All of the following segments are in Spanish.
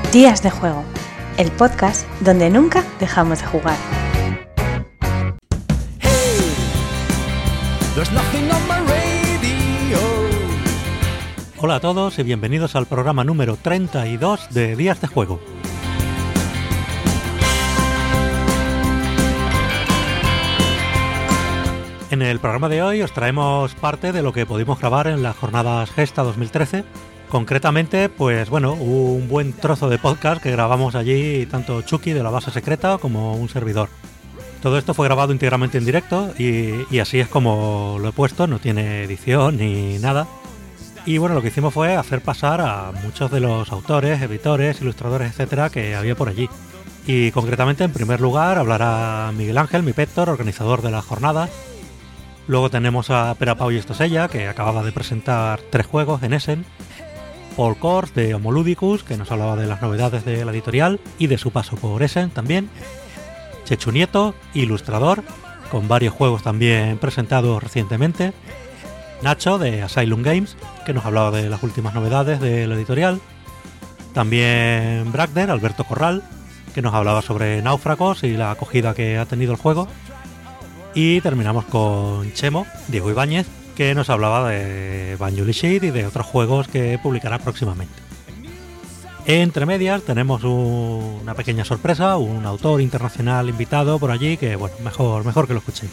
Días de Juego, el podcast donde nunca dejamos de jugar. Hola a todos y bienvenidos al programa número 32 de Días de Juego. En el programa de hoy os traemos parte de lo que pudimos grabar en las jornadas Gesta 2013. Concretamente, pues bueno, un buen trozo de podcast que grabamos allí, tanto Chucky de la base secreta como un servidor. Todo esto fue grabado íntegramente en directo y así es como lo he puesto, no tiene edición ni nada. Y bueno, lo que hicimos fue hacer pasar a muchos de los autores, editores, ilustradores, etcétera, que había por allí. Y concretamente, en primer lugar, hablará Miguel Ángel, mi Péctor, organizador de las jornadas. Luego tenemos a Pere Pau y Estosella, que acababa de presentar 3 juegos en Essen. Paul Kors de Homoludicus, que nos hablaba de las novedades de la editorial y de su paso por Essen también. Chechu Nieto, ilustrador, con varios juegos también presentados recientemente. Nacho de Asylum Games, que nos hablaba de las últimas novedades de la editorial. También Bragder, Alberto Corral, que nos hablaba sobre Náufragos y la acogida que ha tenido el juego. Y terminamos con Chemo, Diego Ibáñez, que nos hablaba de Banjo Sheet y de otros juegos que publicará próximamente. Entre medias tenemos una pequeña sorpresa, un autor internacional invitado por allí que, bueno, mejor que lo escuchéis.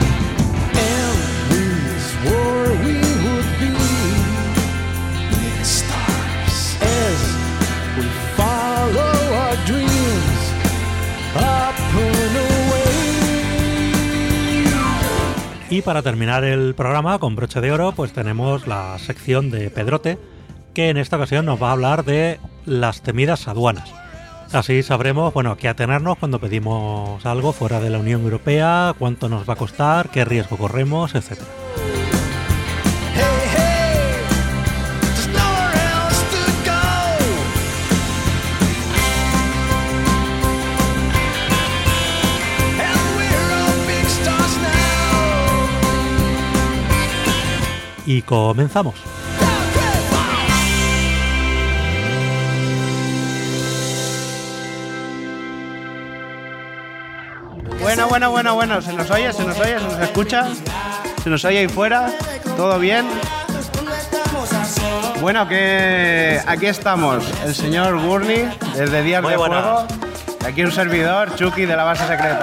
Y para terminar el programa con broche de oro, pues tenemos la sección de Pedrote, que en esta ocasión nos va a hablar de las temidas aduanas. Así sabremos, bueno, a qué atenernos cuando pedimos algo fuera de la Unión Europea, cuánto nos va a costar, qué riesgo corremos, etc. Y comenzamos. Bueno, ¿se nos oye? ¿Se nos escucha? ¿Se nos oye ahí fuera? ¿Todo bien? Bueno, que aquí estamos, el señor Gurney, desde Días de Juego. Aquí un servidor, Chucky, de la base secreta.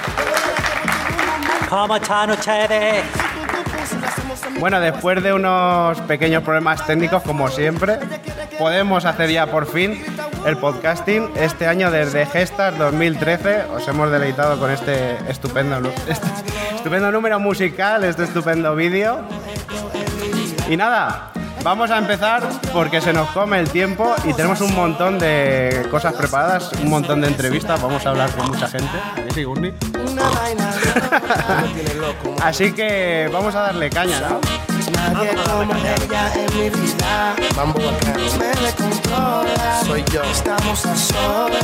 ¿Cómo están ustedes? Bueno, después de unos pequeños problemas técnicos, como siempre, podemos hacer ya por fin el podcasting. Este año, desde Gestas 2013, os hemos deleitado con este estupendo número musical, este estupendo vídeo. Y nada, vamos a empezar porque se nos come el tiempo y tenemos un montón de cosas preparadas, un montón de entrevistas, vamos a hablar con mucha gente. ¿Sí, Gurney? Así que vamos a darle caña, ¿no? Nadie como ella en mi vida. Mambo acá, me descontrola. Soy yo, estamos a solas.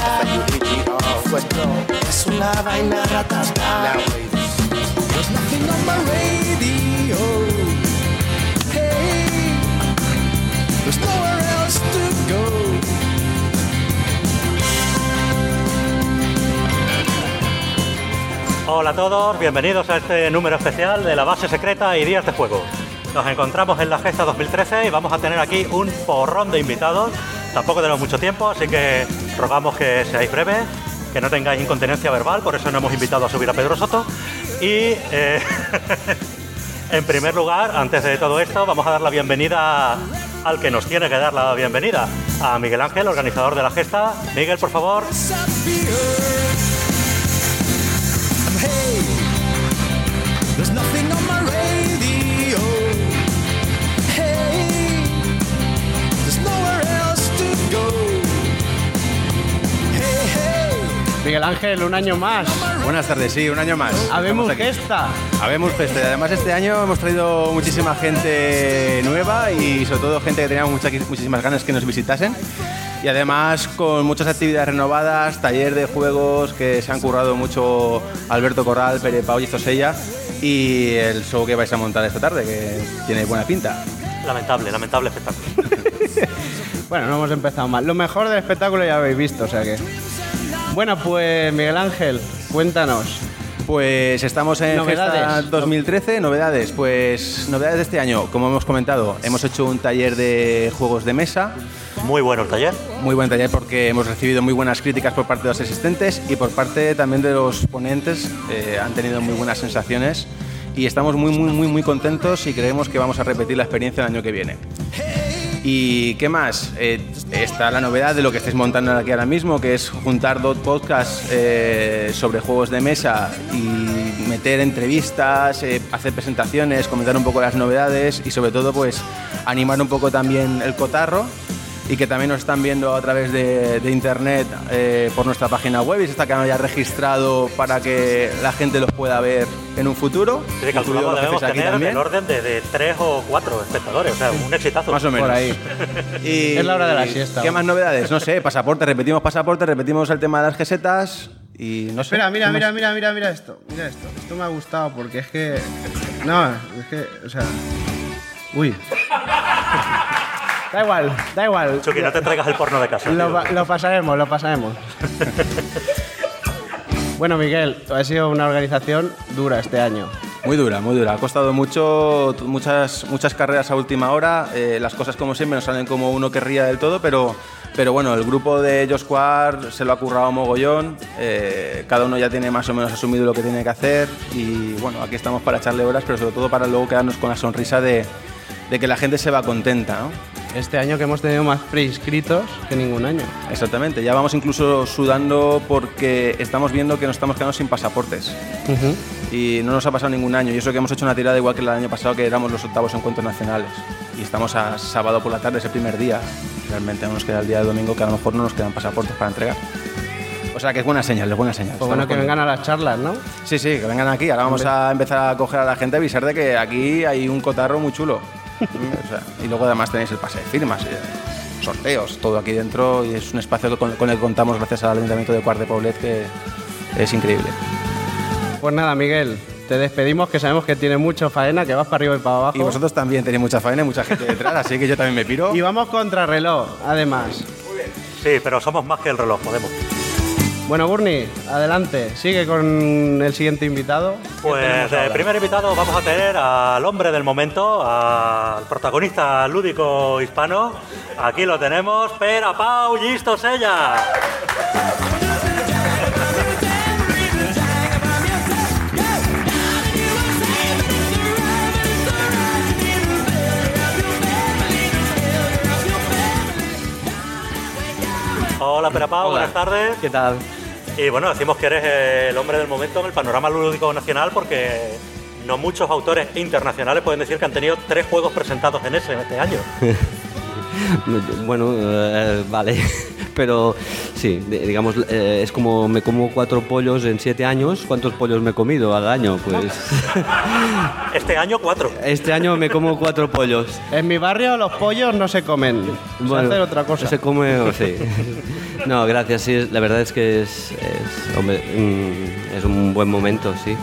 Es una vaina ratata. There's nothing on my radio. Hey, there's nowhere else to go. Hola a todos, bienvenidos a este número especial de la base secreta y Días de Juego. Nos encontramos en la Gesta 2013 y vamos a tener aquí un porrón de invitados. Tampoco tenemos mucho tiempo, así que rogamos que seáis breves, que no tengáis incontinencia verbal, por eso no hemos invitado a subir a Pedro Soto. Y en primer lugar, antes de todo esto, vamos a dar la bienvenida al que nos tiene que dar la bienvenida, a Miguel Ángel, organizador de la Gesta. Miguel, por favor. There's nothing on my radio. Hey, there's nowhere else to go. Hey, hey. Miguel Ángel, un año más. Buenas tardes, sí, un año más. Habemos Gesta. Habemos Gesta. Y además este año hemos traído muchísima gente nueva y sobre todo gente que tenía muchísimas ganas que nos visitasen. Y además con muchas actividades renovadas, taller de juegos que se han currado mucho Alberto Corral, Pere Pau y Estosella, y el show que vais a montar esta tarde, que tiene buena pinta. Lamentable espectáculo. Bueno, no hemos empezado mal. Lo mejor del espectáculo ya habéis visto, o sea que... Bueno, pues Miguel Ángel, cuéntanos. Pues estamos en Gesta 2013, novedades. Pues novedades de este año, como hemos comentado, hemos hecho un taller de juegos de mesa. Muy bueno el taller. Muy buen taller porque hemos recibido muy buenas críticas por parte de los asistentes y por parte también de los ponentes. Han tenido muy buenas sensaciones y estamos muy contentos y creemos que vamos a repetir la experiencia el año que viene. ¿Y qué más? Está la novedad de lo que estáis montando aquí ahora mismo, que es juntar dos podcasts sobre juegos de mesa y meter entrevistas, hacer presentaciones, comentar un poco las novedades y sobre todo pues animar un poco también el cotarro, y que también nos están viendo a través de internet por nuestra página web, y se está quedando ya registrado para que la gente los pueda ver en un futuro. Sí, calculamos que debemos tener el orden de 3 o 4 espectadores, o sea, un exitazo. Más o menos. Por ahí. Y es la hora de la siesta. ¿Qué más novedades? No sé, pasaporte, repetimos el tema de las gesetas y no sé. Espera, mira esto. Mira esto. Esto me ha gustado porque es que... No, es que, o sea... Uy. Da igual. Chucky, no te traigas el porno de casa. Lo pasaremos. Bueno, Miguel, ha sido una organización dura este año. Muy dura. Ha costado mucho, muchas carreras a última hora. Las cosas, como siempre, no salen como uno querría del todo, pero bueno, el grupo de Just Square se lo ha currado mogollón. Cada uno ya tiene más o menos asumido lo que tiene que hacer. Y bueno, aquí estamos para echarle horas, pero sobre todo para luego quedarnos con la sonrisa de que la gente se va contenta, ¿no? Este año que hemos tenido más preinscritos que ningún año. Exactamente, ya vamos incluso sudando porque estamos viendo que nos estamos quedando sin pasaportes. Y no nos ha pasado ningún año, y eso que hemos hecho una tirada igual que el año pasado, que éramos los 8º encuentros nacionales, y estamos a sábado por la tarde, ese primer día. Realmente no nos queda el día de domingo, que a lo mejor no nos quedan pasaportes para entregar. O sea que es buena señal. Pues bueno, que vengan a las charlas, ¿no? Sí, que vengan aquí. Ahora vamos a empezar a coger a la gente, avisar de que aquí hay un cotarro muy chulo. O sea, y luego además tenéis el pase de firmas, sorteos, todo aquí dentro, y es un espacio con el que contamos gracias al Ayuntamiento de Quart de Poblet, que es increíble. Pues nada, Miguel, te despedimos, que sabemos que tienes mucha faena, que vas para arriba y para abajo. Y vosotros también tenéis mucha faena y mucha gente detrás, así que yo también me piro. Y vamos contra reloj, además. Muy bien. Sí, pero somos más que el reloj, podemos. Bueno, Gurney, adelante, sigue con el siguiente invitado. Pues de primer invitado vamos a tener al hombre del momento, al protagonista lúdico hispano. Aquí lo tenemos, Pere Pau Llistosella. Hola, Pere Pau, buenas tardes. ¿Qué tal? Y bueno, decimos que eres el hombre del momento en el panorama lúdico nacional, porque no muchos autores internacionales pueden decir que han tenido 3 juegos presentados en este año. Bueno, vale, pero sí, digamos, es como me como 4 pollos en 7 años. ¿Cuántos pollos me he comido al año? Pues este año 4. Este año me como 4 pollos. En mi barrio los pollos no se comen, se hace otra cosa. Se come, sí. No, gracias, sí, la verdad es que hombre, es un buen momento, sí.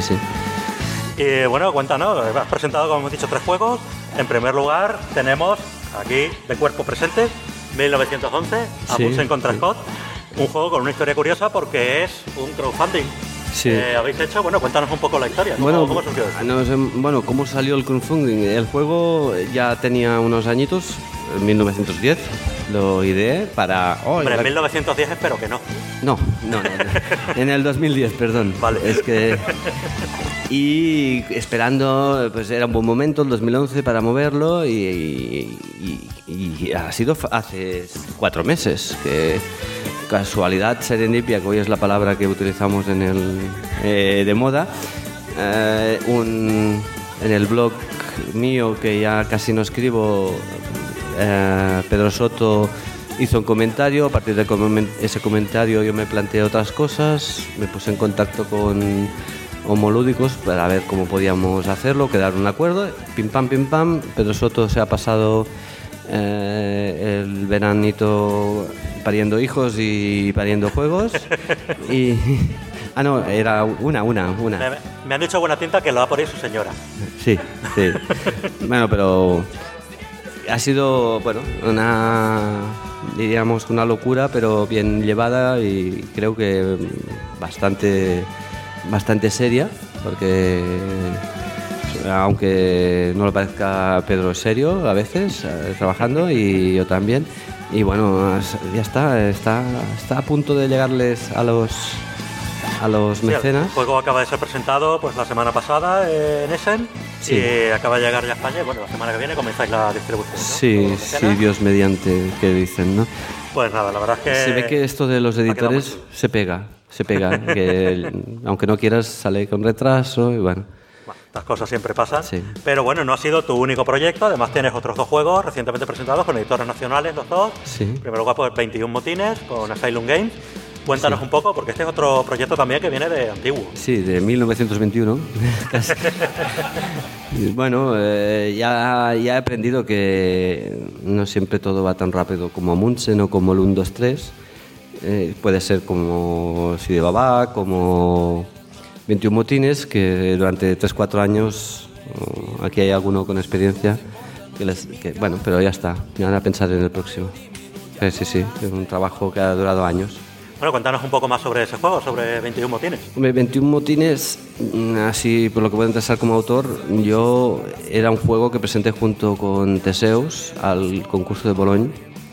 Y bueno, cuéntanos, has presentado, como hemos dicho, 3 juegos. En primer lugar, tenemos aquí de cuerpo presente 1911, A Bunsen contra Scott, un juego con una historia curiosa porque es un crowdfunding. Sí. ¿Habéis hecho? Bueno, cuéntanos un poco la historia. ¿Cómo surgió eso? ¿Cómo salió el crowdfunding? El juego ya tenía unos añitos, en 1910. Lo ideé para... Hombre, en 1910 espero que no. No. En el 2010, perdón. Vale. Es que... Y esperando, pues era un buen momento, el 2011, para moverlo, y ha sido hace 4 meses. Que casualidad, serendipia, que hoy es la palabra que utilizamos en de moda, en el blog mío, que ya casi no escribo, Pedro Soto hizo un comentario. A partir de ese comentario yo me planteé otras cosas, me puse en contacto con Homolúdicos para ver cómo podíamos hacerlo, quedar un acuerdo, pim pam. Pedro Soto se ha pasado el veranito pariendo hijos y pariendo juegos. Y no, era una. Me han dicho buena tinta que lo va a poner su señora. Sí. Bueno, pero ha sido, bueno, diríamos una locura, pero bien llevada y creo que bastante seria, porque aunque no le parezca, Pedro es serio a veces, trabajando, y yo también. Y bueno, ya está a punto de llegarles a los mecenas. El juego acaba de ser presentado pues la semana pasada en Essen, sí. Y acaba de llegar ya a España, y bueno, la semana que viene comenzáis la distribución, ¿no? Sí, Dios mediante, que dicen, ¿no? Pues nada, la verdad es que... Se ve que esto de los editores se pega, que aunque no quieras sale con retraso y bueno. Estas cosas siempre pasan, sí. Pero bueno, no ha sido tu único proyecto, además tienes otros 2 juegos recientemente presentados con editores nacionales, los 2. Sí. En primer lugar, pues 21 motines con Asylum Games. Cuéntanos un poco, porque este es otro proyecto también que viene de antiguo. Sí, de 1921. Bueno, ya he aprendido que no siempre todo va tan rápido como Munchen o como el 1, 2, 3. Puede ser como Sidi Baba, como 21 motines, que durante 3-4 años, aquí hay alguno con experiencia, bueno, pero ya está, ya a pensar en el próximo. Sí, es un trabajo que ha durado años. Bueno, cuéntanos un poco más sobre ese juego, sobre 21 motines. 21 motines, así por lo que puedo interesar como autor, era un juego que presenté junto con Teseus al concurso de Bologne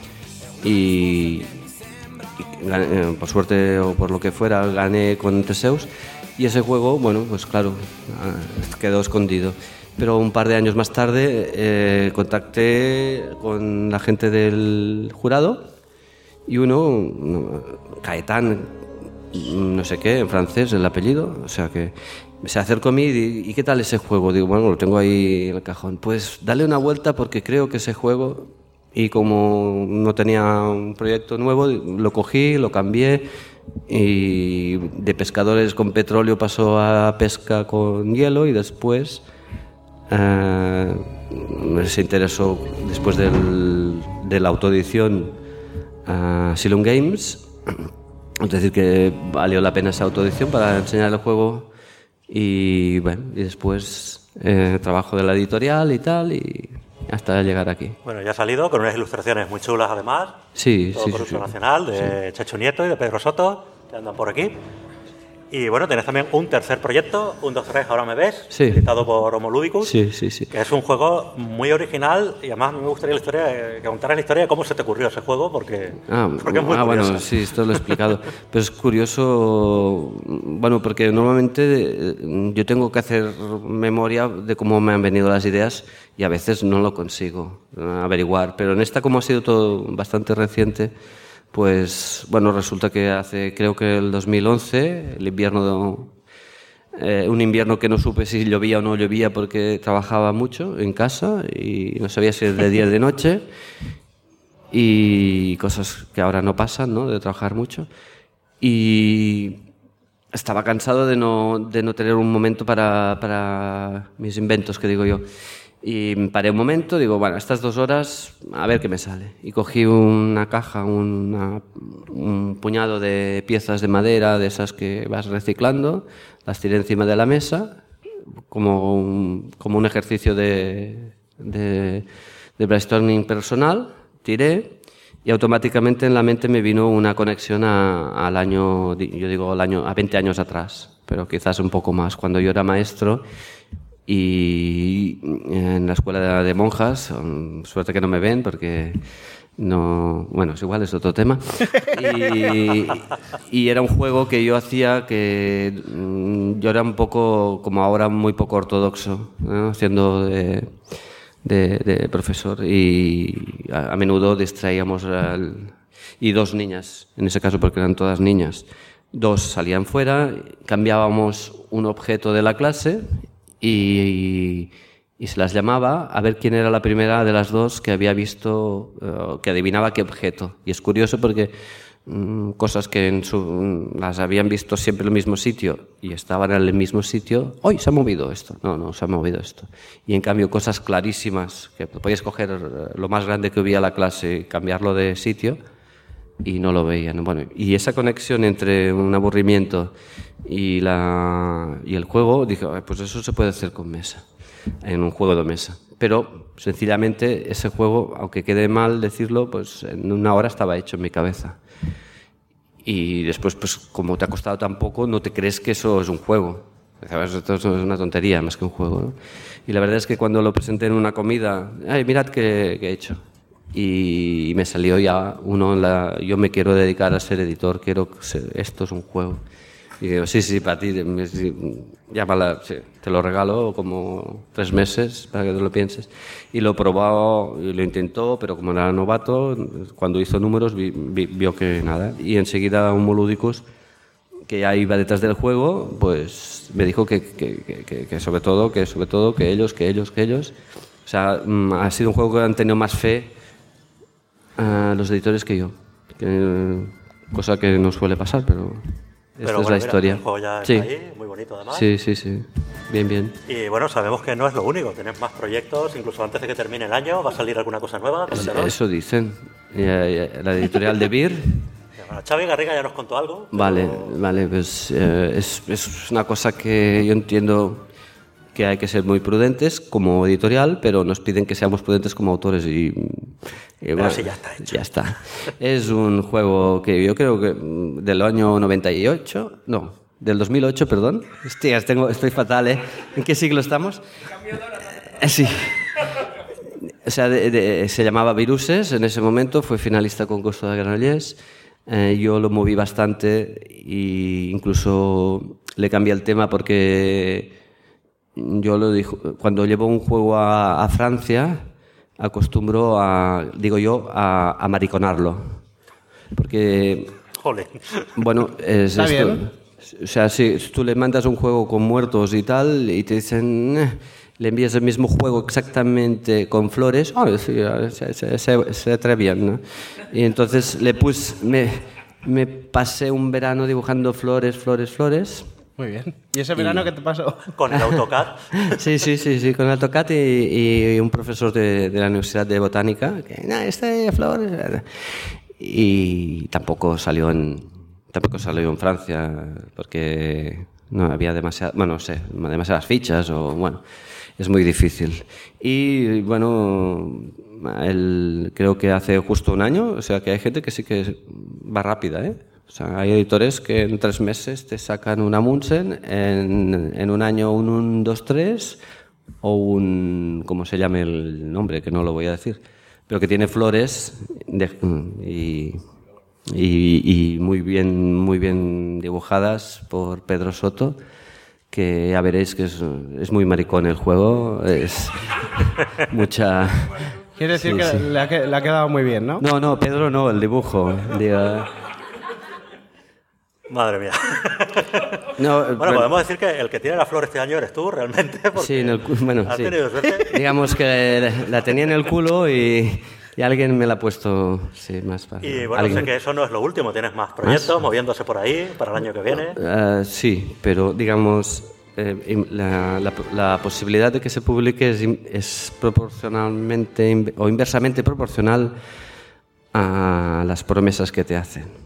y por suerte o por lo que fuera gané con Teseus, y ese juego, bueno, pues claro, quedó escondido. Pero un par de años más tarde contacté con la gente del jurado y uno, Caetán, no sé qué, en francés, el apellido, o sea que se acercó a mí y ¿qué tal ese juego? Digo, bueno, lo tengo ahí en el cajón. Pues dale una vuelta porque creo que ese juego, y como no tenía un proyecto nuevo, lo cogí, lo cambié y de pescadores con petróleo pasó a pesca con hielo y después se interesó después de la autoedición Asylum Games, es decir que valió la pena esa autoedición para enseñar el juego y bueno, y después trabajo de la editorial y tal, y hasta llegar aquí. Bueno, ya ha salido con unas ilustraciones muy chulas además. Sí, todo por uso nacional, de Chechu Nieto y de Pedro Soto, que andan por aquí. Y bueno, tenés también un tercer proyecto, 1, 2, 3, Ahora me ves, sí. editado por Homo Ludicus, sí. que es un juego muy original, y además me gustaría que contaras la historia de cómo se te ocurrió ese juego, porque es muy curioso. Bueno, sí, esto lo he explicado. Pero es curioso, bueno, porque normalmente yo tengo que hacer memoria de cómo me han venido las ideas y a veces no lo consigo averiguar, pero en esta, como ha sido todo bastante reciente, pues bueno, resulta que creo que el 2011, el invierno, un invierno que no supe si llovía o no llovía porque trabajaba mucho en casa y no sabía si era de día o de noche, y cosas que ahora no pasan, ¿no? De trabajar mucho, y estaba cansado de no tener un momento para mis inventos, que digo yo. Y paré un momento, digo, bueno, estas 2 horas, a ver qué me sale. Y cogí una caja, un puñado de piezas de madera, de esas que vas reciclando, las tiré encima de la mesa, como un ejercicio de brainstorming personal, tiré, y automáticamente en la mente me vino una conexión al año, yo digo a 20 años atrás, pero quizás un poco más, cuando yo era maestro. Y en la escuela de monjas, suerte que no me ven porque no, bueno, es igual, es otro tema. Y era un juego que yo hacía que yo era un poco, como ahora, muy poco ortodoxo, ¿no? Haciendo de profesor, y a menudo distraíamos y 2 niñas, en ese caso porque eran todas niñas, 2 salían fuera, cambiábamos un objeto de la clase y se las llamaba a ver quién era la primera de las 2 que había visto, que adivinaba qué objeto. Y es curioso porque cosas que las habían visto siempre en el mismo sitio y estaban en el mismo sitio, ¡hoy se ha movido esto! No, se ha movido esto. Y en cambio cosas clarísimas, que podías coger lo más grande que hubiera la clase y cambiarlo de sitio, y no lo veían. Bueno, y esa conexión entre un aburrimiento y el juego, dije, pues eso se puede hacer con mesa, en un juego de mesa. pero sencillamente ese juego, aunque quede mal decirlo, pues en una hora estaba hecho en mi cabeza. Y después, pues como te ha costado tan poco, no te crees que eso es un juego. ¿Sabes? Esto es una tontería más que un juego, ¿no? Y la verdad es que cuando lo presenté en una comida, ¡ay, mirad qué he hecho! Y me salió ya yo me quiero dedicar a ser editor, esto es un juego. Y digo, sí, para ti, llámala, sí, te lo regalo como 3 meses para que te lo pienses. Y lo he probado, y lo intentó, pero como era novato, cuando hizo números vio que nada. Y enseguida un Moludicus, que ya iba detrás del juego, pues me dijo que sobre todo que ellos. O sea, ha sido un juego que han tenido más fe los editores que yo. Cosa que no suele pasar, pero... Esta es la historia. El juego ya está ahí, muy bonito además. Sí. Bien. Y bueno, sabemos que no es lo único, tenés más proyectos, incluso antes de que termine el año, ¿va a salir alguna cosa nueva? Eso dicen. La editorial de Beer. Bueno, Xavi Garriga ya nos contó algo. Vale, pues es una cosa que yo entiendo que hay que ser muy prudentes como editorial, pero nos piden que seamos prudentes como autores y bueno, sí, ya está hecho. Ya está. Es un juego que yo creo que del año 98, no, del 2008, perdón. Hostias, estoy fatal, ¿eh? ¿En qué siglo estamos? Sí. O sea, se llamaba Viruses, en ese momento fue finalista con Costa de Granollers. Yo lo moví bastante e incluso le cambié el tema porque yo lo digo, cuando llevo un juego a Francia acostumbro a mariconarlo, porque Jolín. bueno, es Está esto. bien. O sea, si tú le mandas un juego con muertos y tal y te dicen le envías el mismo juego exactamente con flores, sí, se atrevían, ¿no? Y entonces me pasé un verano dibujando flores. Muy bien. ¿Y ese verano qué te pasó? Con el AutoCAD. Sí, con el AutoCAD y un profesor de la Universidad de Botánica, que, flores. Y tampoco salió en Francia, porque no había demasiadas fichas, o bueno, es muy difícil. Y bueno, creo que hace justo un año, o sea que hay gente que sí que va rápida, ¿eh? O sea, hay editores que en 3 meses te sacan un Amundsen, en un año un 1, 2, 3, o un... ¿cómo se llame el nombre? Que no lo voy a decir. Pero que tiene flores y muy bien dibujadas por Pedro Soto, que ya veréis que es muy maricón el juego, es mucha... Quiere decir que le ha quedado muy bien, ¿no? No, Pedro no, el dibujo. Madre mía. No, bueno, podemos decir que el que tiene la flor este año eres tú, realmente. Porque sí, has tenido suerte. Digamos que la tenía en el culo y alguien me la ha puesto más fácil. Y bueno, sé que eso no es lo último, tienes más proyectos moviéndose por ahí para el año que viene. Sí, pero digamos, la posibilidad de que se publique es proporcionalmente o inversamente proporcional a las promesas que te hacen.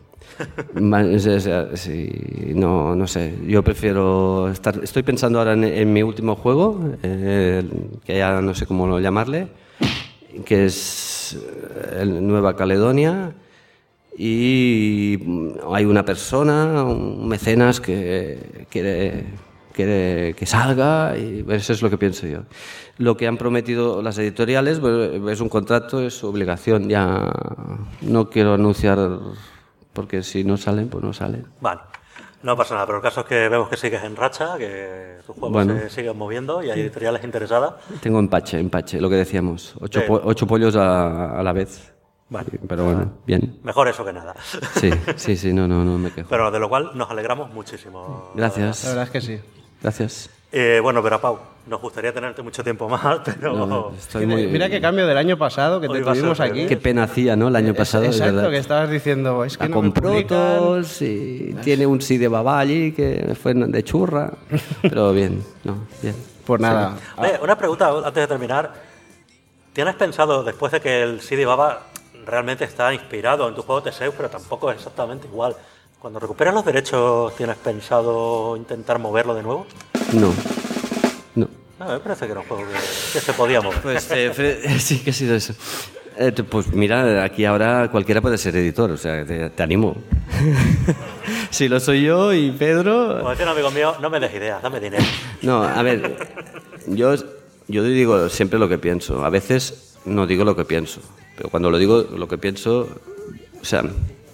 No sé, yo prefiero estoy pensando ahora en mi último juego, que ya no sé cómo llamarle, que es Nueva Caledonia, y hay una persona, un mecenas que quiere que salga, y eso es lo que pienso yo. Lo que han prometido las editoriales es un contrato, es obligación, ya no quiero anunciar, porque si no salen, pues no salen. Vale, no pasa nada, pero el caso es que vemos que sigues en racha, que tus juegos se siguen moviendo y hay editoriales interesadas. Tengo empache, lo que decíamos, 8 pollos a la vez. Vale. Pero bueno, bien. Mejor eso que nada. Sí, no me quejo. Pero de lo cual nos alegramos muchísimo. Gracias. La verdad es que sí. Gracias. Bueno, pero Pau, nos gustaría tenerte mucho tiempo más, pero... Mira qué cambio del año pasado que te tuvimos aquí. Qué pena hacía, ¿no? El año pasado, exacto, verdad. Que estabas diciendo, es que no compró todos y tiene un sí de babá allí que fue de churra. Pero bien, bien. Pues nada. Sí. Oye, una pregunta antes de terminar. ¿Tienes pensado, después de que el sí de baba realmente está inspirado en tu juego Teseus, pero tampoco es exactamente igual, cuando recuperas los derechos, ¿tienes pensado intentar moverlo de nuevo? No. Me parece que era un juego que se podía mover. Pues sí que ha sido eso. Pues mira, aquí ahora cualquiera puede ser editor, o sea, te animo. Si lo soy yo y Pedro... Como decía un amigo mío, no me des ideas, dame dinero. No, a ver, yo digo siempre lo que pienso. A veces no digo lo que pienso, pero cuando lo digo lo que pienso, o sea,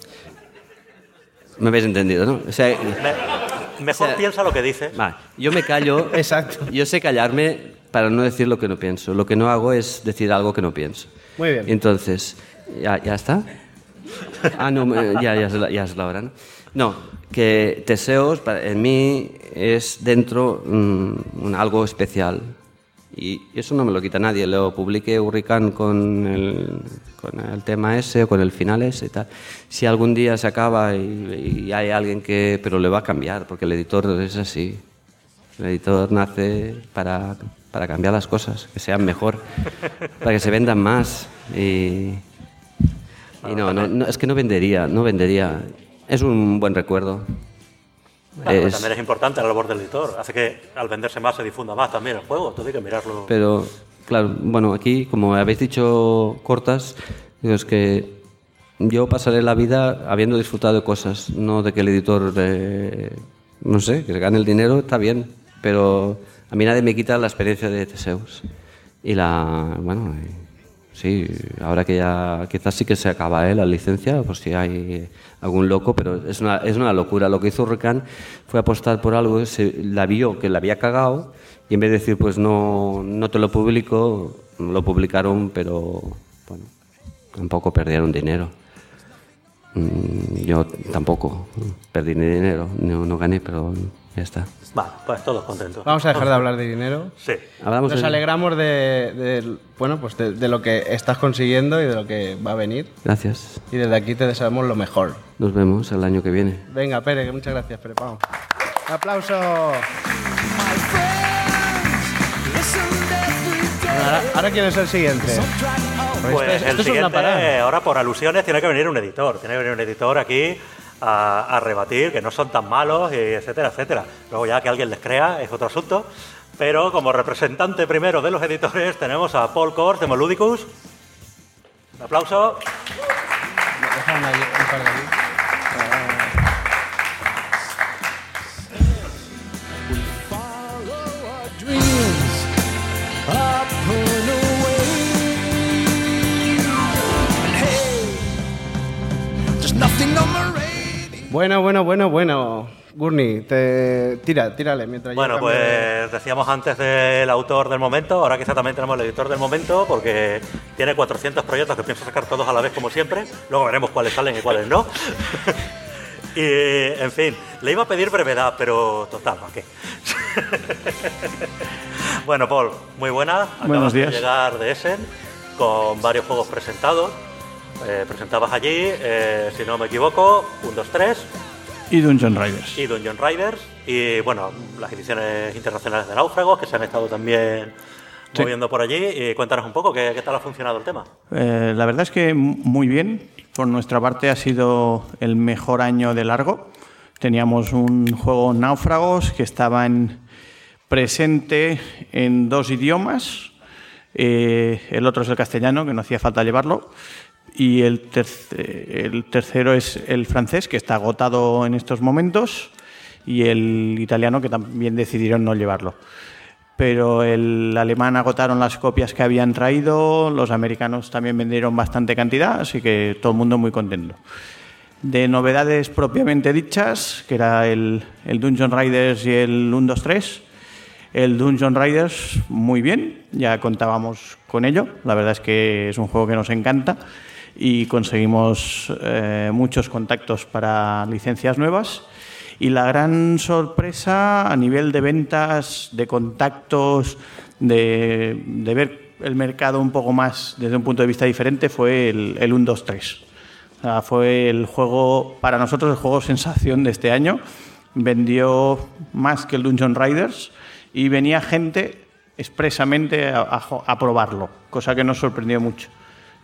me habéis entendido, ¿no? O sea, mejor piensa lo que dices. Vale, yo me callo. Exacto. Yo sé callarme para no decir lo que no pienso. Lo que no hago es decir algo que no pienso. Muy bien. Entonces, ¿ya está? Ah, no, ya es la hora, ¿no? No, que Teseos en mí es dentro algo especial. Y eso no me lo quita nadie. Lo publiqué Hurricane con el tema ese o con el final ese y tal. Si algún día se acaba y hay alguien que... Pero le va a cambiar, porque el editor es así. El editor nace para cambiar las cosas, que sean mejor, para que se vendan más. Y no, es que no vendería. Es un buen recuerdo. Claro, también es importante la labor del editor. Hace que al venderse más se difunda más también el juego. Tú tienes que mirarlo. Pero, claro, bueno, aquí, como habéis dicho cortas, digo, es que yo pasaré la vida habiendo disfrutado de cosas, no de que el editor, no sé, que se gane el dinero, está bien, pero a mí nadie me quita la experiencia de Teseus. Y sí, ahora que ya quizás sí que se acaba la licencia, pues si hay algún loco, pero es una locura. Lo que hizo Hurricane fue apostar por algo, la vio que la había cagado y en vez de decir pues no te lo publico, lo publicaron, pero bueno, tampoco perdieron dinero. Yo tampoco perdí ni dinero, no gané, pero ya está. Vale, pues todos contentos. Vamos a dejar de hablar de dinero. Sí. Nos alegramos de lo que estás consiguiendo y de lo que va a venir. Gracias. Y desde aquí te deseamos lo mejor. Nos vemos el año que viene. Venga, Pere, muchas gracias, Pere. Vamos. ¡Un aplauso! Ahora ¿quién es el siguiente? Pues el siguiente, ahora por alusiones, tiene que venir un editor. Tiene que venir un editor aquí a rebatir que no son tan malos, y etcétera, etcétera. Luego ya que alguien les crea es otro asunto. Pero como representante primero de los editores tenemos a Paul Kors de Moludicus. Un aplauso. Bueno. Gurney, tírale mientras yo... Bueno, pues decíamos antes del autor del momento, ahora quizá también tenemos el editor del momento, porque tiene 400 proyectos que pienso sacar todos a la vez como siempre, luego veremos cuáles salen y cuáles no. Y, en fin, le iba a pedir brevedad, pero total, ¿para qué? Bueno, Paul, muy buena. Buenos días. Acabas de llegar de Essen con varios juegos presentados. Presentabas allí, si no me equivoco, 1, 2, 3... Y Dungeon Riders. Y bueno, las ediciones internacionales de Náufragos que se han estado también moviendo por allí. Y cuéntanos un poco, ¿qué tal ha funcionado el tema? La verdad es que muy bien. Por nuestra parte ha sido el mejor año de largo. Teníamos un juego Náufragos que estaba presente en 2 idiomas. El otro es el castellano, que no hacía falta llevarlo. Y el tercero es el francés, que está agotado en estos momentos, y el italiano, que también decidieron no llevarlo. Pero el alemán agotaron las copias que habían traído, los americanos también vendieron bastante cantidad, así que todo el mundo muy contento. De novedades propiamente dichas, que era el Dungeon Riders y el 1, 2, 3, el Dungeon Riders muy bien, ya contábamos con ello, la verdad es que es un juego que nos encanta y conseguimos muchos contactos para licencias nuevas. Y la gran sorpresa a nivel de ventas, de contactos, de ver el mercado un poco más desde un punto de vista diferente fue el 1, 2, 3. O sea, fue el juego, para nosotros, el juego sensación de este año. Vendió más que el Dungeon Riders y venía gente expresamente a probarlo, cosa que nos sorprendió mucho.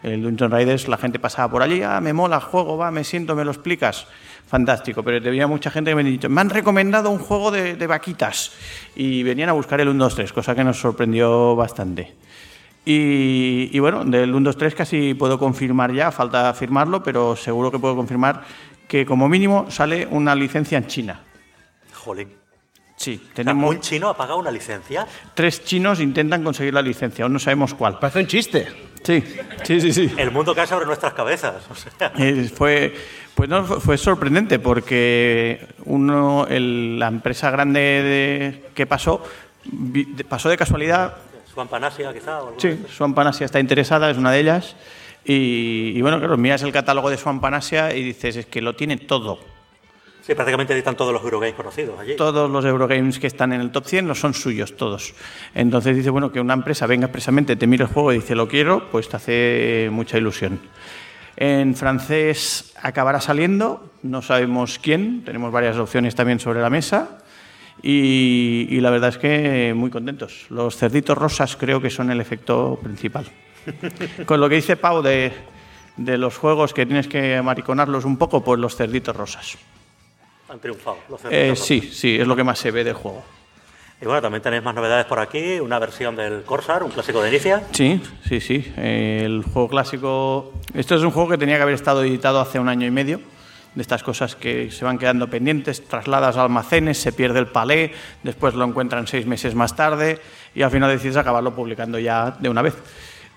El Dungeon Raiders, la gente pasaba por allí, me mola el juego, me siento, me lo explicas. Fantástico, pero había mucha gente que me ha dicho, me han recomendado un juego de vaquitas. Y venían a buscar el 1, 2, 3, cosa que nos sorprendió bastante. Y bueno, del 1, 2, 3 casi puedo confirmar ya, falta firmarlo, pero seguro que puedo confirmar que como mínimo sale una licencia en China. Jolín. Sí, tenemos... ¿Un chino ha pagado una licencia? 3 chinos intentan conseguir la licencia, aún no sabemos cuál. Parece un chiste. Sí. El mundo cae sobre nuestras cabezas. O sea. Fue sorprendente porque la empresa grande que pasó de casualidad. Swan Panasia, quizá. O algo Sí, Swan Panasia está interesada, es una de ellas. Y bueno, claro, miras el catálogo de Swan Panasia y dices, es que lo tiene todo. Sí, prácticamente editan todos los Eurogames conocidos allí. Todos los Eurogames que están en el top 100 son suyos, todos. Entonces dice, bueno, que una empresa venga expresamente, te mire el juego y dice, lo quiero, pues te hace mucha ilusión. En francés acabará saliendo, no sabemos quién, tenemos varias opciones también sobre la mesa y la verdad es que muy contentos. Los cerditos rosas creo que son el efecto principal. Con lo que dice Pau de los juegos que tienes que mariconarlos un poco, pues los cerditos rosas. Han triunfado los cerditos rosas. Sí, es lo que más se ve del juego. Y bueno, también tenéis más novedades por aquí, una versión del Corsair, un clásico de Inicia. Sí. El juego clásico... Esto es un juego que tenía que haber estado editado hace 1 año y medio, de estas cosas que se van quedando pendientes, trasladas a almacenes, se pierde el palé, después lo encuentran 6 meses más tarde y al final decides acabarlo publicando ya de una vez.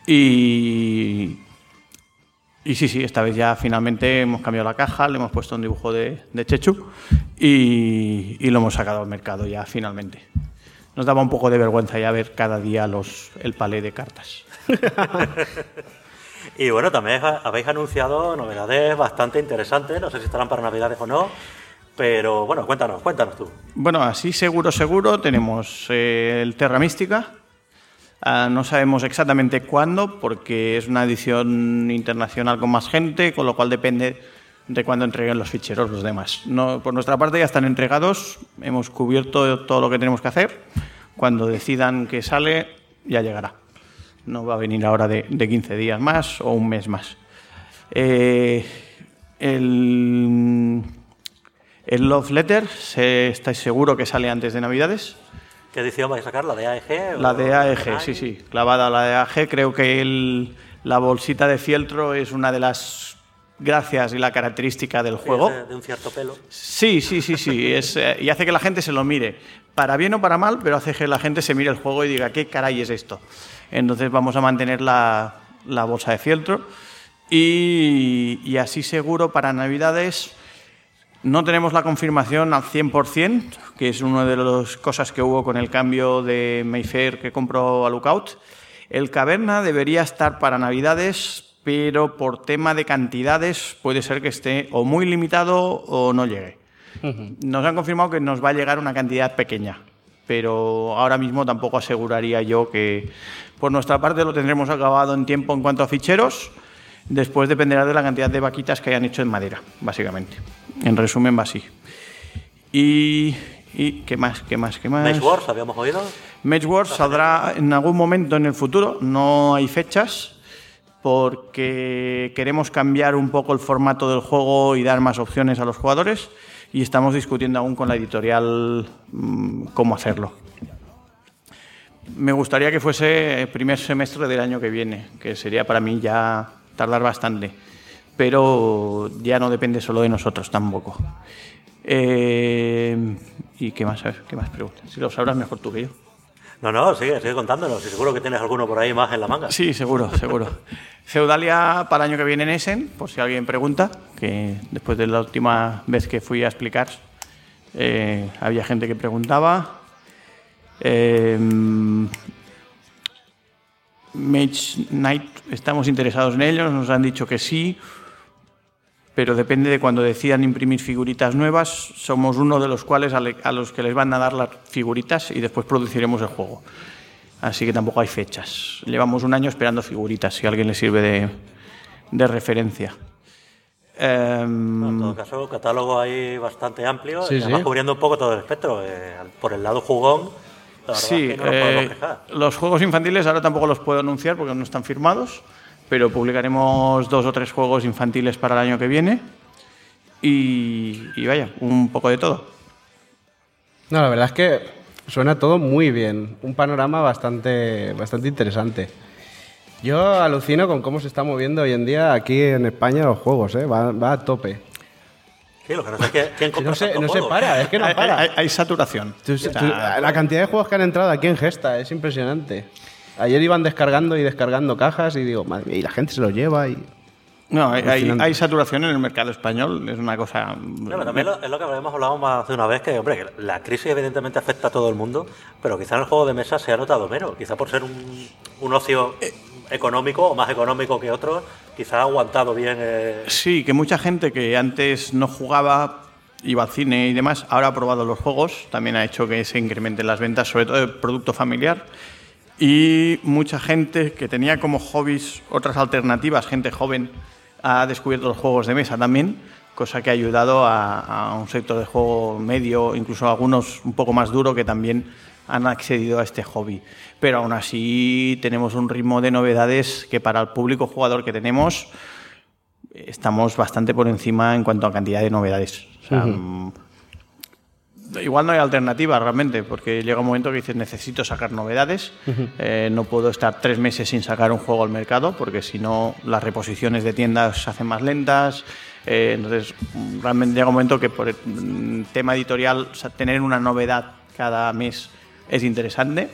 Y sí, esta vez ya finalmente hemos cambiado la caja, le hemos puesto un dibujo de Chechu y lo hemos sacado al mercado ya finalmente. Nos daba un poco de vergüenza ya ver cada día el palé de cartas. Y bueno, también habéis anunciado novedades bastante interesantes, no sé si estarán para Navidades o no, pero bueno, cuéntanos tú. Bueno, así seguro tenemos el Terra Mística. No sabemos exactamente cuándo, porque es una edición internacional con más gente, con lo cual depende de cuándo entreguen los ficheros los demás. No, por nuestra parte ya están entregados, hemos cubierto todo lo que tenemos que hacer. Cuando decidan que sale, ya llegará. No va a venir ahora de 15 días más o un mes más. El Love Letter, estáis seguro que sale antes de Navidades. ¿Qué edición vais a sacar? ¿La de AEG? La de AEG, sí, clavada la de AEG. Creo que la bolsita de fieltro es una de las gracias y la característica del juego. De un cierto pelo. Sí. Y hace que la gente se lo mire. Para bien o para mal, pero hace que la gente se mire el juego y diga, ¿qué caray es esto? Entonces vamos a mantener la bolsa de fieltro. Y así seguro para Navidades... No tenemos la confirmación al 100%, que es una de las cosas que hubo con el cambio de Mayfair que compró a Lookout. El Caverna debería estar para Navidades, pero por tema de cantidades puede ser que esté o muy limitado o no llegue. Nos han confirmado que nos va a llegar una cantidad pequeña, pero ahora mismo tampoco aseguraría yo que por nuestra parte lo tendremos acabado en tiempo en cuanto a ficheros. Después dependerá de la cantidad de vaquitas que hayan hecho en madera, básicamente. En resumen, va así. ¿Y qué más? Mage Wars, ¿habíamos oído? Mage Wars saldrá en algún momento en el futuro. No hay fechas porque queremos cambiar un poco el formato del juego y dar más opciones a los jugadores y estamos discutiendo aún con la editorial cómo hacerlo. Me gustaría que fuese el primer semestre del año que viene, que sería para mí ya... tardar bastante, pero ya no depende solo de nosotros tampoco. ¿Y qué más preguntas? Si lo sabrás mejor tú que yo. No, sigue contándonos. Y seguro que tienes alguno por ahí más en la manga. Sí, seguro. Feudalia para el año que viene en Essen, por si alguien pregunta, que después de la última vez que fui a explicar, había gente que preguntaba. Mage Knight, estamos interesados en ellos, nos han dicho que sí, pero depende de cuando decidan imprimir figuritas nuevas. Somos uno de los cuales a los que les van a dar las figuritas y después produciremos el juego. Así que tampoco hay fechas. Llevamos 1 año esperando figuritas, si a alguien le sirve de referencia. En todo caso, catálogo ahí bastante amplio, y además cubriendo un poco todo el espectro. Por el lado jugón, la verdad es que no nos podemos quejar. Los juegos infantiles ahora tampoco los puedo anunciar porque no están firmados, pero publicaremos 2 o 3 juegos infantiles para el año que viene y vaya, un poco de todo. No, la verdad es que suena todo muy bien. Un panorama bastante interesante. Yo alucino con cómo se está moviendo hoy en día aquí en España los juegos, ¿eh? Va a tope. Sí, lo que no sé es quién compra No se juegos. para, es que no para. Hay saturación. La cantidad de juegos que han entrado aquí en Gesta es impresionante. Ayer iban descargando y descargando cajas y digo, madre mía, y la gente se los lleva y... No, hay saturación en el mercado español, es una cosa... Pero también es lo que habíamos hablado más de una vez, que, hombre, que la crisis evidentemente afecta a todo el mundo, pero quizá en el juego de mesa se ha notado menos, quizá por ser un ocio económico o más económico que otros, quizá ha aguantado bien... Sí, que mucha gente que antes no jugaba, iba al cine y demás, ahora ha probado los juegos, también ha hecho que se incrementen las ventas, sobre todo de producto familiar, y mucha gente que tenía como hobbies otras alternativas, gente joven, ha descubierto los juegos de mesa también, cosa que ha ayudado a un sector de juego medio, incluso algunos un poco más duro, que también han accedido a este hobby. Pero aún así tenemos un ritmo de novedades que para el público jugador que tenemos estamos bastante por encima en cuanto a cantidad de novedades. O sea, igual no hay alternativa realmente, porque llega un momento que dices necesito sacar novedades, no puedo estar 3 meses sin sacar un juego al mercado, porque si no las reposiciones de tiendas se hacen más lentas. Entonces realmente llega un momento que por el tema editorial, o sea, tener una novedad cada mes es interesante.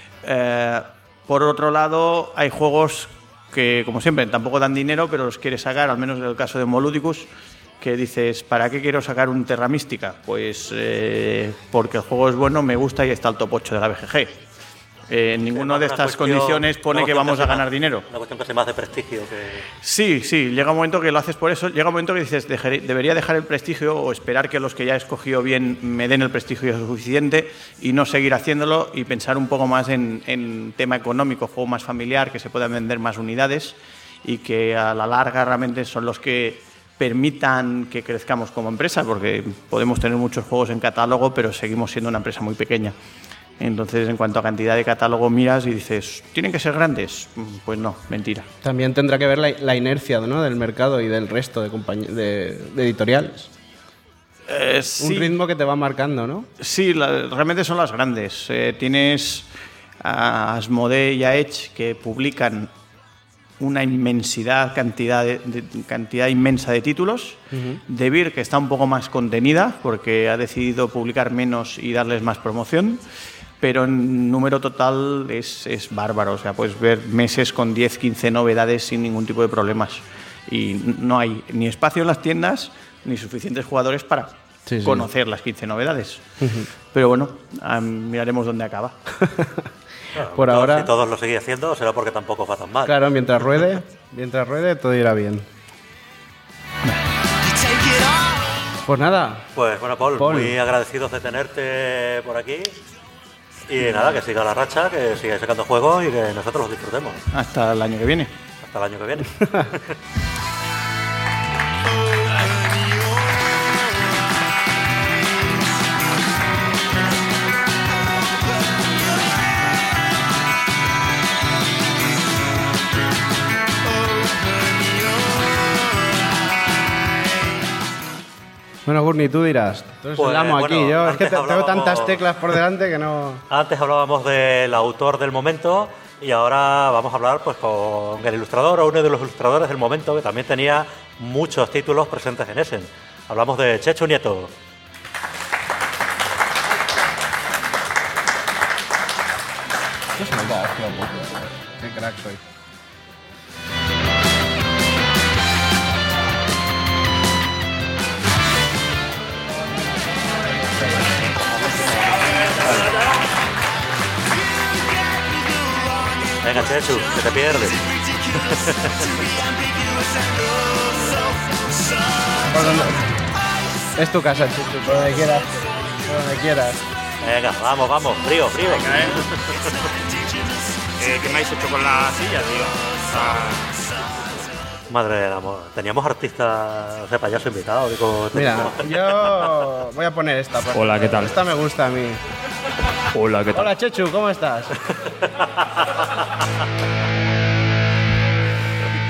Por otro lado, hay juegos que, como siempre, tampoco dan dinero, pero los quieres sacar, al menos en el caso de Moludicus, que dices, ¿para qué quiero sacar un Terra Mística? Pues porque el juego es bueno, me gusta y está el top 8 de la BGG. En ninguna de estas condiciones pone que vamos a ganar dinero. Una cuestión casi más de prestigio que... Sí, llega un momento que lo haces por eso, llega un momento que dices, debería dejar el prestigio o esperar que los que ya he escogido bien me den el prestigio suficiente y no seguir haciéndolo y pensar un poco más en tema económico, juego más familiar, que se puedan vender más unidades y que a la larga realmente son los que permitan que crezcamos como empresa, porque podemos tener muchos juegos en catálogo, pero seguimos siendo una empresa muy pequeña. Entonces, en cuanto a cantidad de catálogo, miras y dices, ¿tienen que ser grandes? Pues no, mentira. También tendrá que ver la inercia, ¿no?, del mercado y del resto de editoriales. Sí. Un ritmo que te va marcando, ¿no? Sí, realmente son las grandes. Tienes a Asmodee y a Edge, que publican una cantidad inmensa de títulos. De Vir, que está un poco más contenida porque ha decidido publicar menos y darles más promoción, pero en número total es bárbaro. O sea, puedes ver meses con 10, 15 novedades sin ningún tipo de problemas y no hay ni espacio en las tiendas ni suficientes jugadores para conocer las 15 novedades. Pero bueno, miraremos dónde acaba. Claro, por ahora, si todos lo seguís haciendo, será porque tampoco va tan mal. Claro, mientras ruede todo irá bien. Pues nada. Pues bueno, Paul, muy agradecidos de tenerte por aquí. Y nada, que siga la racha, que sigáis sacando juegos y que nosotros los disfrutemos. Hasta el año que viene. Hasta el año que viene. Bueno, Gurney, tú dirás. Entonces Pues, el amo aquí. bueno, Yo es que antes tengo tantas teclas por delante que no... Antes hablábamos del autor del momento y ahora vamos a hablar pues con el ilustrador o uno de los ilustradores del momento, que también tenía muchos títulos presentes en Essen. Hablamos de Chechu Nieto. Qué crack soy. Venga, Chechu, que te pierdes. Es tu casa, Chechu, por donde quieras. Por donde quieras. Venga, vamos, frío. Venga, ¿qué me habéis hecho con la silla, tío? Madre del amor. Teníamos artistas, o sea, payaso invitado. Digo, Mira, yo voy a poner esta. Hola, ¿qué tal? Esta me gusta a mí. Hola, ¿qué tal? Hola, Chechu, ¿cómo estás?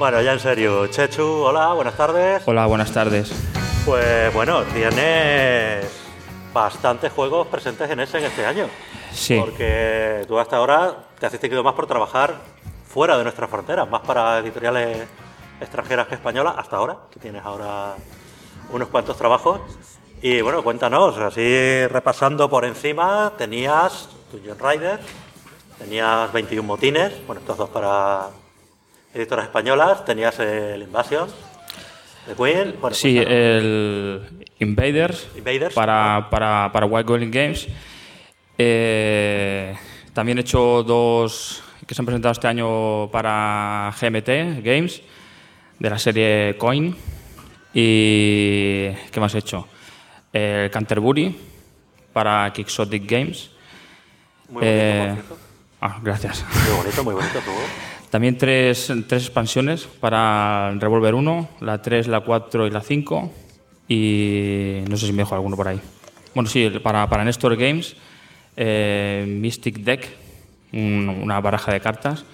Bueno, ya en serio, Chechu, hola, buenas tardes. Hola, buenas tardes. Pues bueno, tienes bastantes juegos presentes en Essen este año. Sí. Porque tú hasta ahora te has distinguido más por trabajar fuera de nuestras fronteras, más para editoriales extranjeras que españolas, hasta ahora, que tienes ahora unos cuantos trabajos. Y bueno, cuéntanos, así repasando por encima, tenías Dungeon Rider, tenías 21 motines, bueno, estos dos para editoras españolas, tenías el Invasion, The Queen. Bueno, Sí, cuéntanos. el Invaders, para White Goblin Games. También he hecho 2 que se han presentado este año para GMT Games, de la serie Coin. ¿Y qué más he hecho? El Canterbury, para Quixotic Games. Muy bonito, por cierto. Gracias. Muy bonito juego. También tres expansiones para el Revolver 1, la 3, la 4 y la 5. Y no sé si me dejo alguno por ahí. Bueno, sí, para Nestor Games, Mystic Deck, una baraja de cartas.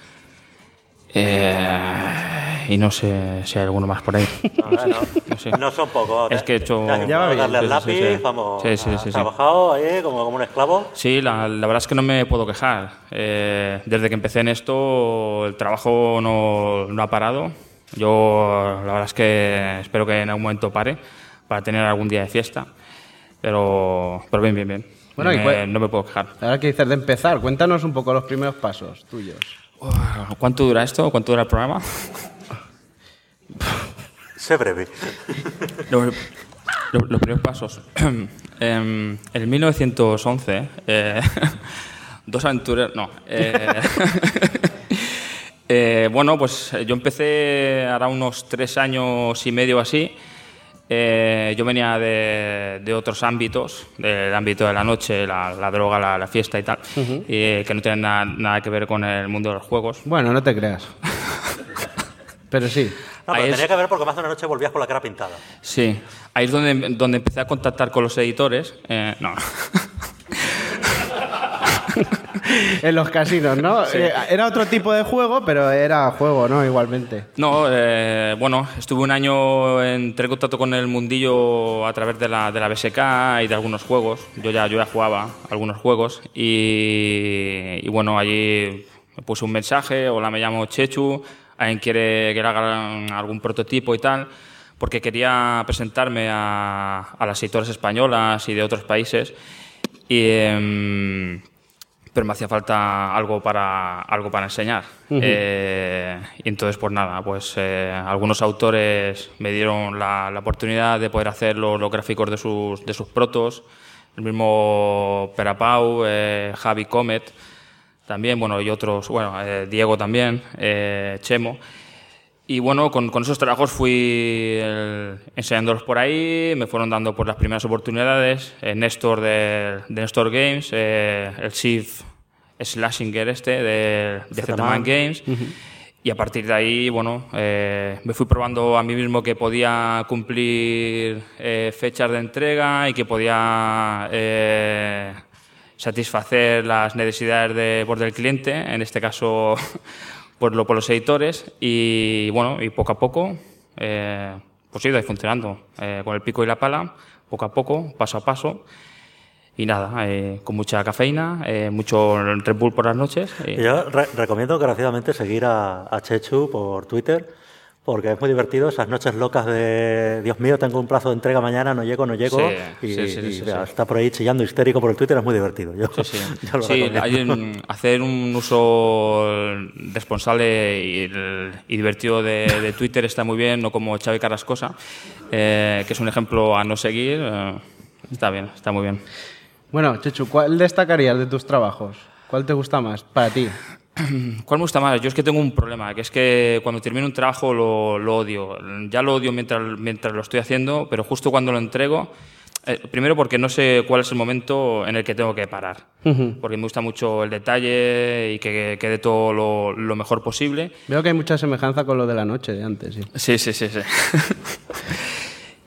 Y no sé si hay alguno más por ahí. No sé. No son pocos. Es que he hecho... Ya va bien. Darle al lápiz, Sí. vamos. Sí. Has trabajado ahí como un esclavo. Sí, la verdad es que no me puedo quejar. Desde que empecé en esto, el trabajo no ha parado. Yo la verdad es que espero que en algún momento pare para tener algún día de fiesta. Pero bien. Bueno, no me puedo quejar. Ahora que dices de empezar, cuéntanos un poco los primeros pasos tuyos. ¿Cuánto dura esto? ¿Cuánto dura el programa? Sé breve. Los primeros pasos. En 1911, 2 aventureros... No. Bueno, pues yo empecé ahora unos 3 años y medio así. Yo venía de otros ámbitos, del ámbito de la noche, la droga, la fiesta y tal, y que no tienen nada que ver con el mundo de los juegos. Bueno, no te creas. Pero sí. No, pero tenía que ver porque más de una noche volvías con la cara pintada. Sí, ahí es donde empecé a contactar con los editores. No. En los casinos, ¿no? Sí. Era otro tipo de juego, pero era juego, ¿no? Igualmente. No, bueno, estuve un año entré en contacto con el mundillo a través de la BSK y de algunos juegos. Yo ya jugaba algunos juegos y bueno, allí me puse un mensaje: hola, me llamo Chechu, ¿alguien quiere que le haga algún prototipo y tal? Porque quería presentarme a las editoras españolas y de otros países pero me hacía falta algo para enseñar. Y entonces, pues nada, pues algunos autores me dieron la oportunidad de poder hacer los gráficos de sus protos. El mismo Perapau, Javi Comet, también, bueno, y otros, bueno, Diego también, Chemo. Y bueno, con esos trabajos fui enseñándolos por ahí, me fueron dando por las primeras oportunidades, Néstor de Néstor Games, el Chief Slashinger de Z-Man Games, y a partir de ahí, bueno, me fui probando a mí mismo que podía cumplir fechas de entrega y que podía satisfacer las necesidades del cliente, en este caso por los editores, y bueno, y poco a poco pues he ido funcionando con el pico y la pala, poco a poco, paso a paso, y nada, con mucha cafeína, mucho Red Bull por las noches. Yo recomiendo encarecidamente seguir a Chechu por Twitter, porque es muy divertido esas noches locas de Dios mío, tengo un plazo de entrega mañana, no llego, Sí, está por ahí chillando histérico por el Twitter, es muy divertido. Yo lo recomiendo. Hacer un uso responsable y divertido de Twitter está muy bien, no como Xavi Carrascosa, que es un ejemplo a no seguir. Está bien, está muy bien. Bueno, Chechu, ¿cuál destacarías de tus trabajos? ¿Cuál te gusta más para ti? ¿Cuál me gusta más? Yo es que tengo un problema, que es que cuando termino un trabajo lo odio. Ya lo odio mientras lo estoy haciendo, pero justo cuando lo entrego, primero porque no sé cuál es el momento en el que tengo que parar, porque me gusta mucho el detalle y que quede todo lo mejor posible. Veo que hay mucha semejanza con lo de la noche de antes. Sí. Sí.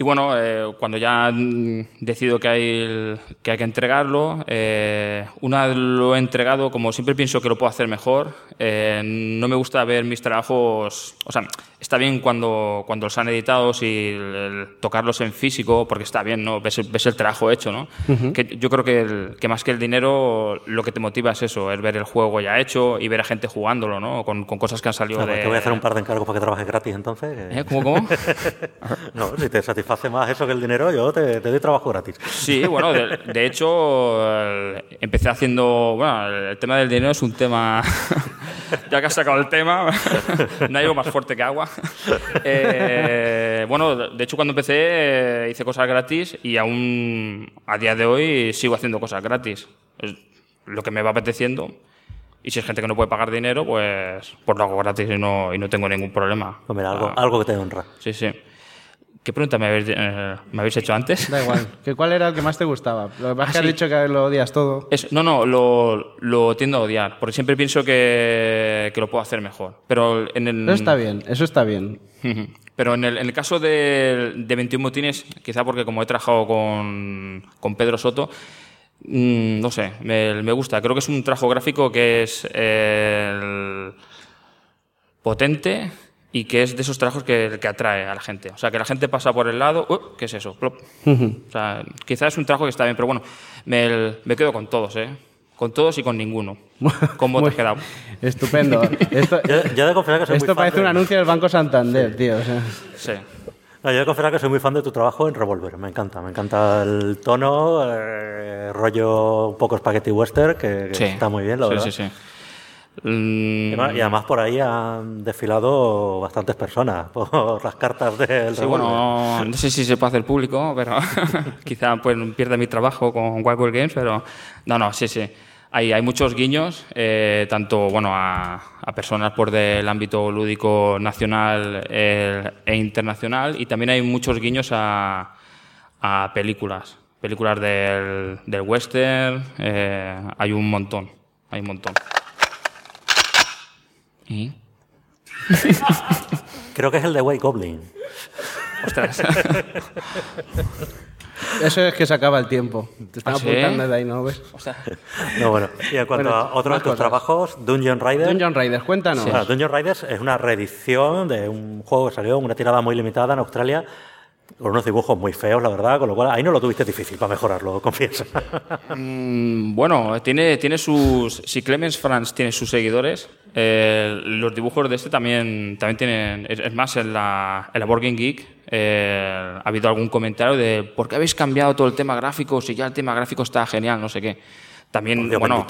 Y bueno, cuando ya decido que hay que entregarlo, una vez lo he entregado, como siempre pienso que lo puedo hacer mejor, no me gusta ver mis trabajos, o sea, está bien cuando los han editado y tocarlos en físico, porque está bien, ¿no? Ves el trabajo hecho, ¿no? Que yo creo que más que el dinero, lo que te motiva es eso, es ver el juego ya hecho y ver a gente jugándolo, ¿no? Con cosas que han salido Te voy a hacer un par de encargos para que trabajes gratis, entonces. ¿Cómo? No, si te satisface más eso que el dinero, yo te doy trabajo gratis. Sí, bueno, de hecho, empecé haciendo... Bueno, el tema del dinero es un tema... Ya que has sacado el tema, no hay algo más fuerte que agua. Bueno, de hecho, cuando empecé hice cosas gratis y aún a día de hoy sigo haciendo cosas gratis. Es lo que me va apeteciendo. Y si es gente que no puede pagar dinero, pues lo hago gratis y no tengo ningún problema. Pues mira, algo que te honra. Sí, sí. ¿Qué pregunta me habéis hecho antes? Da igual. ¿Cuál era el que más te gustaba? Lo que pasa es que has dicho que lo odias todo. No, lo tiendo a odiar, porque siempre pienso que lo puedo hacer mejor. Pero Eso está bien. Pero en el caso de 21 motines, quizá porque como he trabajado con Pedro Soto, no sé, me gusta. Creo que es un trabajo gráfico que es potente y que es de esos trabajos que atrae a la gente. O sea, que la gente pasa por el lado, ¿qué es eso? Plop. O sea, quizás es un trabajo que está bien, pero bueno, me quedo con todos, ¿eh? Con todos y con ninguno. ¿Cómo te has quedado? Estupendo. Yo de confesar que soy esto muy fan parece un anuncio del Banco Santander, tío. O sea. Sí. No, yo he de confesar que soy muy fan de tu trabajo en Revolver. Me encanta el tono, rollo un poco spaghetti western, que Sí. está muy bien, la verdad. Sí. Y además por ahí han desfilado bastantes personas por las cartas del Sí, Revolver. bueno, no sé si se puede hacer público, pero quizá pues pierda mi trabajo con Wildwood Games, pero no, sí. Hay muchos guiños, tanto bueno a personas por del ámbito lúdico nacional e internacional, y también hay muchos guiños a películas del western, hay un montón. ¿Y? Creo que es el de White Goblin. Ostras. Eso es que se acaba el tiempo. Te están ¿Sí? apuntando de ahí, ¿no ves? No, bueno. Y en cuanto a otro de tus trabajos, Dungeon Rider. Dungeon Raiders, cuéntanos. Bueno, Dungeon Riders es una reedición de un juego que salió en una tirada muy limitada en Australia, con unos dibujos muy feos, la verdad, con lo cual ahí no lo tuviste difícil para mejorarlo, confieso. Bueno, tiene sus... Si Clemens Franz tiene sus seguidores, los dibujos de este también tienen... Es más, en la Board Game Geek ha habido algún comentario de ¿por qué habéis cambiado todo el tema gráfico si ya el tema gráfico está genial? No sé qué. También, bueno,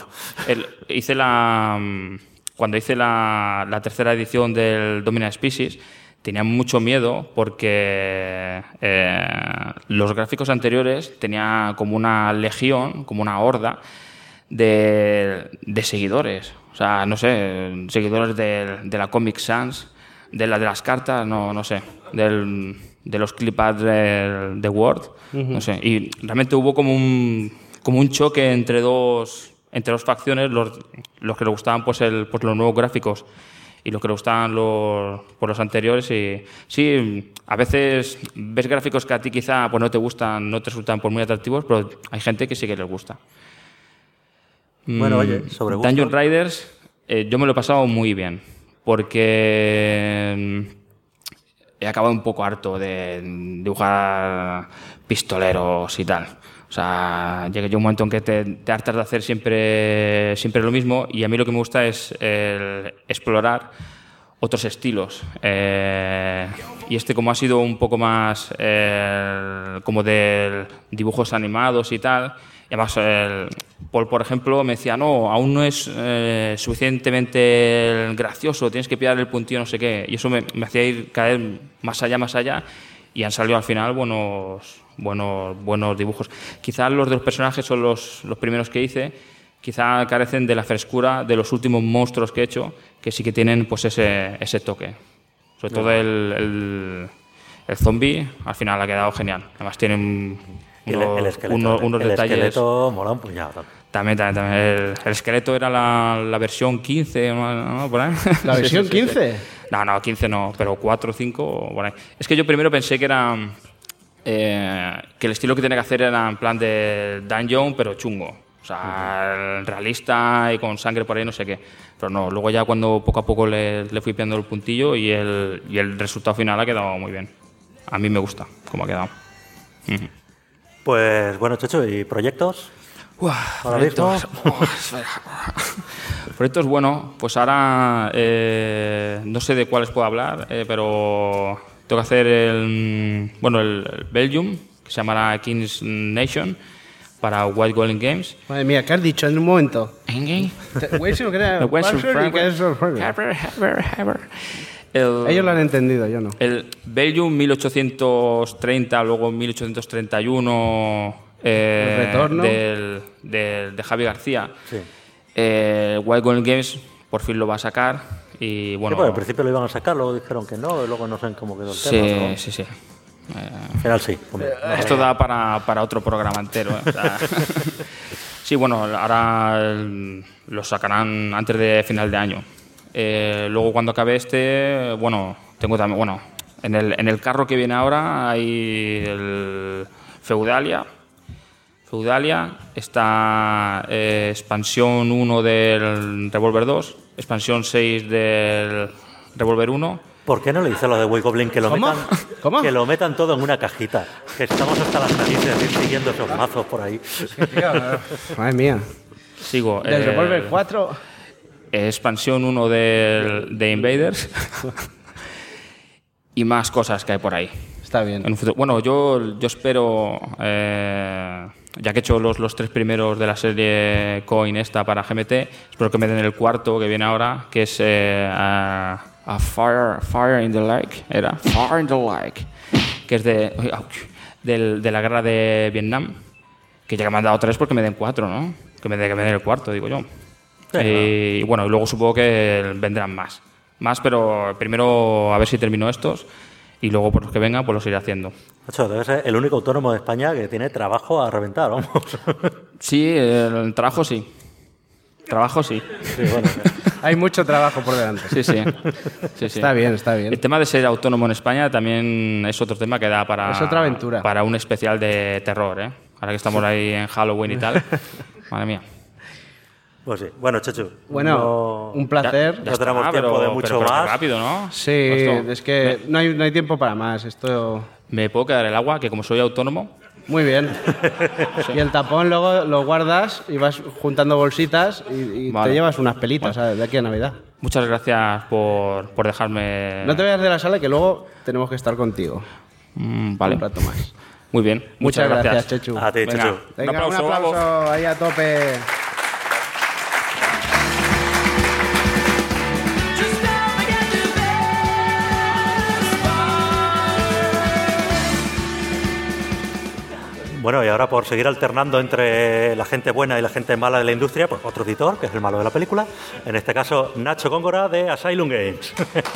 cuando hice la tercera edición del Dominant Species, tenía mucho miedo porque los gráficos anteriores tenía como una legión, como una horda de seguidores. O sea, no sé, seguidores de la Comic Sans, de las cartas, no sé, de los clipads de Word, no sé. Y realmente hubo como un choque entre dos facciones, los que le gustaban pues los nuevos gráficos y los que le gustaban los anteriores. Y sí, a veces ves gráficos que a ti quizá pues no te gustan, no te resultan pues muy atractivos, pero hay gente que sí que les gusta. Bueno, oye, sobre gusto. Dungeon Riders, yo me lo he pasado muy bien, porque he acabado un poco harto de dibujar pistoleros y tal. O sea, llega un momento en que te hartas de hacer siempre lo mismo, y a mí lo que me gusta es explorar otros estilos. Y como ha sido un poco más como de dibujos animados y tal, y además Paul, por ejemplo, me decía, no, aún no es suficientemente gracioso, tienes que pillar el puntillo, no sé qué, y eso me hacía ir cada vez más allá, y han salido al final buenos dibujos. Quizás los de los personajes son los primeros que hice, quizá carecen de la frescura de los últimos monstruos que he hecho, que sí que tienen pues ese toque. Sobre todo el zombie al final ha quedado genial. Además tienen unos detalles. El esqueleto mola un puñado. También. El esqueleto era la versión 15, ¿no? Por ahí. ¿La versión 15? No, 15 no, pero 4 o 5, por ahí. Es que yo primero pensé que era que el estilo que tenía que hacer era en plan de dungeon, pero chungo. O sea, realista y con sangre por ahí, no sé qué. Pero no, luego ya cuando poco a poco le fui pillando el puntillo y el resultado final ha quedado muy bien. A mí me gusta cómo ha quedado. Pues bueno, Chechu, ¿y proyectos? Proyectos. Proyectos, bueno, pues ahora no sé de cuáles puedo hablar, pero tengo que hacer el Belgium, que se llamará King's Nation, para White Golden Games. Madre mía, ¿qué has dicho en un momento? Ellos lo han entendido, yo no. El Belgium 1830, luego 1831 El retorno de Javi García. Sí. White Golden Games por fin lo va a sacar y bueno. Sí, pues al principio lo iban a sacar, luego dijeron que no, y luego no sé cómo quedó el tema. ¿No? Sí. Al final sí. Hombre, Esto da para otro programa entero. O sea, sí, bueno, ahora lo sacarán antes de final de año. Luego cuando acabe bueno, tengo también, en el carro que viene ahora hay el Feudalia, está expansión 1 del Revolver 2, expansión 6 del Revolver 1. ¿Por qué no le dice a los de White Goblin que que lo metan todo en una cajita? Que estamos hasta las narices siguiendo esos mazos por ahí. Madre mía. Sigo. Del Revolver 4. Expansión 1 de Invaders. Y más cosas que hay por ahí. Está bien. En un futuro. Bueno, yo espero, ya que he hecho los 3 primeros de la serie Coin esta para GMT, espero que me den el 4 que viene ahora, que es a Fire in the Lake, Fire in the Lake, que es de la guerra de Vietnam, que ya que me han dado 3 porque me den 4, ¿no? Que me den el 4, digo yo. Sí, y bueno, y luego supongo que vendrán más, pero primero a ver si termino estos y luego por los que vengan pues los iré haciendo. Nacho, debe ser el único autónomo de España que tiene trabajo a reventar, vamos. Sí, el trabajo sí. Sí, bueno, hay mucho trabajo por delante. Sí. Está bien. El tema de ser autónomo en España también es otro tema que da es otra aventura. Para un especial de terror, ¿eh? Ahora que estamos ahí en Halloween y tal. Madre mía. Pues sí. Bueno, Chechu. Bueno, un placer. Ya tenemos tiempo de mucho pero más. Rápido, ¿no? Sí, es que no hay tiempo para más. Esto... ¿Me puedo quedar el agua? Que como soy autónomo... Muy bien. Y el tapón luego lo guardas y vas juntando bolsitas y vale. Te llevas unas pelitas de aquí a Navidad. Muchas gracias por dejarme... No te vayas de la sala que luego tenemos que estar contigo. Vale. Un rato más. Muy bien. Muchas gracias, Chechu. A ti, Chechu. Venga, un aplauso ahí a tope. Bueno, y ahora por seguir alternando entre la gente buena y la gente mala de la industria, pues otro editor, que es el malo de la película, en este caso Nacho Góngora de Asylum Games.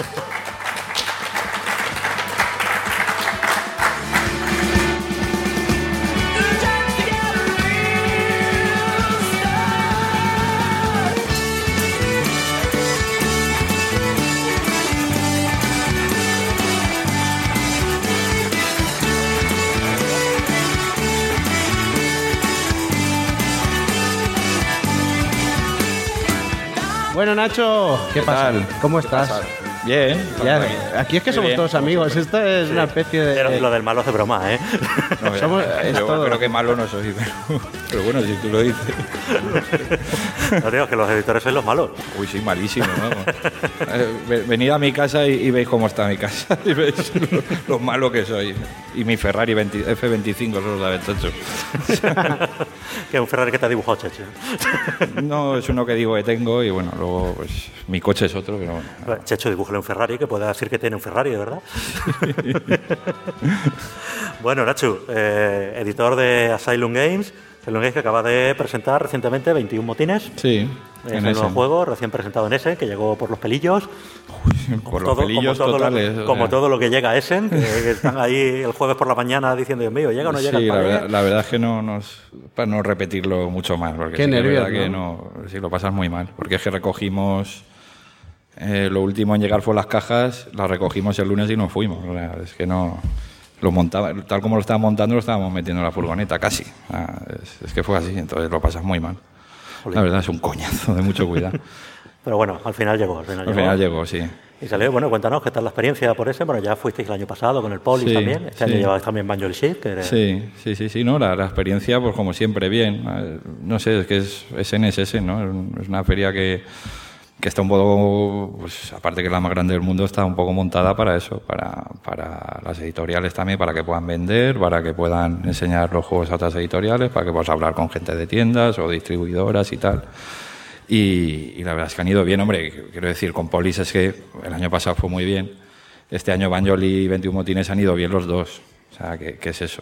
Bueno, Nacho, ¿qué pasa? Tal? ¿Cómo estás? Bien. Aquí es que somos todos amigos. Esto es una especie de... Pero lo del malo hace broma, ¿eh? No, yo creo que malo no soy, pero bueno, si tú lo dices. No digo que los editores sois los malos. Uy, sí, malísimo, ¿no? Venid a mi casa y veis cómo está mi casa. Y veis lo malo que soy. Y mi Ferrari F25, eso lo sabe Chechu. Que es un Ferrari que te ha dibujado Chechu. No, es uno que digo que tengo y bueno, luego pues mi coche es otro, pero bueno. Chechu, dibújale un Ferrari, que pueda decir que tiene un Ferrari, de verdad. Bueno, Nacho, editor de Asylum Games, que acaba de presentar recientemente 21 motines. Sí. Es el nuevo juego recién presentado en Essen, que llegó por los pelillos. Por los pelillos totales. Como todo lo que llega a Essen, que están ahí el jueves por la mañana diciendo, Dios mío, ¿llega o no llega? Sí, la verdad es que para no repetirlo mucho más. Porque qué nervios, ¿no? Sí, lo pasas muy mal. Porque es que recogimos... lo último en llegar fue las cajas, las recogimos el lunes y nos fuimos. Es que no... lo montaba, tal como lo estaban montando, lo estábamos metiendo en la furgoneta, casi. Es que fue así, entonces lo pasas muy mal. La verdad es un coñazo, de mucho cuidado. Pero bueno, al final llegó. Al final llegó, sí. Y salió, bueno, cuéntanos, ¿qué tal la experiencia por ese? Bueno, ya fuisteis el año pasado con el Polis también. Este año llevabais también Banjo Shift. Sí, no, la experiencia, pues como siempre, bien. No sé, es que es NSS, ¿no? Es una feria que está un poco, pues aparte que es la más grande del mundo, está un poco montada para eso, para las editoriales también, para que puedan vender, para que puedan enseñar los juegos a otras editoriales, para que puedas hablar con gente de tiendas o distribuidoras y tal. Y la verdad es que han ido bien, hombre. Quiero decir, con Polis es que el año pasado fue muy bien. Este año Banjoli y 21 Motines han ido bien los dos. O sea, ¿qué es eso?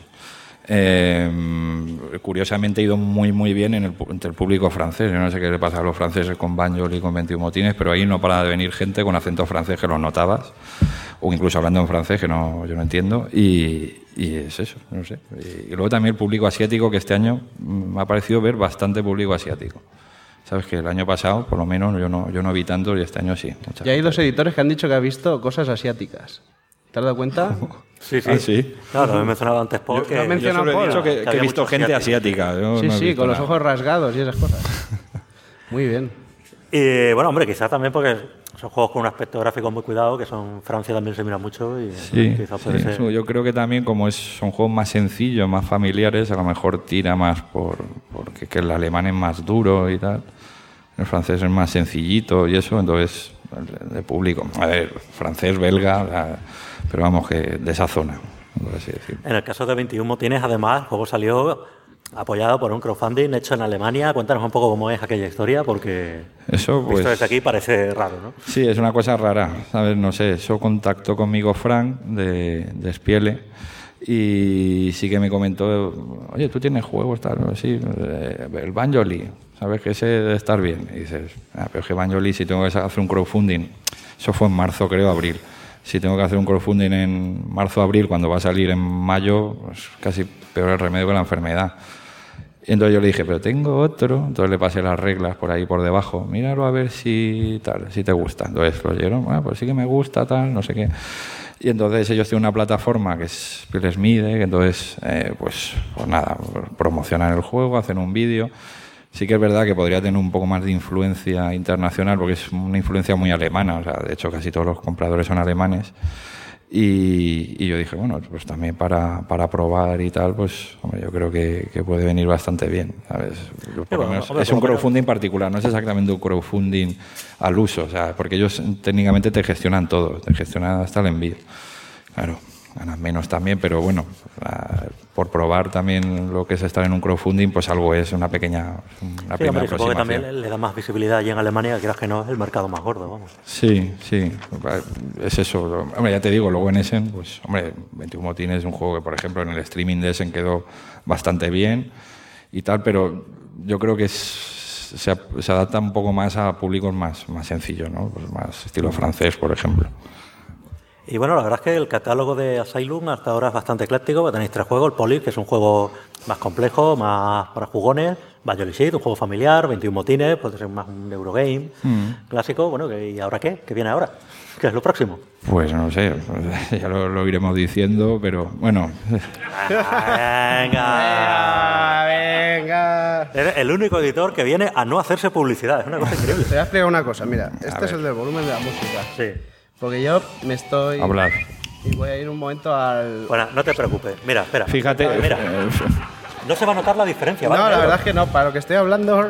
Curiosamente ha ido muy bien entre el público francés. Yo no sé qué le pasa a los franceses con Banjoli y con 21 Motines, pero ahí no para de venir gente con acento francés que lo notabas, o incluso hablando en francés que yo no entiendo. Y es eso, no sé. Y luego también el público asiático, que este año me ha parecido ver bastante público asiático. Sabes que el año pasado, por lo menos, yo no vi tanto y este año sí. Y hay dos editores que han dicho que ha visto cosas asiáticas. ¿Te has dado cuenta? Sí. Ah, sí. Claro, he mencionado antes Paul. Yo solo he dicho que he visto gente asiática. Sí, con los ojos rasgados y esas cosas. Muy bien. Y bueno, hombre, quizás también porque son juegos con un aspecto gráfico muy cuidado, que son Francia también se mira mucho. Y quizás puede ser... Yo creo que también como son juegos más sencillos, más familiares, a lo mejor tira más porque que el alemán es más duro y tal. El francés es más sencillito y eso, entonces de público. A ver, francés, belga, pero vamos, que de esa zona, por así decirlo. En el caso de 21 Motines, además, el juego salió apoyado por un crowdfunding hecho en Alemania. Cuéntanos un poco cómo es aquella historia, porque eso, pues, visto desde aquí parece raro, ¿no? Sí, es una cosa rara, ¿sabes? No sé, eso contactó conmigo Frank de Spiele y sí que me comentó, oye, ¿tú tienes juegos? Tal? Sí, el Banjoli, ¿sabes? Que ese debe estar bien. Y dices, pero es que Banjoli, si tengo que hacer un crowdfunding, eso fue en marzo, creo, abril. Si tengo que hacer un crowdfunding en marzo o abril, cuando va a salir en mayo, pues casi peor el remedio que la enfermedad. Y entonces yo le dije, pero tengo otro. Entonces le pasé las reglas por ahí por debajo. Míralo a ver si te gusta. Entonces lo oyeron, pues sí que me gusta, tal, no sé qué. Y entonces ellos tienen una plataforma que es Pilesmide, que entonces, pues nada, promocionan el juego, hacen un vídeo. Sí que es verdad que podría tener un poco más de influencia internacional, porque es una influencia muy alemana. O sea, de hecho, casi todos los compradores son alemanes. Y yo dije, bueno, pues también para probar y tal, pues hombre, yo creo que puede venir bastante bien, ¿sabes? Por lo menos, es un crowdfunding particular, no es exactamente un crowdfunding al uso, o sea, porque ellos técnicamente te gestionan todo, te gestionan hasta el envío. Claro, ganas menos también, pero bueno, por probar también lo que es estar en un crowdfunding, pues algo es una pequeña aproximación. Supongo que también le da más visibilidad allí en Alemania, quieras que no, es el mercado más gordo, vamos. Sí, es eso. Hombre, ya te digo, luego en Essen, pues hombre, 21 Motines es un juego que, por ejemplo, en el streaming de Essen quedó bastante bien y tal, pero yo creo que se adapta un poco más a públicos más sencillos, ¿no? Pues más estilo francés, por ejemplo. Y bueno, la verdad es que el catálogo de Asylum hasta ahora es bastante ecléctico. Tenéis 3 juegos, el Polis, que es un juego más complejo, más para jugones, Banjoli Shift, un juego familiar, 21 Motines, puede ser más un Eurogame clásico. Bueno, ¿y ahora qué? ¿Qué viene ahora? ¿Qué es lo próximo? Pues no sé, ya lo iremos diciendo, pero bueno. Venga. Eres el único editor que viene a no hacerse publicidad, es una cosa increíble. Te voy a explicar una cosa, mira, este es el del volumen de la música. Sí. Porque yo me estoy... Hablar. Y voy a ir un momento al... Bueno, no te preocupes. Mira, espera. Fíjate. Mira. No se va a notar la diferencia, ¿vale? No, la verdad es que no. Para lo que estoy hablando...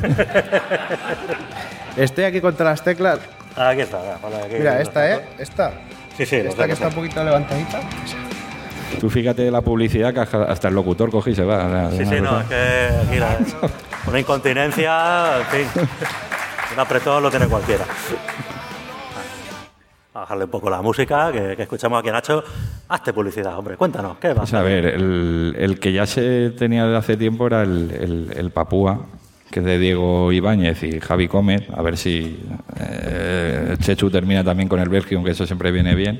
estoy aquí contra las teclas. Aquí está. Mira, esta, Esta. Sí. Esta que está un poquito levantadita. Tú fíjate de la publicidad que hasta el locutor coge y se va. Sí, no, es que aquí una incontinencia, en fin. Un apretón lo tiene cualquiera. Bajarle un poco la música, que escuchamos aquí a Nacho. Hazte publicidad, hombre, cuéntanos, ¿qué va? Pues a ver, el que ya se tenía de hace tiempo era el Papúa, que es de Diego Ibáñez y Javi Gómez. A ver si Chechu termina también con el Belgium, que eso siempre viene bien.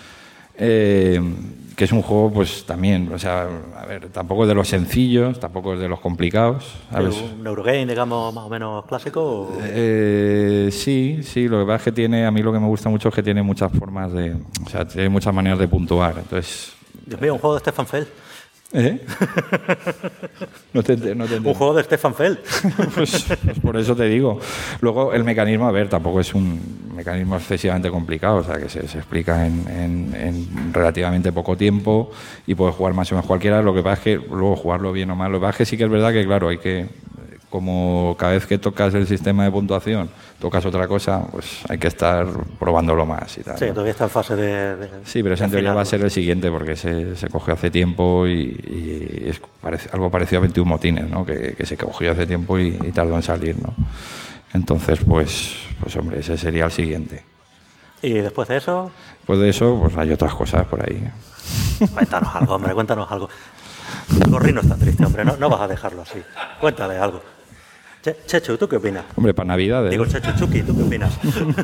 Que es un juego, pues también, o sea, a ver, tampoco es de los sencillos, tampoco es de los complicados. ¿Un Eurogame, digamos, más o menos clásico? Sí, lo que pasa es que tiene, a mí lo que me gusta mucho es que tiene muchas formas de, o sea, tiene muchas maneras de puntuar. Entonces, Dios mío, un juego de Stefan Feld. ¿Eh? No te entiendo. Un juego de Stefan Feld. Pues por eso te digo. Luego el mecanismo, a ver, tampoco es un mecanismo excesivamente complicado, o sea, que se explica en relativamente poco tiempo y puedes jugar más o menos cualquiera. Lo que pasa es que luego jugarlo bien o mal, lo que pasa es que sí que es verdad que, claro, hay que, como cada vez que tocas el sistema de puntuación, tocas otra cosa, pues hay que estar probándolo más y tal. Sí, todavía está en fase de sí, pero esa en teoría va a ser el siguiente, porque se cogió hace tiempo y es algo parecido a 21 motines, ¿no? Que se cogió hace tiempo y tardó en salir, ¿no? Entonces, pues hombre, ese sería el siguiente. ¿Y después de eso? Después de eso, pues hay otras cosas por ahí. Cuéntanos algo, hombre, cuéntanos algo. Gorri no está triste, hombre, no vas a dejarlo así. Cuéntale algo. Chechu, ¿tú qué opinas? Hombre, para Navidades. Digo, Chechu, Chucky, ¿tú qué opinas?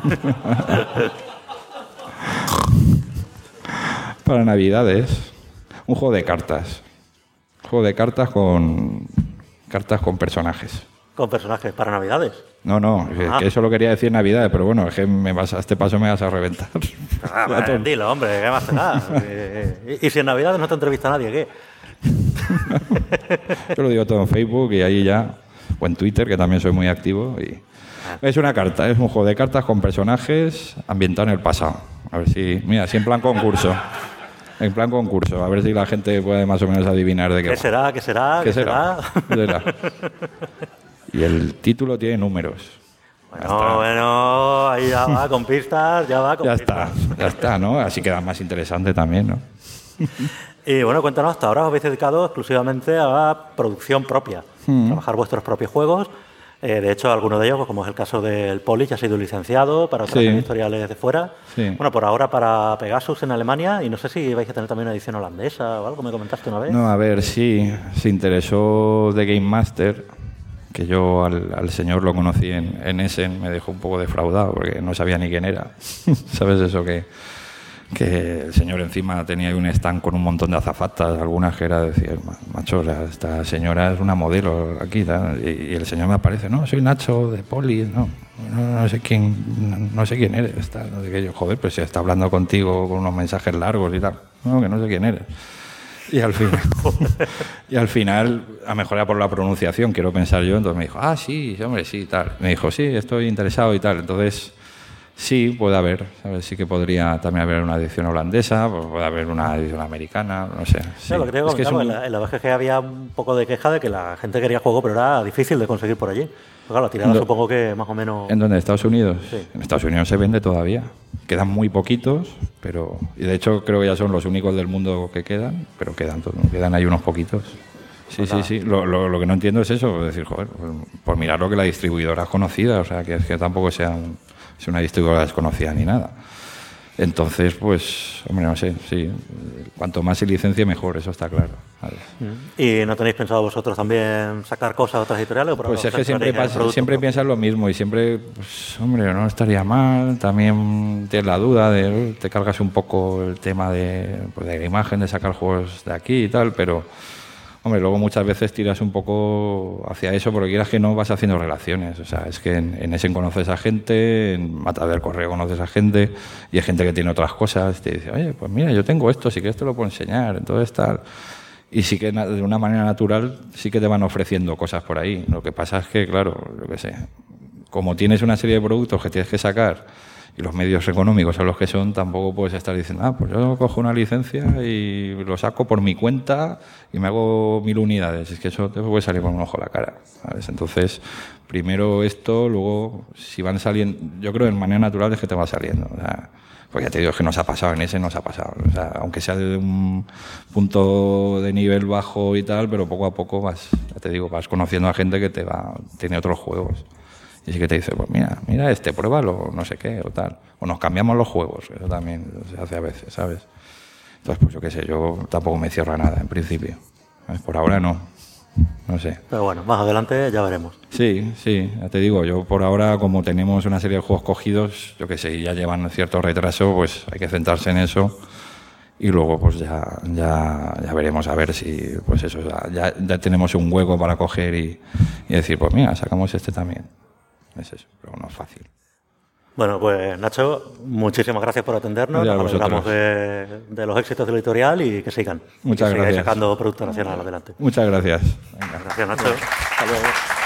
Para Navidades, un juego de cartas. Un juego de cartas con personajes. ¿Con personajes para Navidades? No, que eso lo quería decir en Navidades, pero bueno, es que a este paso me vas a reventar. Pues, dilo, hombre, ¿qué más te da? ¿Y si en Navidades no te entrevista nadie, qué? Yo lo digo todo en Facebook y ahí ya, o en Twitter, que también soy muy activo. Y es una carta, es un juego de cartas con personajes ambientado en el pasado. A ver si, mira, si en plan concurso. En plan concurso, a ver si la gente puede más o menos adivinar de qué. ¿Qué será? ¿Qué será? ¿Qué será? Y el título tiene números. Bueno, ahí ya va con pistas, ya está, ¿no? Así queda más interesante también, ¿no? Y bueno, cuéntanos, hasta ahora os habéis dedicado exclusivamente a producción propia, trabajar vuestros propios juegos. De hecho, alguno de ellos, como es el caso del Polish, ha sido licenciado para otras editoriales de fuera. Sí. Bueno, por ahora para Pegasus en Alemania, y no sé si vais a tener también una edición holandesa o algo, me comentaste una vez. No, a ver, sí, se interesó The Game Master, que yo al señor lo conocí en Essen, me dejó un poco defraudado porque no sabía ni quién era. ¿Sabes eso? Que el señor encima tenía un stand con un montón de azafatas, algunas que era decir, macho, esta señora es una modelo aquí, ¿tal? Y el señor me aparece, no, soy Nacho de Poli, no sé quién eres, tal. No sé qué. Yo, joder, pues si está hablando contigo con unos mensajes largos y tal, no, que no sé quién eres. Y al final, a mejorar por la pronunciación, quiero pensar yo, entonces me dijo, sí, hombre, sí, tal. Me dijo, sí, estoy interesado y tal. Entonces, sí, puede haber, ¿sabes? Sí que podría también haber una edición holandesa, pues puede haber una edición americana, no sé. Sí. Lo que te digo, en la BGG había un poco de queja de que la gente quería juego, pero era difícil de conseguir por allí. Pero claro, la tirada supongo que más o menos... ¿En dónde? ¿En Estados Unidos? Sí. En Estados Unidos se vende todavía. Quedan muy poquitos, pero... Y de hecho creo que ya son los únicos del mundo que quedan, pero quedan ahí unos poquitos. Sí. Lo que no entiendo es eso, es decir, joder, por mirar lo que la distribuidora es conocida, o sea, que tampoco sea una distribuidora desconocida ni nada. Entonces, pues, hombre, no sé, sí, cuanto más se licencie mejor, eso está claro. Vale. ¿Y no tenéis pensado vosotros también sacar cosas a otras editoriales? Pues es que siempre piensas lo mismo y siempre, pues, hombre, no estaría mal. También tienes la duda de, te cargas un poco el tema de la imagen, de sacar juegos de aquí y tal, pero... Hombre, luego muchas veces tiras un poco hacia eso porque quieras que no vas haciendo relaciones. O sea, es que en Essen conoces a gente, en Mata del Correo conoces a gente y hay gente que tiene otras cosas. Te dice, oye, pues mira, yo tengo esto, si quieres te lo puedo enseñar. Entonces tal. Y sí que de una manera natural sí que te van ofreciendo cosas por ahí. Lo que pasa es que, claro, yo qué sé, como tienes una serie de productos que tienes que sacar y los medios económicos son los que son, tampoco puedes estar diciendo, pues yo cojo una licencia y lo saco por mi cuenta y me hago 1000 unidades. Es que eso te puede salir por un ojo a la cara, ¿sabes? Entonces, primero esto, luego, si van saliendo, yo creo que de manera natural es que te va saliendo. O sea, pues ya te digo, es que nos ha pasado, en ese nos ha pasado. O sea, aunque sea de un punto de nivel bajo y tal, pero poco a poco vas conociendo a gente que tiene otros juegos. Y sí que te dice, pues mira pruébalo, no sé qué, o tal. O nos cambiamos los juegos, eso también se hace a veces, ¿sabes? Entonces, pues yo qué sé, yo tampoco me cierro a nada, en principio. Por ahora no sé. Pero bueno, más adelante ya veremos. Sí, ya te digo, yo por ahora, como tenemos una serie de juegos cogidos, yo qué sé, y ya llevan cierto retraso, pues hay que centrarse en eso. Y luego pues ya veremos a ver si, pues eso, ya tenemos un hueco para coger y decir, pues mira, sacamos este también. Es eso, pero no es fácil. Bueno, pues Nacho, muchísimas gracias por atendernos. Nos Nos alegramos de los éxitos de la editorial y que sigan. Muchas y que gracias. sigáis sacando producto nacional adelante. Muchas gracias. Venga. Gracias, Nacho. Hasta luego.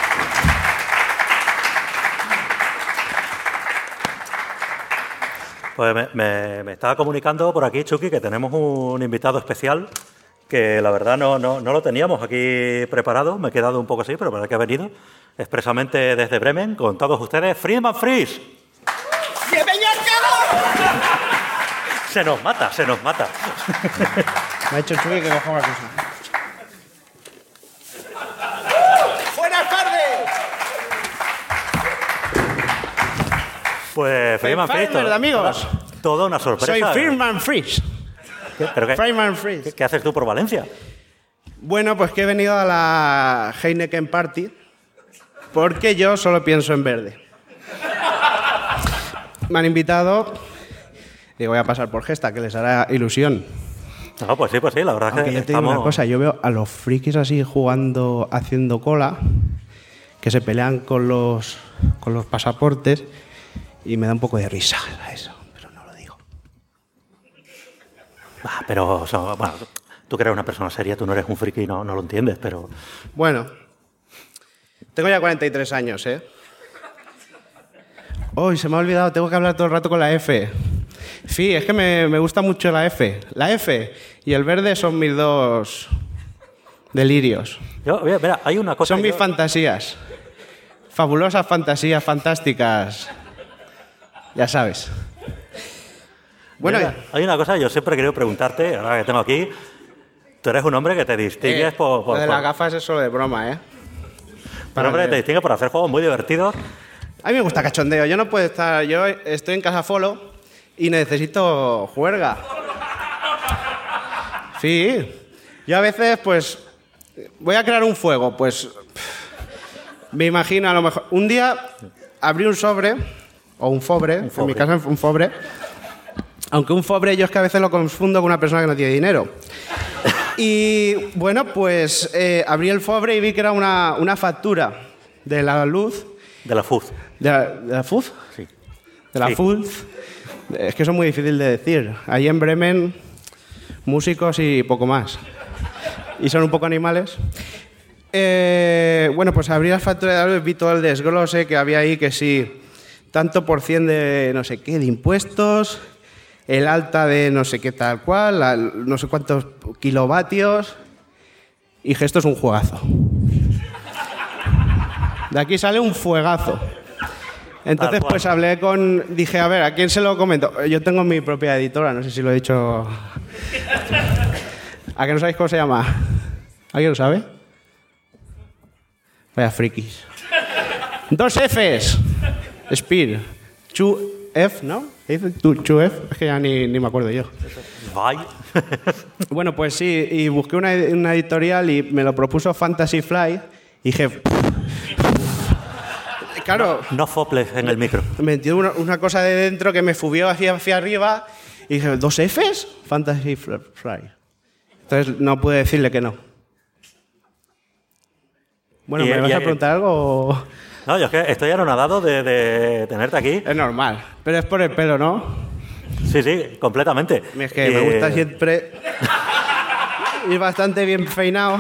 Pues me estaba comunicando por aquí, Chucky, que tenemos un invitado especial que la verdad no lo teníamos aquí preparado. Me he quedado un poco así, pero para que ha venido expresamente desde Bremen con todos ustedes, Friedman Fries. Se nos mata. Me ha dicho Chucky que coja una cosa. ¡Buenas tardes! Pues Friedman Fries, Friedman, amigos. toda una sorpresa. Soy Friedman Fries. Friedman Fries. ¿Qué haces tú por Valencia? Bueno, pues que he venido a la Heineken Party porque yo solo pienso en verde. Me han invitado y voy a pasar por Gesta, que les hará ilusión. No, pues sí, la verdad Aunque que yo te digo una cosa, yo veo a los frikis así jugando, haciendo cola, que se pelean con los pasaportes y me da un poco de risa eso, pero no lo digo. Pero, bueno, tú que eres una persona seria, tú no eres un friki y no lo entiendes, pero... Bueno, tengo ya 43 años, ¿eh? Uy, se me ha olvidado, tengo que hablar todo el rato con la F. Sí, es que me gusta mucho la F. La F y el verde son mis dos delirios. Mira, hay una cosa... Son mis fantasías. Fabulosas fantasías, fantásticas. Ya sabes. Bueno, Mira, hay una cosa que yo siempre he querido preguntarte, ahora que tengo aquí. Tú eres un hombre que te distingues por... lo de las gafas es solo de broma, ¿eh? Un hombre que te distingue por hacer juegos muy divertidos. A mí me gusta cachondeo. Yo no puedo estar... Yo estoy en Casa Folo y necesito juerga. Sí. Yo a veces, pues... Voy a crear un fuego, pues... Me imagino, a lo mejor... Un día abrí un sobre, o un fobre, en mi caso un fobre. Aunque un fobre yo es que a veces lo confundo con una persona que no tiene dinero. Y bueno, pues abrí el fobre y vi que era una factura de la luz. De la FUZ. ¿De la FUZ? Sí. De la FUZ. Es que eso es muy difícil de decir. Ahí en Bremen, músicos y poco más. Y son un poco animales. Bueno, pues abrí la factura de la luz y vi todo el desglose que había ahí, que sí, tanto por cien de no sé qué, de impuestos, el alta de no sé qué tal cual, no sé cuántos kilovatios. Y dije, esto es un juegazo. De aquí sale un fuegazo. Entonces, pues dije, a ver, ¿a quién se lo comento? Yo tengo mi propia editora, no sé si lo he dicho. ¿A que no sabéis cómo se llama? ¿Alguien lo sabe? Vaya frikis. 2 Fs. Spear. 2F, ¿no? ¿Qué dice? 2F. Es que ya ni me acuerdo yo. Bye. Bueno, pues sí, y busqué una editorial y me lo propuso Fantasy Fly y dije... Claro... No foples en el micro. Me metió una cosa de dentro que me subió hacia arriba y dije, ¿2 Fs? Fantasy Fly. Entonces no pude decirle que no. Bueno, ¿me vas a preguntar algo? No, yo es que estoy anonadado de tenerte aquí. Es normal, pero es por el pelo, ¿no? Sí, completamente. Es que me gusta siempre ir bastante bien peinado.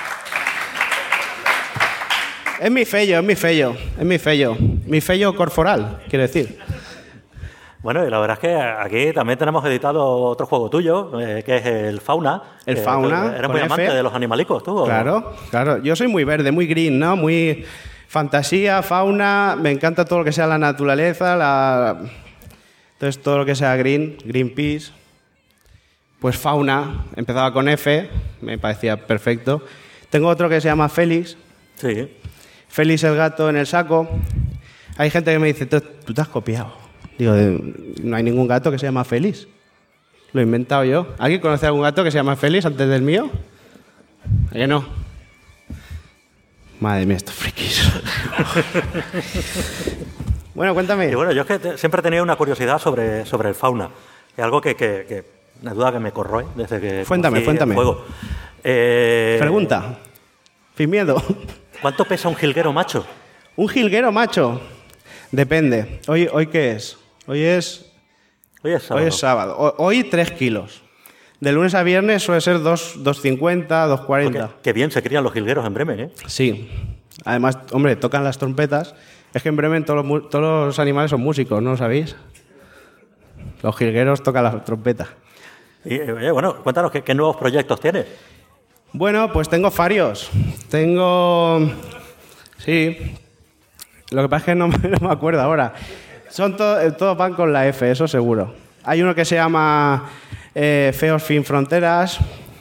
Es mi fello. Mi fello corporal, quiero decir. Bueno, y la verdad es que aquí también tenemos editado otro juego tuyo, que es el Fauna. El Fauna. Eres muy amante de los animalicos, tú. Claro. Yo soy muy verde, muy green, ¿no? Muy fantasía, fauna. Me encanta todo lo que sea la naturaleza, entonces todo lo que sea green, Greenpeace. Pues Fauna, empezaba con F, me parecía perfecto. Tengo otro que se llama Félix. Sí. Félix el gato en el saco. Hay gente que me dice, tú te has copiado. Digo, no hay ningún gato que se llama Félix. Lo he inventado yo. ¿Alguien conoce algún gato que se llama Félix antes del mío? ¿A qué no? Madre mía, estos frikis. Bueno, cuéntame. Y bueno, yo es que siempre he tenido una curiosidad sobre el Fauna. Es algo que una duda que me corroe desde que Cuéntame. el juego. Pregunta. Sin miedo. ¿Cuánto pesa un jilguero macho? Un jilguero macho. Depende. ¿Hoy qué es? Hoy es sábado. Hoy 3 kilos. De lunes a viernes suele ser 2,50, 2,40. Qué bien se crían los jilgueros en Bremen, ¿eh? Sí. Además, hombre, tocan las trompetas. Es que en Bremen todos los animales son músicos, ¿no lo sabéis? Los jilgueros tocan la trompeta. Y, bueno, cuéntanos, ¿qué nuevos proyectos tienes? Bueno, pues tengo varios. Sí. Lo que pasa es que no me acuerdo ahora. Todos van con la F, eso seguro. Hay uno que se llama Feos Fin Fronteras.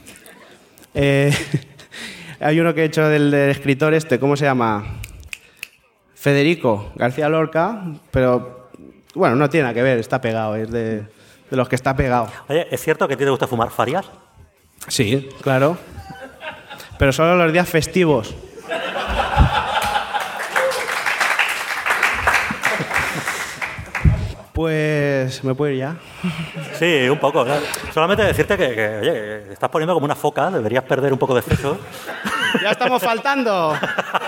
Hay uno que he hecho del escritor ¿cómo se llama? Federico García Lorca, pero bueno, no tiene nada que ver, está pegado, es de los que está pegado. Oye, ¿es cierto que a ti te gusta fumar farias? Sí, claro. Pero solo los días festivos. Pues me puedo ir ya. Sí, un poco. Claro. Solamente decirte que oye, te estás poniendo como una foca, deberías perder un poco de peso. ¡Ya estamos faltando!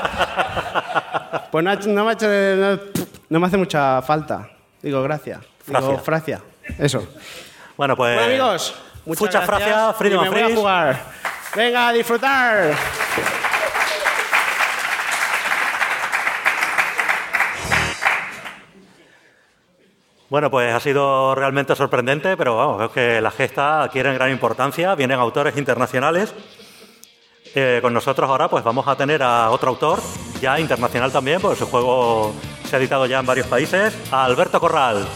Pues no me hace mucha falta. Digo, gracias. Digo, fracia. Eso. Bueno, pues... Bueno, amigos, muchas gracias. Freedom y me voy a jugar. ¡Venga, a disfrutar! Bueno, pues ha sido realmente sorprendente, pero vamos, veo que la gesta adquiere gran importancia, vienen autores internacionales. Con nosotros ahora pues vamos a tener a otro autor, ya internacional también, porque su juego se ha editado ya en varios países, a Alberto Corral.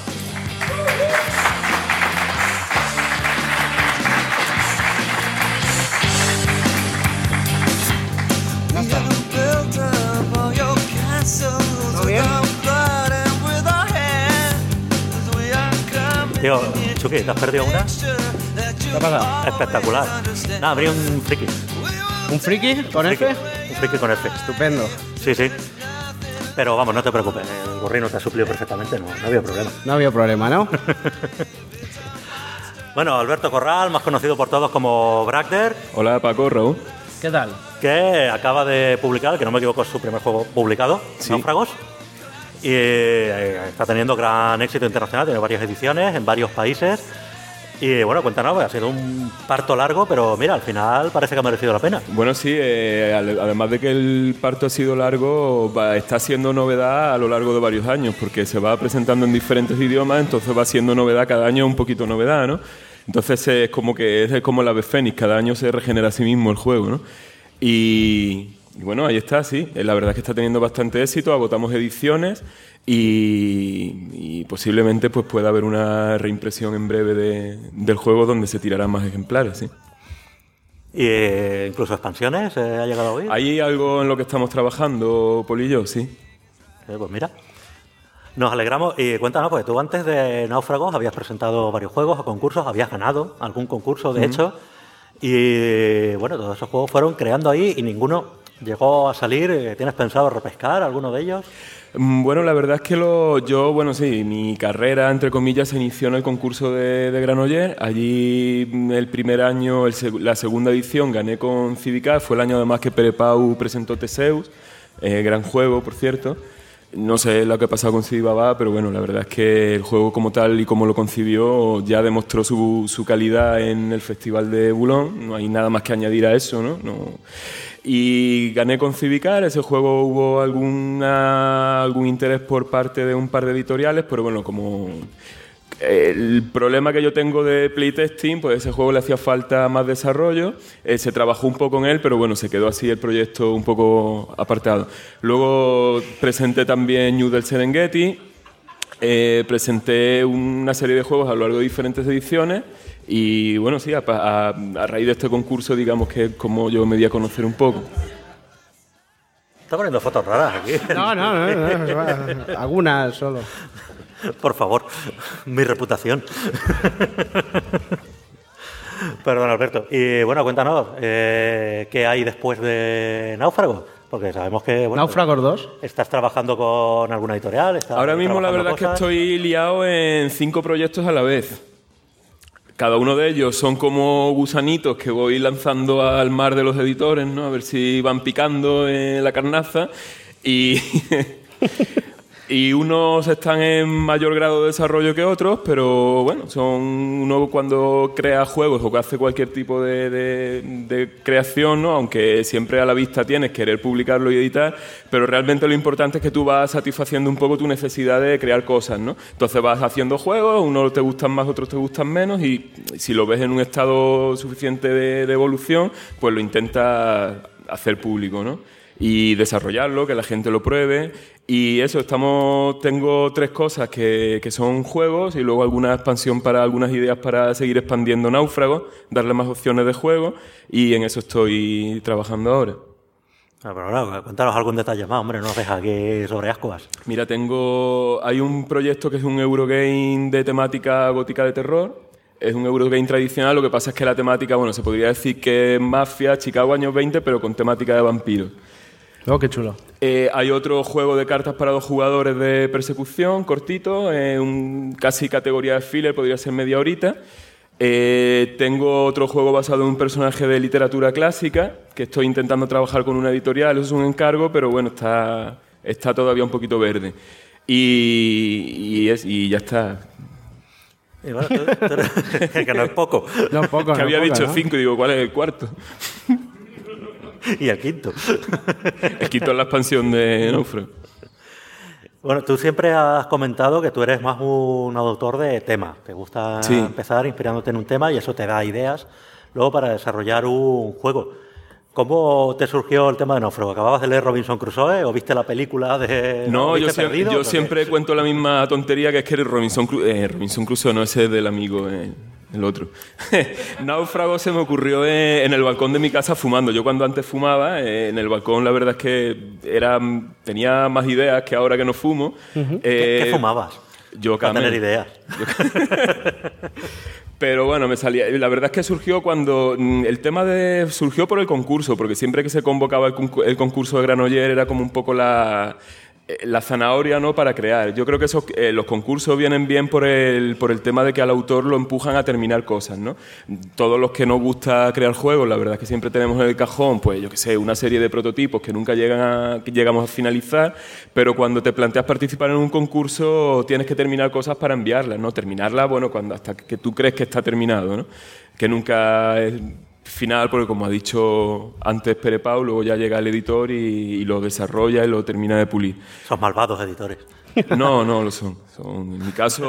¿Todo bien? Tío, Chucky, ¿te has perdido una? ¿Qué ha pasado? Espectacular. Nada, habría un friki. ¿Un friki con F? Un friki con F. Estupendo. Sí, sí. Pero vamos, no te preocupes, el gorrino te ha suplido perfectamente, no había problema. No había problema, ¿no? Bueno, Alberto Corral, más conocido por todos como Bragder. Hola, Paco, Raúl. ¿Qué tal? Que acaba de publicar, que no me equivoco, es su primer juego publicado, Sí. Náufragos. Y está teniendo gran éxito internacional, tiene varias ediciones en varios países. Y bueno, cuéntanos, ha sido un parto largo, pero mira, al final parece que ha merecido la pena. Bueno, sí, además de que el parto ha sido largo, está siendo novedad a lo largo de varios años, porque se va presentando en diferentes idiomas, entonces va siendo novedad cada año, un poquito novedad, ¿no? Entonces es como el ave fénix, cada año se regenera a sí mismo el juego, ¿no? Y bueno, ahí está, sí. La verdad es que está teniendo bastante éxito, agotamos ediciones y posiblemente pues pueda haber una reimpresión en breve del juego donde se tirarán más ejemplares, sí. Y incluso expansiones, ¿ha llegado a oír? ¿Hay algo en lo que estamos trabajando, Poli y yo? Sí. Pues mira, nos alegramos. Y cuéntanos, pues tú antes de Náufragos habías presentado varios juegos o concursos, habías ganado algún concurso, de hecho, y bueno, todos esos juegos fueron creando ahí y ninguno llegó a salir. ¿Tienes pensado repescar alguno de ellos? Bueno, la verdad es que mi carrera, entre comillas, se inició en el concurso de Granollers. Allí el primer año, la segunda edición, gané con Civicat. Fue el año además que Pere Pau presentó Teseus, gran juego, por cierto. No sé lo que ha pasado con Civibabá, pero bueno, la verdad es que el juego como tal y como lo concibió ya demostró su calidad en el Festival de Boulogne. No hay nada más que añadir a eso, ¿no? Y gané con Civicar. Ese juego hubo algún interés por parte de un par de editoriales, pero bueno, como el problema que yo tengo de playtesting, pues ese juego le hacía falta más desarrollo. Se trabajó un poco en él, pero bueno, se quedó así el proyecto un poco apartado. Luego presenté también New del Serengeti, presenté una serie de juegos a lo largo de diferentes ediciones. Y bueno, sí, a raíz de este concurso, digamos que es como yo me di a conocer un poco. Está poniendo fotos raras aquí. No, algunas solo. Por favor, mi reputación. Perdón, Alberto. Y bueno, cuéntanos, ¿qué hay después de Náufrago? Porque sabemos que... Bueno, Náufragos 2. ¿Estás trabajando con alguna editorial? Ahora mismo la verdad es que estoy liado en 5 proyectos a la vez. Cada uno de ellos son como gusanitos que voy lanzando al mar de los editores, ¿no? A ver si van picando en la carnaza. Y Y unos están en mayor grado de desarrollo que otros, pero bueno, uno cuando crea juegos o que hace cualquier tipo de creación, ¿no? Aunque siempre a la vista tienes querer publicarlo y editar, pero realmente lo importante es que tú vas satisfaciendo un poco tu necesidad de crear cosas, ¿no? Entonces vas haciendo juegos, unos te gustan más, otros te gustan menos, y si lo ves en un estado suficiente de evolución, pues lo intentas hacer público, ¿no? Y desarrollarlo, que la gente lo pruebe. Y eso, tengo 3 cosas que son juegos y luego alguna expansión para algunas ideas para seguir expandiendo Náufrago, darle más opciones de juego, y en eso estoy trabajando ahora. Pero ahora, cuéntanos algún detalle más, hombre, no nos dejas aquí sobre ascuas. Mira, hay un proyecto que es un Eurogame de temática gótica de terror. Es un Eurogame tradicional, lo que pasa es que la temática, bueno, se podría decir que es mafia, Chicago años 20, pero con temática de vampiros. Oh, qué chulo. Hay otro juego de cartas para 2 jugadores de persecución, cortito, casi categoría de filler, podría ser media horita. Tengo otro juego basado en un personaje de literatura clásica, que estoy intentando trabajar con una editorial, eso es un encargo, pero bueno, está todavía un poquito verde. Y ya está. Y bueno, que no es poco. No es poco, que había dicho ¿no? 5 y digo, ¿cuál es el cuarto? Y el quinto. El quinto es la expansión de Náufrago. Bueno, tú siempre has comentado que tú eres más un autor de temas. Te gusta empezar inspirándote en un tema y eso te da ideas luego para desarrollar un juego. ¿Cómo te surgió el tema de Náufrago? ¿Acababas de leer Robinson Crusoe o viste la película de... No, yo siempre cuento la misma tontería, que es que Robinson Crusoe no, ese es del amigo... El otro. Náufrago se me ocurrió en el balcón de mi casa fumando. Yo cuando antes fumaba, en el balcón la verdad es que tenía más ideas que ahora que no fumo. ¿Qué fumabas? Yo para tener ideas. Pero bueno, me salía. La verdad es que surgió cuando surgió por el concurso, porque siempre que se convocaba el concurso de Granollers era como un poco la zanahoria, ¿no?, para crear. Yo creo que los concursos vienen bien por el tema de que al autor lo empujan a terminar cosas, ¿no? Todos los que nos gusta crear juegos, la verdad es que siempre tenemos en el cajón, pues yo qué sé, una serie de prototipos que nunca llegamos a finalizar, pero cuando te planteas participar en un concurso tienes que terminar cosas para enviarlas, ¿no? Terminarlas, bueno, hasta que tú crees que está terminado, ¿no? Que nunca es final, porque como ha dicho antes Pere Pau, luego ya llega el editor y lo desarrolla y lo termina de pulir. Son malvados editores. No lo son. En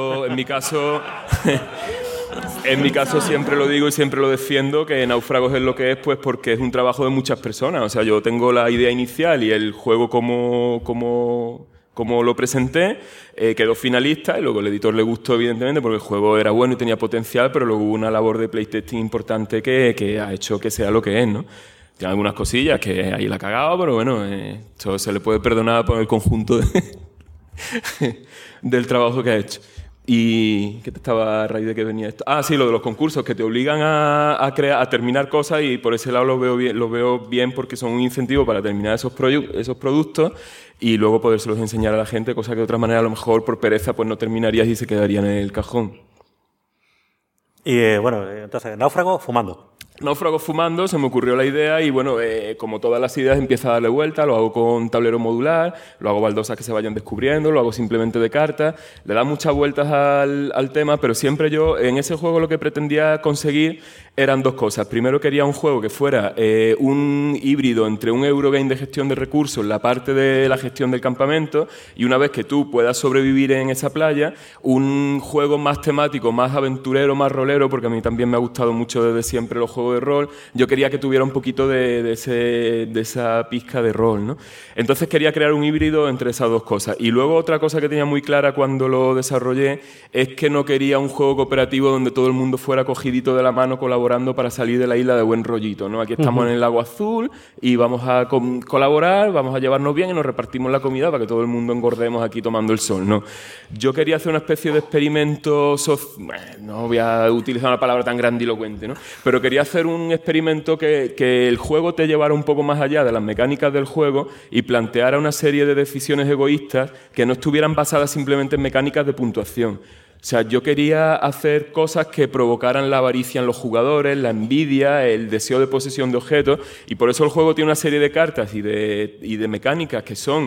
mi caso siempre lo digo y siempre lo defiendo, que Náufragos es lo que es, pues porque es un trabajo de muchas personas. O sea, yo tengo la idea inicial y el juego como lo presenté, quedó finalista y luego el editor le gustó, evidentemente, porque el juego era bueno y tenía potencial, pero luego hubo una labor de playtesting importante que ha hecho que sea lo que es, ¿no? Tiene algunas cosillas que ahí la ha cagado, pero bueno, eso se le puede perdonar por el conjunto del trabajo que ha hecho. ¿Y qué te estaba a raíz de que venía esto? Ah, sí, lo de los concursos, que te obligan a terminar cosas, y por ese lado lo veo bien porque son un incentivo para terminar esos productos y luego podérselos enseñar a la gente, cosa que de otra manera a lo mejor por pereza pues no terminarías y se quedarían en el cajón. Y bueno, entonces, Náufrago fumando. Náufrago fumando, se me ocurrió la idea y bueno, como todas las ideas empiezo a darle vuelta, lo hago con tablero modular, lo hago baldosas que se vayan descubriendo, lo hago simplemente de cartas, le da muchas vueltas al tema, pero siempre yo en ese juego lo que pretendía conseguir eran 2 cosas. Primero quería un juego que fuera un híbrido entre un Eurogame de gestión de recursos, la parte de la gestión del campamento, y una vez que tú puedas sobrevivir en esa playa, un juego más temático, más aventurero, más rolero, porque a mí también me ha gustado mucho desde siempre los juegos de rol. Yo quería que tuviera un poquito de esa pizca de rol, ¿no? Entonces quería crear un híbrido entre esas 2 cosas. Y luego otra cosa que tenía muy clara cuando lo desarrollé es que no quería un juego cooperativo donde todo el mundo fuera cogidito de la mano colaborando para salir de la isla de buen rollito, ¿no? Aquí estamos en el Lago Azul y vamos a colaborar, vamos a llevarnos bien y nos repartimos la comida para que todo el mundo engordemos aquí tomando el sol, ¿no? Yo quería hacer una especie de experimento, no voy a utilizar una palabra tan grandilocuente, ¿no? Pero quería hacer un experimento que el juego te llevara un poco más allá de las mecánicas del juego y planteara una serie de decisiones egoístas que no estuvieran basadas simplemente en mecánicas de puntuación. O sea, yo quería hacer cosas que provocaran la avaricia en los jugadores, la envidia, el deseo de posesión de objetos, y por eso el juego tiene una serie de cartas y de mecánicas que son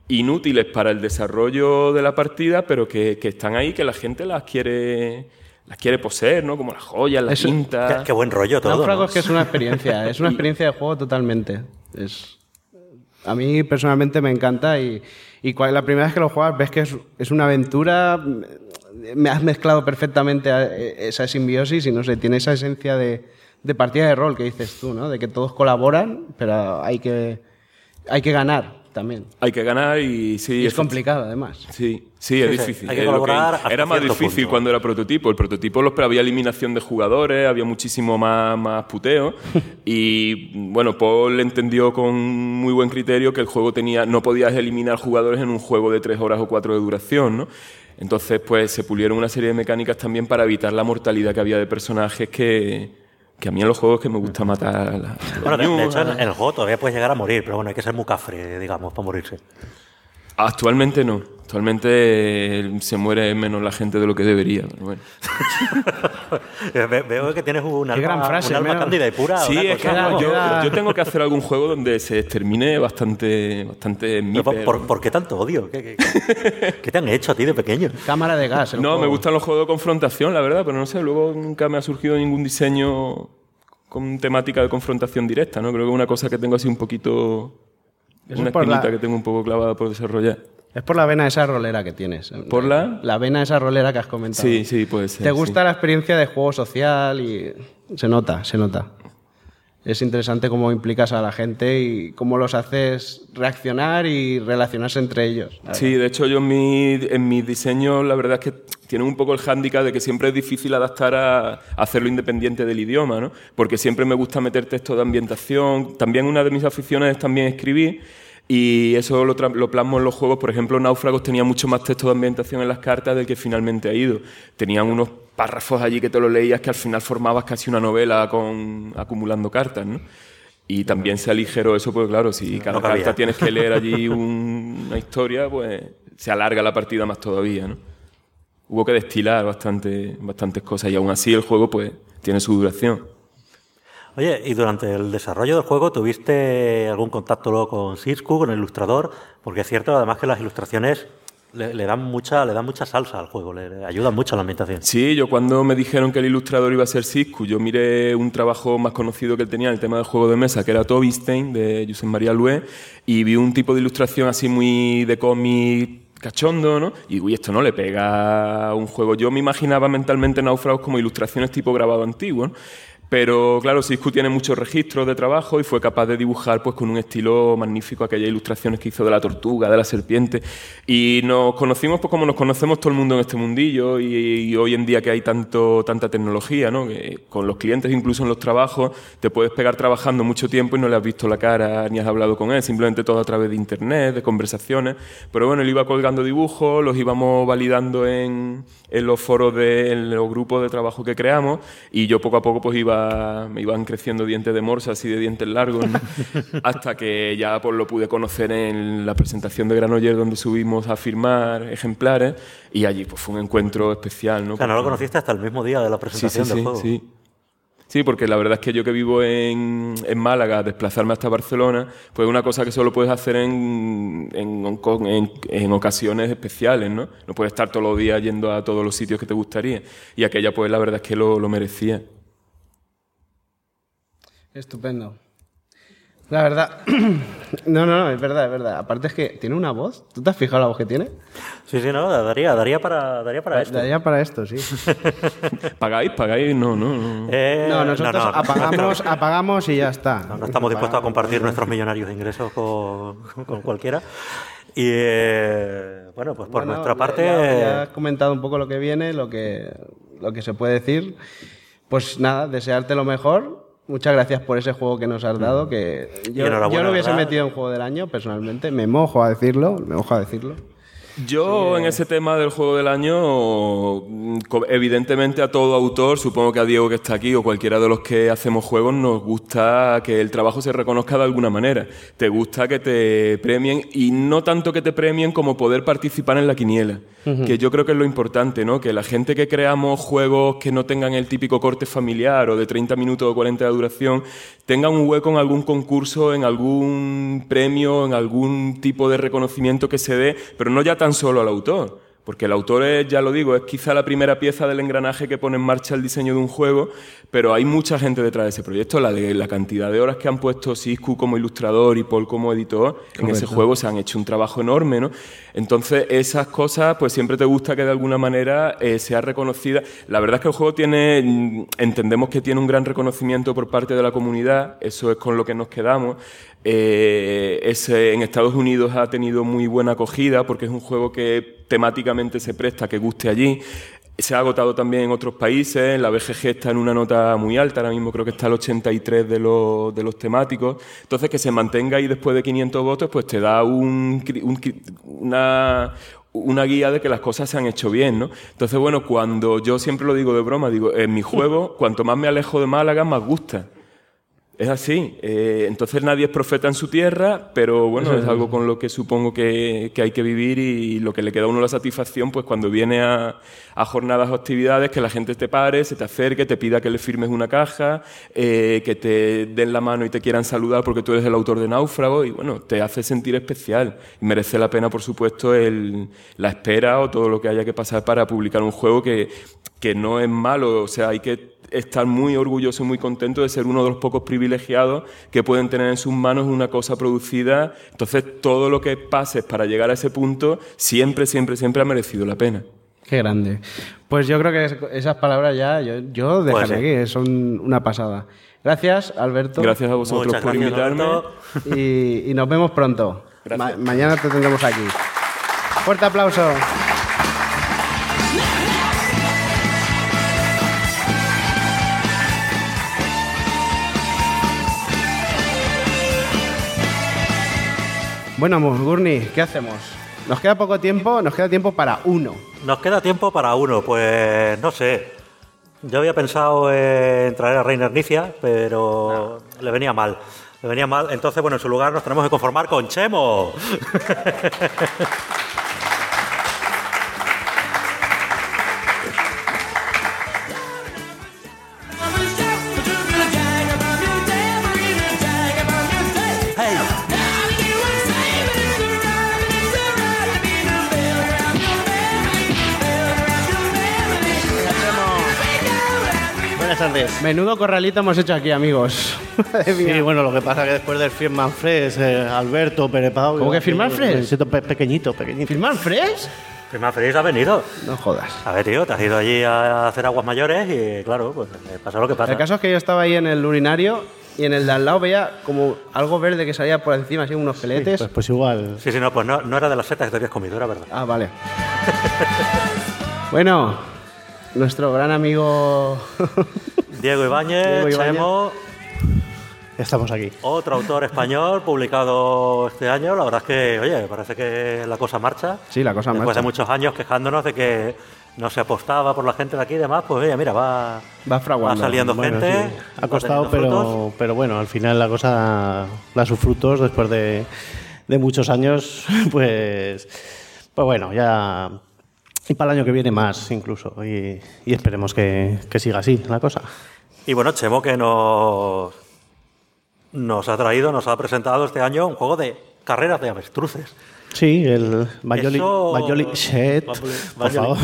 inútiles para el desarrollo de la partida, pero que están ahí, que la gente las quiere poseer, ¿no? Como las joyas, las cintas. Qué buen rollo todo. Náufragos, ¿no? Que es una experiencia, es una experiencia de juego totalmente. A mí personalmente me encanta y la primera vez que lo juegas ves que es una aventura. Me has mezclado perfectamente esa simbiosis y no sé, tiene esa esencia de partida de rol que dices tú, ¿no? De que todos colaboran, pero hay que ganar también. Hay que ganar y sí. Y es complicado, además. Sí, es difícil. Hay que colaborar. Era más difícil cuando era prototipo. El prototipo había eliminación de jugadores, había muchísimo más puteo. Y bueno, Paul entendió con muy buen criterio que el juego no podías eliminar jugadores en un juego de 3 horas o 4 de duración, ¿no? Entonces, pues se pulieron una serie de mecánicas también para evitar la mortalidad que había de personajes que a mí en los juegos que me gusta matar Bueno, de hecho en el juego todavía puedes llegar a morir, pero bueno, hay que ser muy cafre, digamos, para morirse. Actualmente no. Actualmente se muere menos la gente de lo que debería. Pero bueno. Veo que tienes una alma cándida y pura. Sí, es que yo tengo que hacer algún juego donde se extermine bastante en mí. ¿Por qué tanto odio? ¿Qué te han hecho a ti de pequeño? Cámara de gas. No, me gustan los juegos de confrontación, la verdad, pero no sé, luego nunca me ha surgido ningún diseño con temática de confrontación directa, ¿no? Creo que es una cosa que tengo así un poquito... Es una espinita que tengo un poco clavada por desarrollar. Es por la vena esa rolera que tienes. ¿Por la? La vena esa rolera que has comentado. Sí, puede ser. ¿Te gusta la experiencia de juego social? Y se nota. Es interesante cómo implicas a la gente y cómo los haces reaccionar y relacionarse entre ellos. Sí, de hecho yo en mis diseños la verdad es que tienen un poco el hándicap de que siempre es difícil adaptar a hacerlo independiente del idioma, ¿no? Porque siempre me gusta meter texto de ambientación. También una de mis aficiones es también escribir y eso lo plasmo en los juegos. Por ejemplo, Náufragos tenía mucho más texto de ambientación en las cartas del que finalmente ha ido. Tenían unos párrafos allí que te lo leías que al final formabas casi una novela acumulando cartas, ¿no? Y también se aligeró eso, porque claro, si cada carta tienes que leer allí una historia, pues se alarga la partida más todavía, ¿no? Hubo que destilar bastantes cosas y aún así el juego pues tiene su duración. Oye, ¿y durante el desarrollo del juego tuviste algún contacto luego con Sisku, con el ilustrador? Porque es cierto además que las ilustraciones le dan mucha salsa al juego, le ayudan mucho a la ambientación. Sí, yo cuando me dijeron que el ilustrador iba a ser Sisku, yo miré un trabajo más conocido que él tenía en el tema del juego de mesa, que era Tobinstein, de Josep María Lué, y vi un tipo de ilustración así muy de cómic cachondo, ¿no? Y uy, esto no le pega a un juego. Yo me imaginaba mentalmente Náufragos como ilustraciones tipo grabado antiguo, ¿no? Pero claro, Sisku tiene muchos registros de trabajo y fue capaz de dibujar pues con un estilo magnífico aquellas ilustraciones que hizo de la tortuga, de la serpiente. Y nos conocimos pues como nos conocemos todo el mundo en este mundillo y hoy en día que hay tanta tecnología, ¿no? Que con los clientes, incluso en los trabajos, te puedes pegar trabajando mucho tiempo y no le has visto la cara ni has hablado con él, simplemente todo a través de internet, de conversaciones. Pero bueno, él iba colgando dibujos, los íbamos validando en los foros, en los grupos de trabajo que creamos y yo poco a poco pues me iban creciendo dientes de morsa, así de dientes largos, ¿no? Hasta que ya pues lo pude conocer en la presentación de Granollers donde subimos a firmar ejemplares y allí pues fue un encuentro especial, ¿no? O sea, no lo conociste hasta el mismo día de la presentación del juego. Sí, porque la verdad es que yo que vivo en Málaga, desplazarme hasta Barcelona, pues es una cosa que solo puedes hacer en ocasiones especiales, ¿no? No puedes estar todos los días yendo a todos los sitios que te gustaría. Y aquella, pues la verdad es que lo merecía. Estupendo. La verdad... No, es verdad. Aparte es que tiene una voz. ¿Tú te has fijado la voz que tiene? Sí, no, daría para esto. Daría para esto, sí. ¿Pagáis? No. No, nosotros apagamos y ya está. No estamos dispuestos a compartir nuestros millonarios de ingresos con cualquiera. Y bueno, pues por nuestra parte... Ya has comentado un poco lo que viene, lo que se puede decir. Pues nada, desearte lo mejor. Muchas gracias por ese juego que nos has dado, que yo no hubiese metido en juego del año, personalmente. Me mojo a decirlo. Yo en ese tema del juego del año, evidentemente a todo autor, supongo que a Diego que está aquí o cualquiera de los que hacemos juegos, nos gusta que el trabajo se reconozca de alguna manera. Te gusta que te premien y no tanto que te premien como poder participar en la quiniela, que yo creo que es lo importante, ¿no? Que la gente que creamos juegos que no tengan el típico corte familiar o de 30 minutos o 40 de duración, tengan un hueco en algún concurso, en algún premio, en algún tipo de reconocimiento que se dé, pero no ya tan solo al autor, porque el autor es, ya lo digo, es quizá la primera pieza del engranaje que pone en marcha el diseño de un juego, pero hay mucha gente detrás de ese proyecto. La cantidad de horas que han puesto Siscu como ilustrador y Paul como editor en ese juego, se han hecho un trabajo enorme, ¿no? Entonces esas cosas pues siempre te gusta que de alguna manera sea reconocida. La verdad es que el juego entendemos que tiene un gran reconocimiento por parte de la comunidad, eso es con lo que nos quedamos. En Estados Unidos ha tenido muy buena acogida porque es un juego que temáticamente se presta a que guste allí. Se ha agotado también en otros países, la BGG está en una nota muy alta, ahora mismo creo que está al 83 de los temáticos. Entonces que se mantenga ahí después de 500 votos pues te da una guía de que las cosas se han hecho bien, ¿no? Entonces, bueno, cuando yo siempre lo digo de broma, digo, en mi juego, cuanto más me alejo de Málaga, más gusta. Es así. Entonces nadie es profeta en su tierra, pero bueno, es algo con lo que supongo que hay que vivir y lo que le queda a uno la satisfacción, pues cuando viene a jornadas o actividades, que la gente te pare, se te acerque, te pida que le firmes una caja, que te den la mano y te quieran saludar porque tú eres el autor de Náufrago y bueno, te hace sentir especial. Y merece la pena, por supuesto, la espera o todo lo que haya que pasar para publicar un juego que no es malo, o sea, hay que estar muy orgulloso y muy contento de ser uno de los pocos privilegiados que pueden tener en sus manos una cosa producida. Entonces, todo lo que pases para llegar a ese punto siempre ha merecido la pena. Qué grande. Pues yo creo que esas palabras ya yo dejaré aquí, son una pasada. Gracias, Alberto. Gracias a vosotros por invitarme. Y nos vemos pronto. Mañana te tendremos aquí. Fuerte aplauso. Bueno, Gurney, ¿qué hacemos? Nos queda poco tiempo, nos queda tiempo para uno. Nos queda tiempo para uno, pues no sé. Yo había pensado en traer a Reiner Nicia, pero le venía mal. Entonces, bueno, en su lugar nos tenemos que conformar con Chemo. Menudo corralito hemos hecho aquí, amigos. Sí, bueno, lo que pasa es que después del Firman Fresh, Alberto, Pere Pau... ¿Cómo que Firman Fresh? Pequeñito. ¿Firman Fresh? Firman Fresh ha venido. No jodas. A ver, tío, te has ido allí a hacer aguas mayores y, claro, pues pasa lo que pasa. El caso es que yo estaba ahí en el urinario y en el de al lado veía como algo verde que salía por encima, así unos peletes. Sí, pues igual. Sí, no, pues no era de las setas que te habías comido, era verdad. Ah, vale. Bueno, nuestro gran amigo... Diego Ibáñez, Chemo. Estamos aquí. Otro autor español publicado este año. La verdad es que, oye, parece que la cosa marcha. Sí, la cosa marcha. Después de muchos años quejándonos de que no se apostaba por la gente de aquí y demás, pues oye, mira, va saliendo gente. Sí. Ha costado, pero bueno, al final la cosa da sus frutos después de muchos años, pues bueno, ya... Y para el año que viene más, incluso. Y esperemos que siga así la cosa. Y bueno, Chemo, que nos ha presentado este año un juego de carreras de avestruces. Sí, el Bajoli Shed, por favor.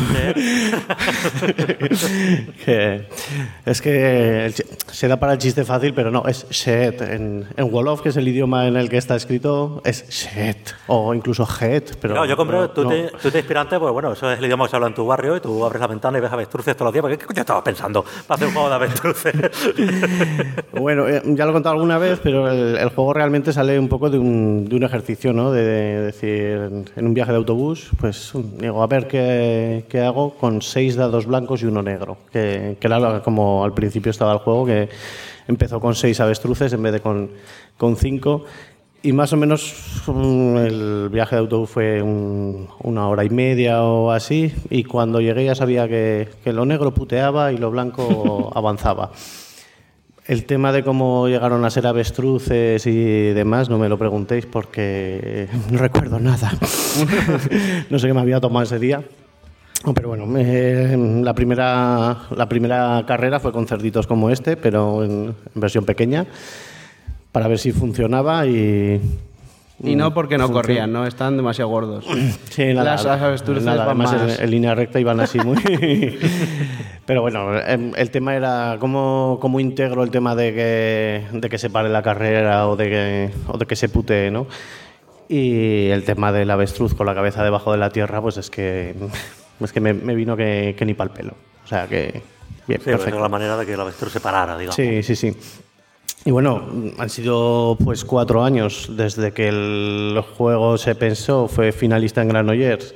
Es que se da para el chiste fácil, pero no, es Shed. En Wolof, que es el idioma en el que está escrito, es Shed. O incluso Het. Pero no, yo compré, tú te inspirante, pues bueno, eso es el idioma que se habla en tu barrio y tú abres la ventana y ves avestruces todos los días. Porque ¿qué coño estabas pensando para hacer un juego de avestruces? Bueno, ya lo he contado alguna vez, pero el juego realmente sale un poco de un ejercicio, ¿no? De decir, en un viaje de autobús, pues digo, a ver qué hago con 6 dados blancos y 1 negro, que era como al principio estaba el juego, que empezó con 6 avestruces en vez de con 5, Y más o menos el viaje de autobús fue 1 hora y media o así, y cuando llegué ya sabía que lo negro puteaba y lo blanco avanzaba. El tema de cómo llegaron a ser avestruces y demás no me lo preguntéis porque no recuerdo nada. No sé qué me había tomado ese día. Pero bueno, la primera carrera fue con cerditos como este, pero en versión pequeña, para ver si funcionaba y no porque no corrían, ¿no? Están demasiado gordos. Sí, nada, las avestruces van además más. en línea recta iban así muy... Pero bueno, el tema era cómo integro el tema de que se pare la carrera o de que se putee, ¿no? Y el tema del avestruz con la cabeza debajo de la tierra, pues es que me vino que ni pa'l pelo. O sea que... Bien, sí, perfecto. la manera de que el avestruz se parara, digamos. Sí. Y bueno, han sido pues 4 años desde que el juego se pensó, fue finalista en Granollers.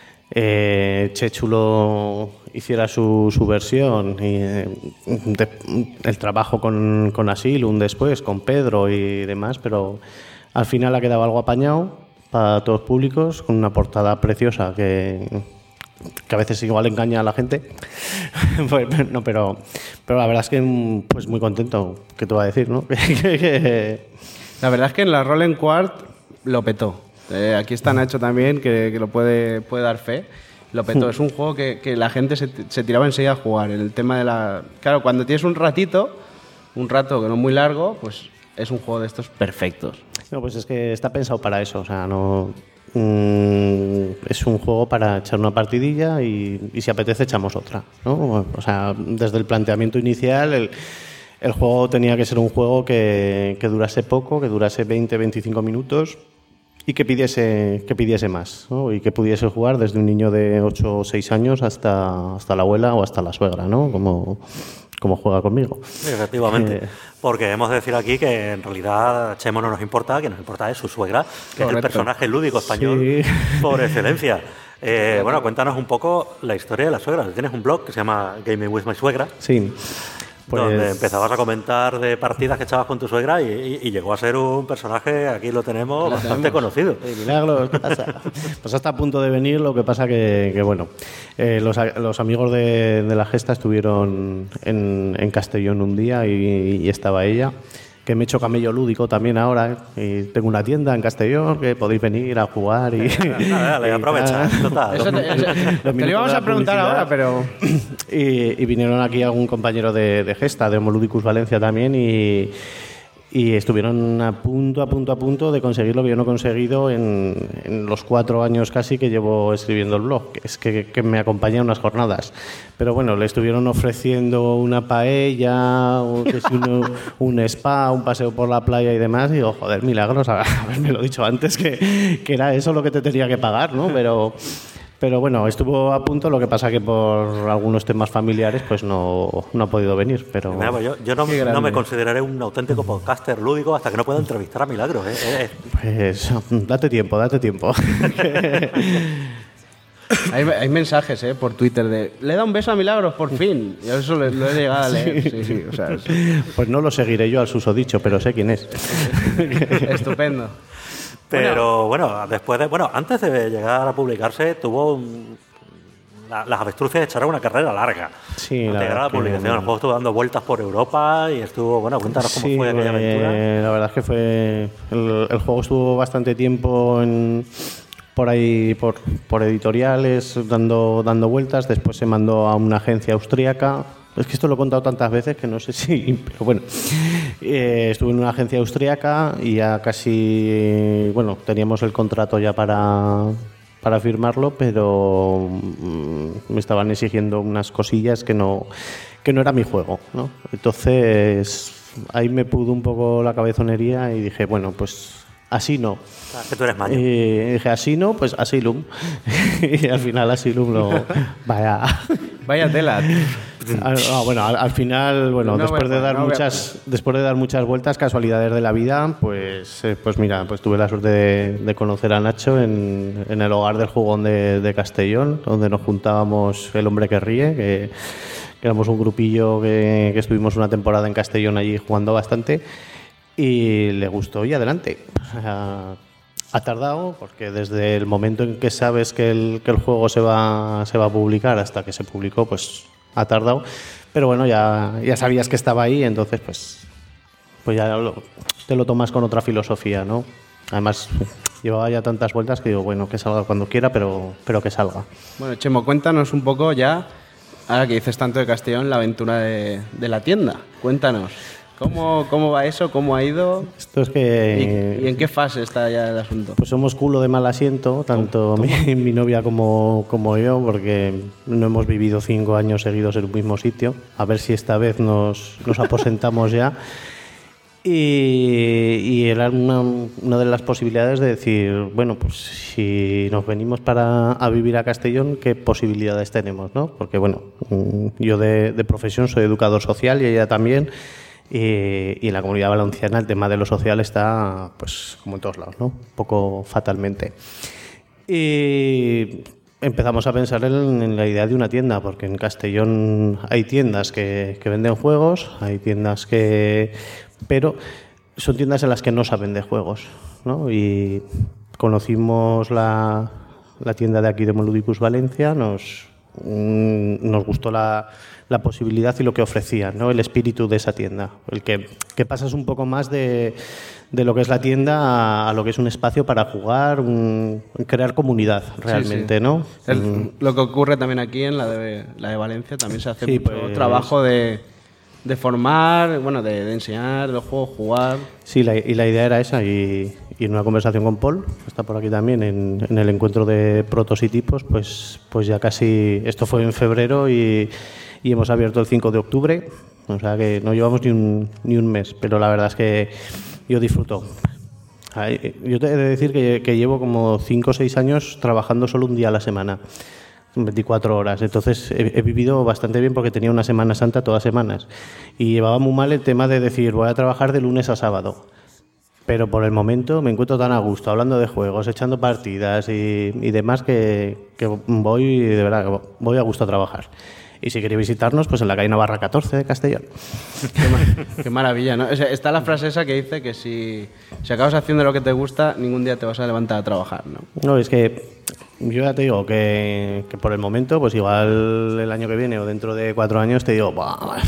Chechulo hiciera su versión y el trabajo con Asylum después, con Pedro y demás, pero al final ha quedado algo apañado para todos públicos, con una portada preciosa que a veces igual engaña a la gente. Pues, no, pero la verdad es que pues muy contento, ¿qué te voy a decir, no? La verdad es que en la Roll Quart lo petó. Aquí está Nacho también, que lo puede dar fe. Lo petó. Es un juego que la gente se tiraba enseguida a jugar. El tema de la... Claro, cuando tienes un rato que no es muy largo, pues es un juego de estos perfectos. No, pues es que está pensado para eso. O sea, no... es un juego para echar una partidilla y si apetece echamos otra, ¿no? O sea, desde el planteamiento inicial el juego tenía que ser un juego que durase poco, que durase 20-25 minutos y que pidiese más, ¿no? Y que pudiese jugar desde un niño de 8 o 6 años hasta la abuela o hasta la suegra, ¿no? Como juega conmigo. Sí, efectivamente. Porque hemos de decir aquí que en realidad a Chemo no nos importa, que nos importa es su suegra, que es el personaje lúdico español por excelencia. Bueno, cuéntanos un poco la historia de la suegra. Tienes un blog que se llama Gaming with My Suegra. Sí. Pues... donde empezabas a comentar de partidas que echabas con tu suegra y llegó a ser un personaje, aquí lo tenemos, bastante conocido. Milagros, ¿qué pasa? Pues hasta a punto de venir, lo que pasa que bueno, los amigos de la gesta estuvieron en Castellón un día y estaba ella, que me he hecho camello lúdico también ahora, y tengo una tienda en Castellón que podéis venir a jugar y... Dale, aprovecha. Te lo íbamos a preguntar ahora, pero... Y vinieron aquí algún compañero de gesta, de Homoludicus Valencia también, y estuvieron a punto de conseguir lo que yo no he conseguido en los 4 años casi que llevo escribiendo el blog, que es que me acompaña en unas jornadas. Pero bueno, le estuvieron ofreciendo una paella, un spa, un paseo por la playa y demás, y digo, joder, milagros, haberme lo dicho antes que era eso lo que te tenía que pagar, ¿no? Pero bueno, estuvo a punto, lo que pasa que por algunos temas familiares pues no ha podido venir. Pero mira, pues yo no me consideraré un auténtico podcaster lúdico hasta que no pueda entrevistar a Milagros. Pues date tiempo. Hay mensajes por Twitter de le da un beso a Milagros, por fin. Yo eso lo he llegado a leer. Sí, o sea, pues no lo seguiré yo al susodicho, pero sé quién es. Estupendo. Pero bueno, antes de llegar a publicarse, las avestruces echaron una carrera larga. Sí, la publicación. El juego estuvo dando vueltas por Europa y estuvo, cuéntanos cómo fue aquella aventura. La verdad es que fue el juego estuvo bastante tiempo por ahí, por editoriales, dando vueltas. Después se mandó a una agencia austríaca. Es que esto lo he contado tantas veces que no sé si... Pero bueno, estuve en una agencia austríaca y ya casi... Bueno, teníamos el contrato ya para firmarlo, pero me estaban exigiendo unas cosillas que no era mi juego, ¿no? Entonces ahí me pudo un poco la cabezonería y dije, bueno, pues así no. Que tú eres mayo. Y dije, así no, pues Asylum. Y al final Asylum lo... Vaya tela. Bueno, al final, después de dar muchas vueltas, casualidades de la vida, pues mira, pues tuve la suerte de conocer a Nacho en el hogar del jugón de Castellón, donde nos juntábamos El Hombre que Ríe, que éramos un grupillo que estuvimos una temporada en Castellón allí jugando bastante. y le gustó y adelante. Ha tardado, porque desde el momento en que sabes que el juego se va a publicar hasta que se publicó, pues ha tardado. Pero bueno, ya sabías que estaba ahí, entonces pues ya te lo tomas con otra filosofía, ¿no? Además, llevaba ya tantas vueltas que digo, bueno, que salga cuando quiera, pero que salga. Bueno, Chemo, cuéntanos un poco ya, ahora que dices tanto de Castellón, la aventura de la tienda. Cuéntanos. ¿Cómo va eso? ¿Cómo ha ido? Esto es que... ¿Y en qué fase está ya el asunto? Pues somos culo de mal asiento, tanto mi novia como yo, porque no hemos vivido 5 años seguidos en un mismo sitio. A ver si esta vez nos aposentamos ya. Y era una de las posibilidades de decir, bueno, pues si nos venimos a vivir a Castellón, ¿qué posibilidades tenemos, no? Porque, bueno, yo de profesión soy educador social y ella también. Y en la Comunidad Valenciana el tema de lo social está, pues, como en todos lados, ¿no? Un poco fatalmente. Y empezamos a pensar en la idea de una tienda, porque en Castellón hay tiendas que venden juegos, hay tiendas pero son tiendas en las que no saben de juegos, ¿no? Y conocimos la tienda de aquí de Moludicus Valencia, nos gustó la posibilidad y lo que ofrecía, ¿no? El espíritu de esa tienda, el que pasas un poco más de lo que es la tienda a lo que es un espacio para jugar, crear comunidad realmente, sí. ¿No? Lo que ocurre también aquí en la de Valencia, también se hace mucho pues, trabajo de formar, bueno, de enseñar, de juego, jugar. Sí, y la idea era esa, y en una conversación con Paul, que está por aquí también, en el encuentro de protos y tipos, pues ya casi, esto fue en febrero y hemos abierto el 5 de octubre, o sea que no llevamos ni un mes, pero la verdad es que yo disfruto. Yo te he de decir que llevo como 5 o 6 años trabajando solo un día a la semana, 24 horas, entonces he vivido bastante bien porque tenía una Semana Santa todas semanas y llevaba muy mal el tema de decir voy a trabajar de lunes a sábado. Pero por el momento me encuentro tan a gusto hablando de juegos, echando partidas y demás que voy, de verdad, que voy a gusto a trabajar. Y si queréis visitarnos, pues en la calle Navarra 14 de Castellón. Qué maravilla, ¿no? O sea, está la frase esa que dice que si acabas haciendo lo que te gusta, ningún día te vas a levantar a trabajar, ¿no? No, es que yo ya te digo que por el momento, pues igual el año que viene o dentro de 4 años te digo,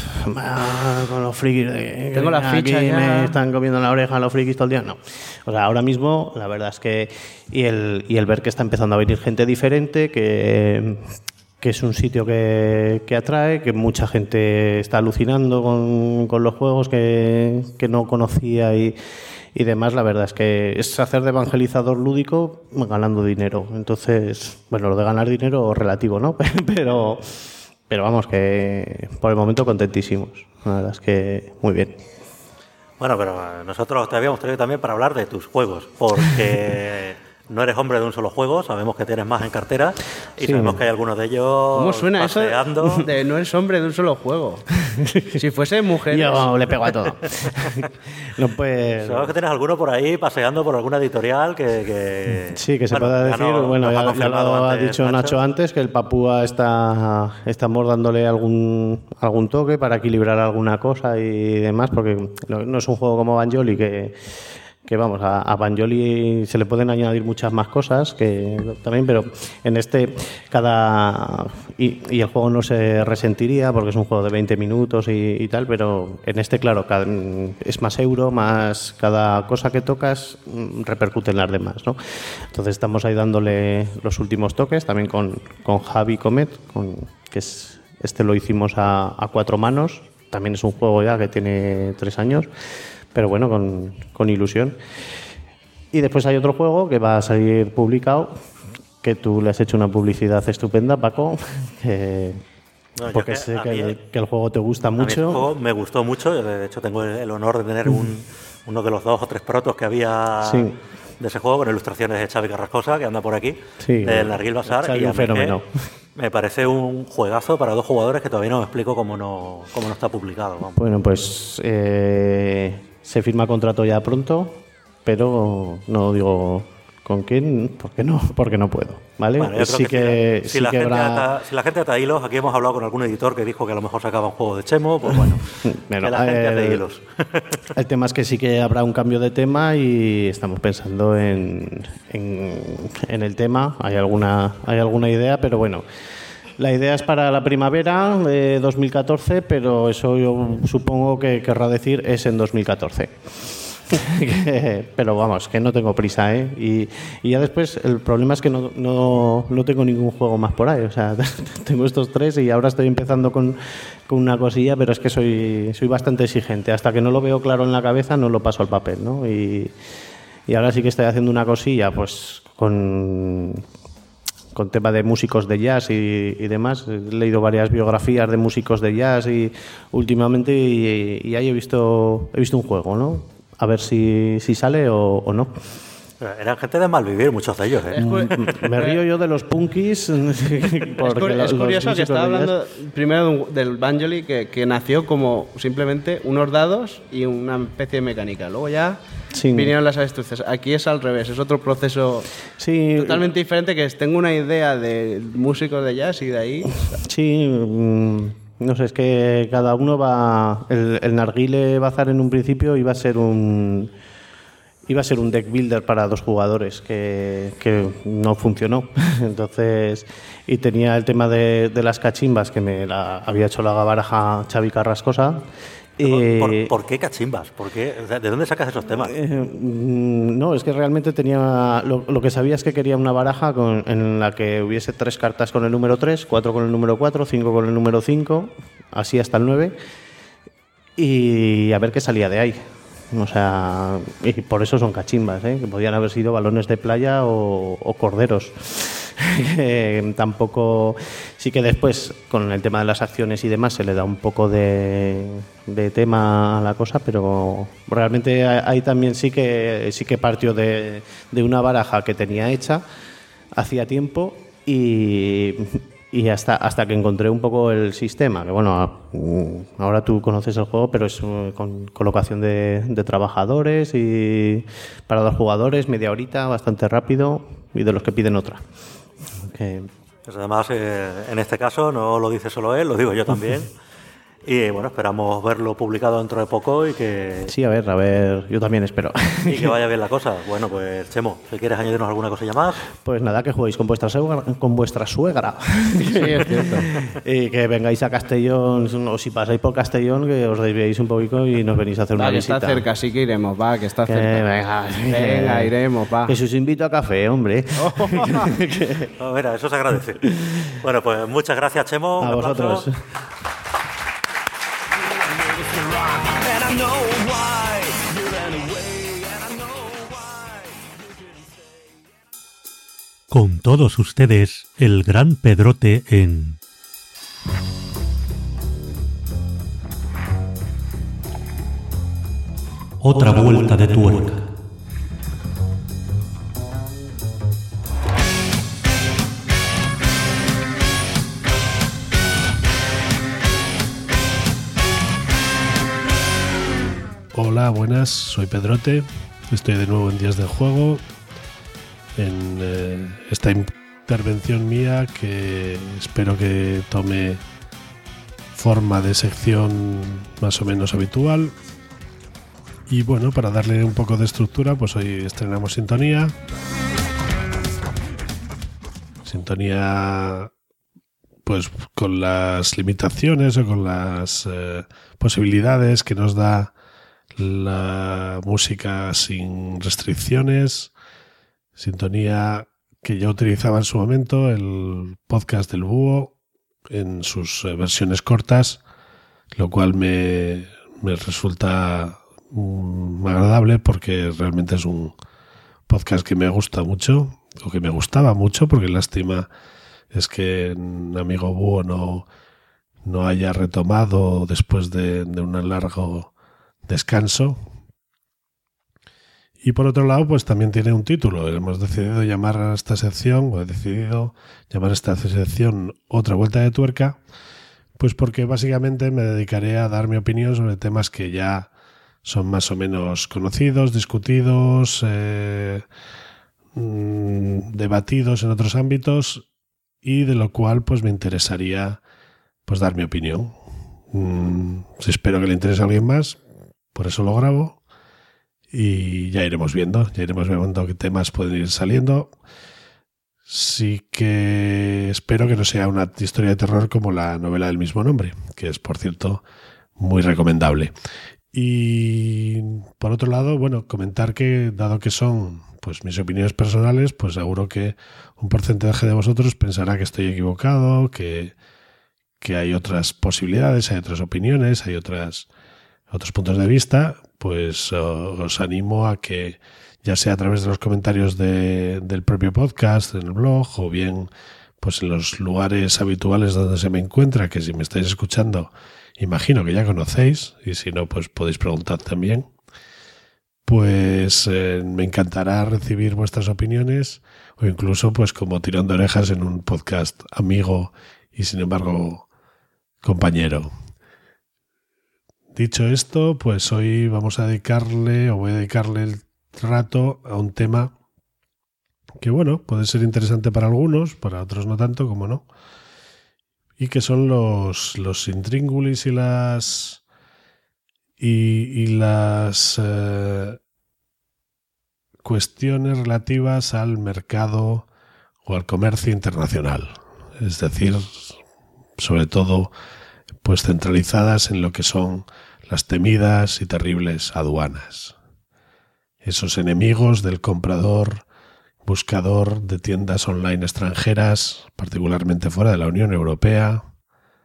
con los frikis tengo la ficha aquí, ya. me están comiendo la oreja los frikis todo el día. No. O sea, ahora mismo la verdad es que y el ver que está empezando a venir gente diferente, que es un sitio que atrae, que mucha gente está alucinando con los juegos que no conocía y demás. La verdad es que es hacer de evangelizador lúdico ganando dinero. Entonces, bueno, lo de ganar dinero relativo, ¿no? pero vamos, que por el momento contentísimos. La verdad es que muy bien. Bueno, pero nosotros te habíamos traído también para hablar de tus juegos, porque no eres hombre de un solo juego, sabemos que tienes más en cartera y sabemos que hay algunos de ellos. ¿Cómo suena paseando? Eso de no eres hombre de un solo juego? Si fuese mujer. Yo le pego a todo. No, pues... Sabemos que tienes alguno por ahí paseando por alguna editorial que sí, que se pueda decir. Ya lo ha dicho Nacho antes, que el Papúa estamos dándole algún toque para equilibrar alguna cosa y demás, porque no es un juego como Banjoli que vamos, a Banjoli se le pueden añadir muchas más cosas que también, pero en este y el juego no se resentiría porque es un juego de 20 minutos y tal, pero en este, claro, es más euro, más cada cosa que tocas repercute en las demás, ¿no? Entonces estamos ahí dándole los últimos toques, también con Javi Comet, que es lo hicimos a 4 manos, también es un juego ya que tiene 3 años, pero bueno, con ilusión. Y después hay otro juego que va a salir publicado, que tú le has hecho una publicidad estupenda, Paco, porque sé que el juego te gusta mucho. El juego me gustó mucho, de hecho tengo el honor de tener uno de los 2 o 3 protos que había de ese juego, con ilustraciones de Xavi Carrascosa, que anda por aquí, del Narguil Bazar. Xavi, y un fenómeno. Me parece un juegazo para 2 jugadores que todavía no me explico cómo no está publicado. Vamos. Bueno, pues se firma contrato ya pronto, pero no digo ¿Con quién? ¿Por qué no? Porque no puedo, ¿vale? Bueno, yo sí creo que sí si la que gente habrá... si la gente ata hilos, aquí hemos hablado con algún editor que dijo que a lo mejor sacaba un juego de Chemo, pues bueno, Bueno, que la gente ate hilos. El tema es que sí que habrá un cambio de tema y estamos pensando en el tema. Hay alguna idea, pero bueno, la idea es para la primavera de 2014, pero eso yo supongo que querrá decir es en 2014. Pero vamos, que no tengo prisa, ¿eh? Y ya después el problema es que no tengo ningún juego más por ahí. O sea, tengo estos 3 y ahora estoy empezando con una cosilla, pero es que soy bastante exigente. Hasta que no lo veo claro en la cabeza no lo paso al papel, ¿no? Y ahora sí que estoy haciendo una cosilla pues con tema de músicos de jazz y demás. He leído varias biografías de músicos de jazz y últimamente y ahí he visto un juego, ¿no? A ver si sale o no. Eran gente de mal vivir, muchos de ellos, ¿eh? Me río yo de los punkis. Es curioso que estaba hablando primero del Banjoli, que nació como simplemente unos dados y una especie de mecánica. Luego ya vinieron las avestruces. Aquí es al revés, es otro proceso totalmente diferente, que tengo una idea de músicos de jazz y de ahí... Sí, no sé, es que cada uno va... El Narguile Bazar en un principio iba a ser un deck builder para 2 jugadores que no funcionó. Entonces, y tenía el tema de las cachimbas, que me la había hecho la baraja Xavi Carrascosa. ¿Por qué cachimbas? ¿De dónde sacas esos temas? No, es que realmente tenía... Lo que sabía es que quería una baraja en la que hubiese 3 cartas con el número 3, 4 con el número 4, 5 con el número 5, así hasta el 9, y a ver qué salía de ahí. O sea, y por eso son cachimbas, ¿eh? Que podían haber sido balones de playa o corderos. Tampoco... Sí que después, con el tema de las acciones y demás, se le da un poco de tema a la cosa, pero realmente ahí también sí que partió de una baraja que tenía hecha hacía tiempo y hasta que encontré un poco el sistema, que bueno, ahora tú conoces el juego, pero es con colocación de trabajadores y para 2 jugadores, media horita, bastante rápido, y de los que piden otra. Pues además, en este caso no lo dice solo él, lo digo yo también. Y bueno, esperamos verlo publicado dentro de poco y que... Sí, a ver, yo también espero. Y que vaya bien la cosa. Bueno, pues Chemo, si quieres añadirnos alguna cosilla más. Pues nada, que juguéis con vuestra suegra. Sí, es cierto. Y que vengáis a Castellón, o si pasáis por Castellón, que os desviéis un poquito y nos venís a hacer una visita. Está cerca, sí que iremos, que está cerca. Venga, iremos, Que si os invito a café, hombre. No, mira, eso se agradece. Bueno, pues muchas gracias, Chemo. A vosotros. Con todos ustedes, el gran Pedrote en... Otra vuelta de tuerca. Hola, buenas, soy Pedrote, estoy de nuevo en Días del Juego, en esta intervención mía que espero que tome forma de sección más o menos habitual. Y bueno, para darle un poco de estructura, pues hoy estrenamos Sintonía. Sintonía pues con las limitaciones o con las posibilidades que nos da la música sin restricciones. Sintonía que ya utilizaba en su momento el podcast del Búho en sus versiones cortas, lo cual me resulta agradable porque realmente es un podcast que me gusta mucho, o que me gustaba mucho, porque lástima es que amigo Búho no haya retomado después de un largo descanso. Y por otro lado, pues también tiene un título. Hemos decidido llamar a esta sección, Otra Vuelta de Tuerca, pues porque básicamente me dedicaré a dar mi opinión sobre temas que ya son más o menos conocidos, discutidos, debatidos en otros ámbitos y de lo cual pues me interesaría pues dar mi opinión. Espero que le interese a alguien más, por eso lo grabo y ya iremos viendo qué temas pueden ir saliendo. Sí que espero que no sea una historia de terror como la novela del mismo nombre, que es, por cierto, muy recomendable. Y por otro lado, bueno, comentar que, dado que son pues mis opiniones personales, pues seguro que un porcentaje de vosotros pensará que estoy equivocado, que hay otras posibilidades, hay otras opiniones, hay otros puntos de vista. Pues os animo a que, ya sea a través de los comentarios del propio podcast, en el blog, o bien pues en los lugares habituales donde se me encuentra, que si me estáis escuchando, imagino que ya conocéis, y si no, pues podéis preguntar también. Pues me encantará recibir vuestras opiniones, o incluso pues como tirón de orejas en un podcast amigo y sin embargo compañero. Dicho esto, pues hoy voy a dedicarle el rato a un tema que, bueno, puede ser interesante para algunos, para otros no tanto, como no, y que son los intríngulis y las cuestiones relativas al mercado o al comercio internacional, es decir, sobre todo pues centralizadas en lo que son las temidas y terribles aduanas. Esos enemigos del comprador, buscador de tiendas online extranjeras, particularmente fuera de la Unión Europea,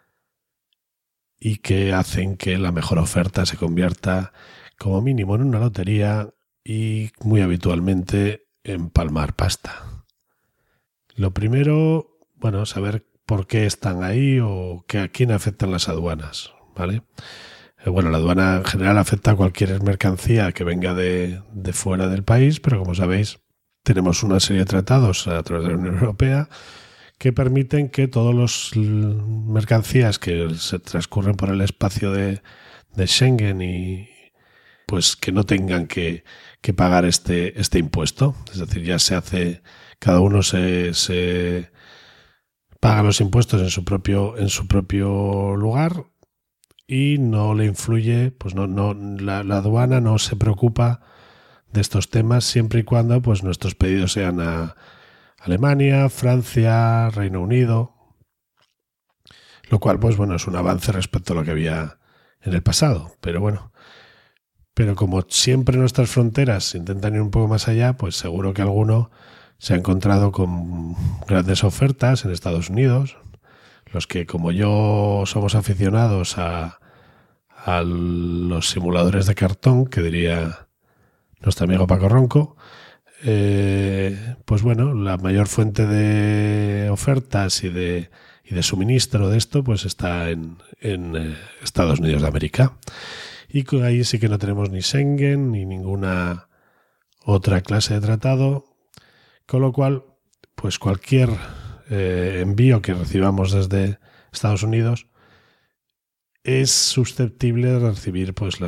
y que hacen que la mejor oferta se convierta como mínimo en una lotería y muy habitualmente en palmar pasta. Lo primero, bueno, saber por qué están ahí o a quién afectan las aduanas, ¿vale? Bueno, la aduana en general afecta a cualquier mercancía que venga de fuera del país, pero como sabéis, tenemos una serie de tratados a través de la Unión Europea que permiten que todas las mercancías que se transcurren por el espacio de Schengen y pues que no tengan que pagar este impuesto. Es decir, ya cada uno se paga los impuestos en su propio lugar y no le influye, pues la aduana no se preocupa de estos temas siempre y cuando pues nuestros pedidos sean a Alemania, Francia, Reino Unido, lo cual pues bueno es un avance respecto a lo que había en el pasado, pero como siempre nuestras fronteras intentan ir un poco más allá, pues seguro que alguno se ha encontrado con grandes ofertas en Estados Unidos. Los que, como yo, somos aficionados a los simuladores de cartón, que diría nuestro amigo Paco Ronco, pues bueno, la mayor fuente de ofertas y de suministro de esto pues está en Estados Unidos de América. Y ahí sí que no tenemos ni Schengen ni ninguna otra clase de tratado, con lo cual pues cualquier envío que recibamos desde Estados Unidos es susceptible de recibir pues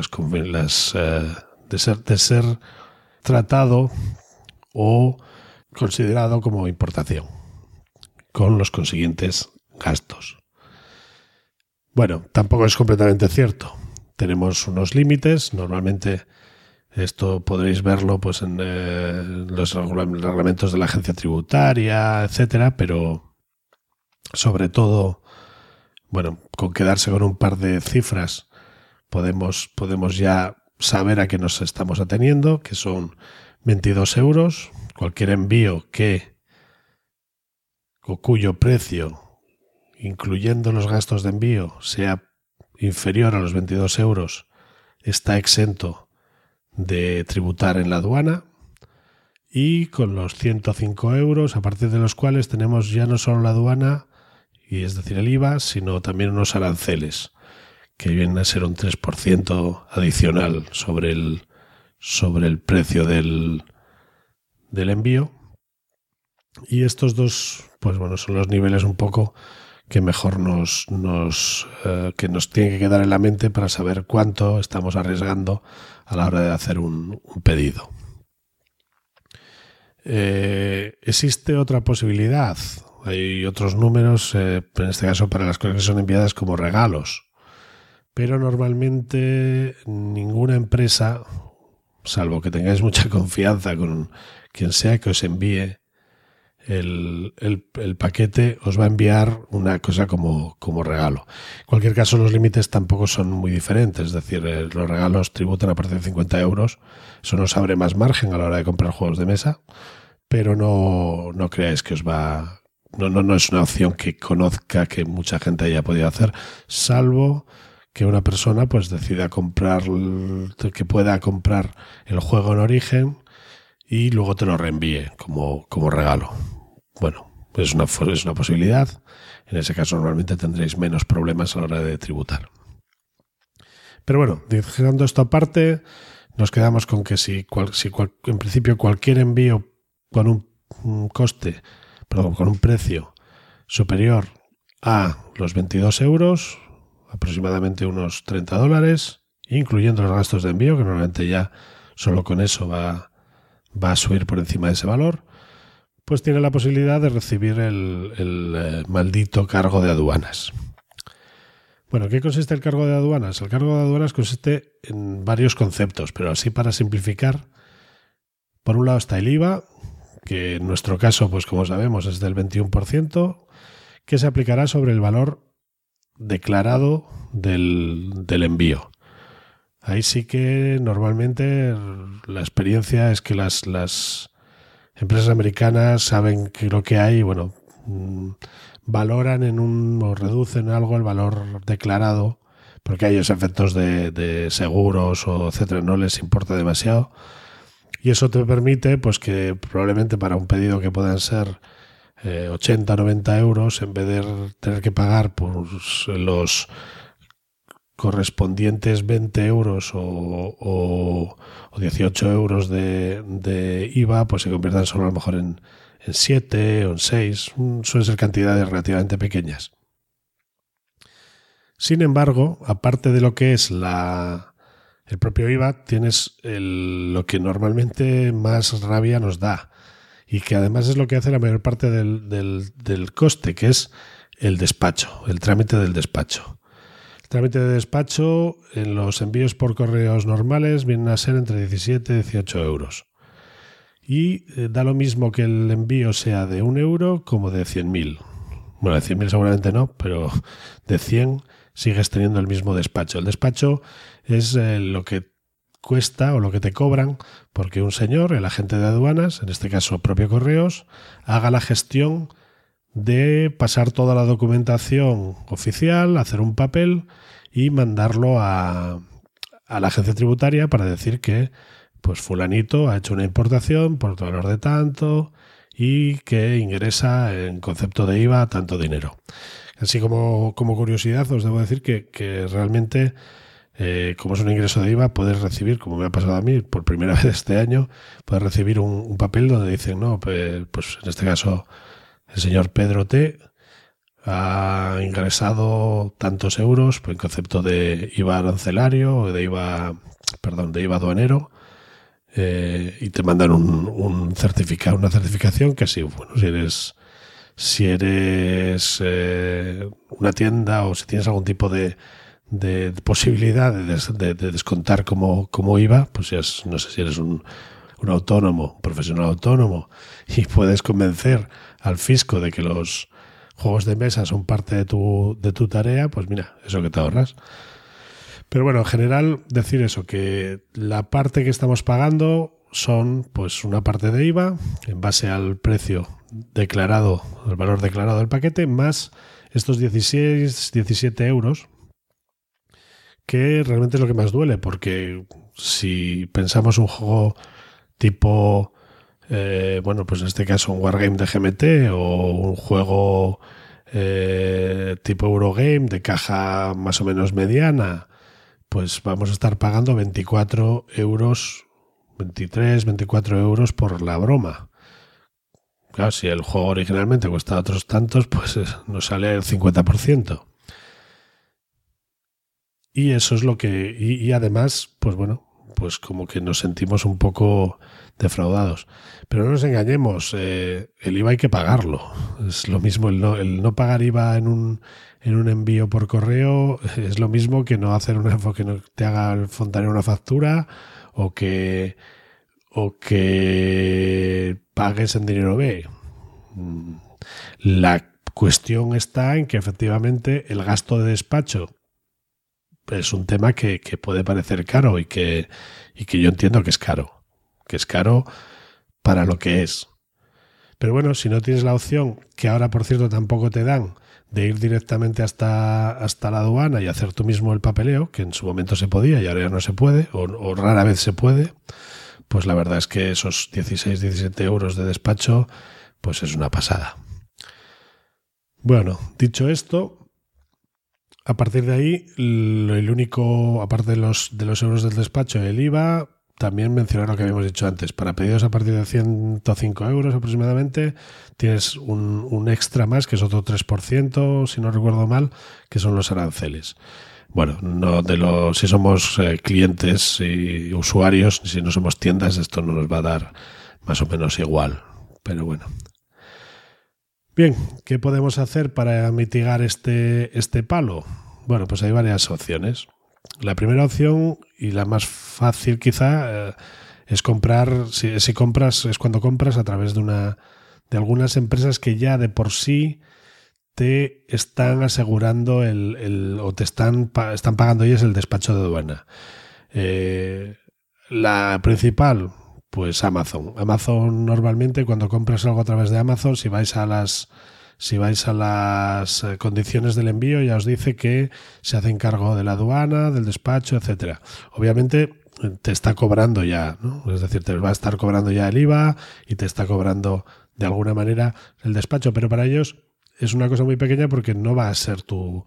de ser tratado o considerado como importación, con los consiguientes gastos. Bueno, tampoco es completamente cierto. Tenemos unos límites. Normalmente esto podréis verlo pues en los reglamentos de la agencia tributaria, etcétera, pero sobre todo, bueno, con quedarse con un par de cifras podemos ya saber a qué nos estamos ateniendo, que son 22 euros. Cualquier envío cuyo precio, incluyendo los gastos de envío, sea inferior a los 22 euros, está exento de tributar en la aduana, y con los 105 euros, a partir de los cuales tenemos ya no solo la aduana, y es decir el IVA, sino también unos aranceles, que vienen a ser un 3% adicional sobre el precio del envío. Y estos dos, pues bueno, son los niveles un poco que mejor que nos tiene que quedar en la mente para saber cuánto estamos arriesgando a la hora de hacer un pedido. Existe otra posibilidad. Hay otros números, en este caso para las cosas que son enviadas como regalos. Pero normalmente ninguna empresa, salvo que tengáis mucha confianza con quien sea que os envíe el paquete, os va a enviar una cosa como regalo. En cualquier caso, los límites tampoco son muy diferentes. Es decir, los regalos tributan a partir de 50 euros. Eso nos abre más margen a la hora de comprar juegos de mesa, pero no creáis que os va... No es una opción que conozca que mucha gente haya podido hacer, salvo que una persona pues decida que pueda comprar el juego en origen y luego te lo reenvíe como regalo. Bueno, es una posibilidad. En ese caso normalmente tendréis menos problemas a la hora de tributar. Pero bueno, dejando esto aparte, nos quedamos con que si en principio cualquier envío con con un precio superior a los 22 euros, aproximadamente unos $30, incluyendo los gastos de envío, que normalmente ya solo con eso va a subir por encima de ese valor, pues tiene la posibilidad de recibir el maldito cargo de aduanas. Bueno, ¿qué consiste el cargo de aduanas? El cargo de aduanas consiste en varios conceptos, pero así para simplificar, por un lado está el IVA, que en nuestro caso, pues como sabemos, es del 21%, que se aplicará sobre el valor declarado del envío. Ahí sí que normalmente la experiencia es que las empresas americanas saben que lo que hay, bueno, valoran o reducen algo el valor declarado, porque a ellos efectos de seguros o etcétera no les importa demasiado. Y eso te permite pues que probablemente para un pedido que puedan ser 80 o 90 euros, en vez de tener que pagar pues, los correspondientes 20 euros o 18 euros de IVA, pues se conviertan solo a lo mejor en 7 o en 6. Suelen ser cantidades relativamente pequeñas. Sin embargo, aparte de lo que es el propio IVA, tienes lo que normalmente más rabia nos da y que además es lo que hace la mayor parte del coste, que es el despacho, el trámite del despacho. El trámite de despacho en los envíos por correos normales vienen a ser entre 17 y 18 euros. Y da lo mismo que el envío sea de 1 euro como de 100.000. Bueno, de 100.000 seguramente no, pero de 100 sigues teniendo el mismo despacho. El despacho es lo que cuesta o lo que te cobran porque un señor, el agente de aduanas, en este caso propio Correos, haga la gestión de pasar toda la documentación oficial, hacer un papel y mandarlo a la agencia tributaria para decir que pues fulanito ha hecho una importación por valor de tanto y que ingresa en concepto de IVA tanto dinero. Así como curiosidad os debo decir que realmente como es un ingreso de IVA, puedes recibir, como me ha pasado a mí por primera vez este año, puedes recibir un papel donde dicen, no, pues en este caso el señor Pedro T ha ingresado tantos euros en concepto de IVA arancelario o de IVA aduanero, y te mandan un certificado, una certificación que sí, bueno, si eres una tienda o si tienes algún tipo de posibilidad de descontar como IVA, pues ya no sé si eres un autónomo, un profesional autónomo y puedes convencer al fisco de que los juegos de mesa son parte de tu tarea, pues mira, eso que te ahorras. Pero bueno, en general decir eso, que la parte que estamos pagando son pues una parte de IVA en base al precio declarado, el valor declarado del paquete, más estos 17 euros, que realmente es lo que más duele, porque si pensamos un juego tipo, pues en este caso un Wargame de GMT o un juego tipo Eurogame de caja más o menos mediana, pues vamos a estar pagando 24 euros por la broma. Claro, si el juego originalmente cuesta otros tantos, pues nos sale el 50%. Y eso es lo que... Y además, pues bueno, pues como que nos sentimos un poco defraudados. Pero no nos engañemos, el IVA hay que pagarlo. Es lo mismo, el no pagar IVA en un envío por correo es lo mismo que no hacer que no te haga el fontanero una factura o que pagues en dinero B. La cuestión está en que efectivamente el gasto de despacho es un tema que puede parecer caro y que yo entiendo que es caro para lo que es. Pero bueno, si no tienes la opción, que ahora por cierto tampoco te dan, de ir directamente hasta la aduana y hacer tú mismo el papeleo, que en su momento se podía y ahora ya no se puede, o rara vez se puede, pues la verdad es que esos 16, 17 euros de despacho, pues es una pasada. Bueno, dicho esto, a partir de ahí, el único, aparte de los euros del despacho, el IVA, también mencionar lo que habíamos dicho antes. Para pedidos a partir de 105 euros aproximadamente, tienes un extra más, que es otro 3%, si no recuerdo mal, que son los aranceles. Bueno, no si somos clientes y usuarios, si no somos tiendas, esto no nos va a dar más o menos igual. Pero bueno. Bien, ¿qué podemos hacer para mitigar este palo? Bueno, pues hay varias opciones. La primera opción, y la más fácil quizá, es comprar, si compras, es cuando compras a través de algunas empresas que ya de por sí te están asegurando o te están pagando ellas el despacho de aduana. La principal, pues Amazon. Amazon normalmente cuando compras algo a través de Amazon, si vais a las condiciones del envío, ya os dice que se hacen cargo de la aduana, del despacho, etcétera. Obviamente te está cobrando ya, ¿no? Es decir, te va a estar cobrando ya el IVA y te está cobrando de alguna manera el despacho, pero para ellos es una cosa muy pequeña porque no va a ser tu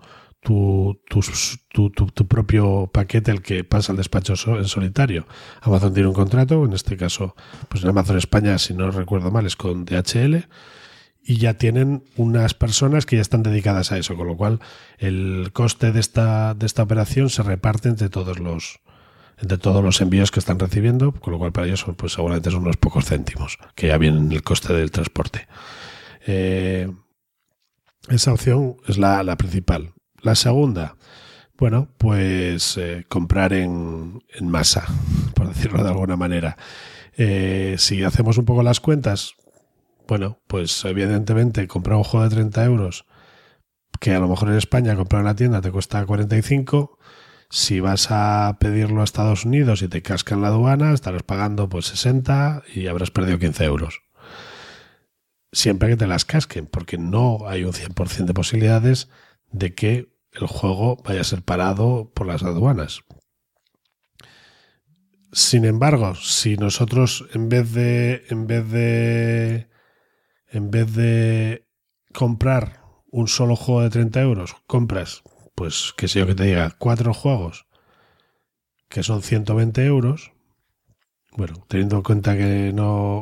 propio paquete el que pasa al despacho en solitario. Amazon tiene un contrato, en este caso, pues en Amazon España, si no recuerdo mal, es con DHL, y ya tienen unas personas que ya están dedicadas a eso, con lo cual el coste de esta operación se reparte entre todos los envíos que están recibiendo, con lo cual para ellos pues seguramente son unos pocos céntimos, que ya vienen el coste del transporte. Esa opción es la principal. La segunda, bueno, pues comprar en masa, por decirlo de alguna manera. Si hacemos un poco las cuentas, bueno, pues evidentemente comprar un juego de 30 euros, que a lo mejor en España comprar en la tienda te cuesta 45, si vas a pedirlo a Estados Unidos y te cascan la aduana, estarás pagando pues 60 y habrás perdido 15 euros. Siempre que te las casquen, porque no hay un 100% de posibilidades de que el juego vaya a ser parado por las aduanas. Sin embargo, si nosotros en vez de comprar un solo juego de 30 euros, compras, pues que sé yo que te diga, 4 juegos que son 120 euros, bueno, teniendo en cuenta que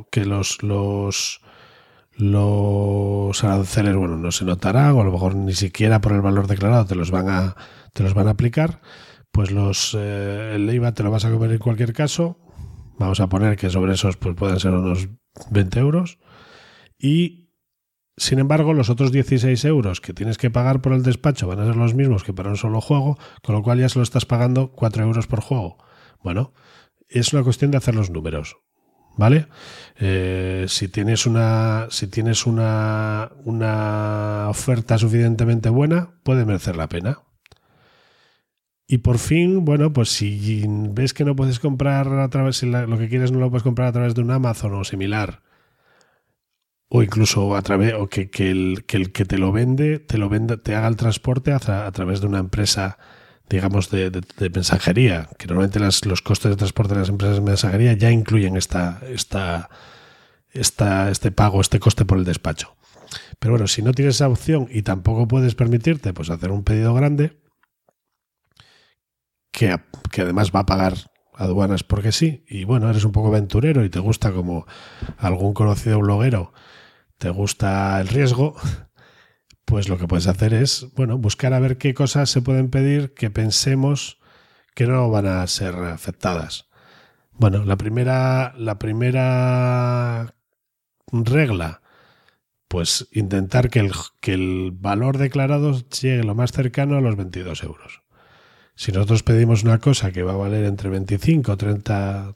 los aranceles, bueno, no se notarán, o a lo mejor ni siquiera por el valor declarado te los van a aplicar, pues el IVA te lo vas a comer en cualquier caso. Vamos a poner que sobre esos pues pueden ser unos 20 euros. Y, sin embargo, los otros 16 euros que tienes que pagar por el despacho van a ser los mismos que para un solo juego, con lo cual ya se lo estás pagando 4 euros por juego. Bueno, es una cuestión de hacer los números, ¿vale? Si tienes una oferta suficientemente buena, puede merecer la pena. Y por fin, bueno, pues si ves que no puedes comprar a través, si lo que quieres no lo puedes comprar a través de un Amazon o similar, o incluso a través, o que el que te lo vende, te haga el transporte a través de una empresa, digamos, de mensajería, que normalmente los costes de transporte de las empresas de mensajería ya incluyen este pago, este coste por el despacho. Pero bueno, si no tienes esa opción y tampoco puedes permitirte pues hacer un pedido grande, que además va a pagar aduanas porque sí, y bueno, eres un poco aventurero y te gusta, como algún conocido bloguero, te gusta el riesgo, pues lo que puedes hacer es, bueno, buscar a ver qué cosas se pueden pedir que pensemos que no van a ser afectadas. Bueno, la primera regla, pues intentar que el valor declarado llegue lo más cercano a los 22 euros. Si nosotros pedimos una cosa que va a valer entre 25 o 30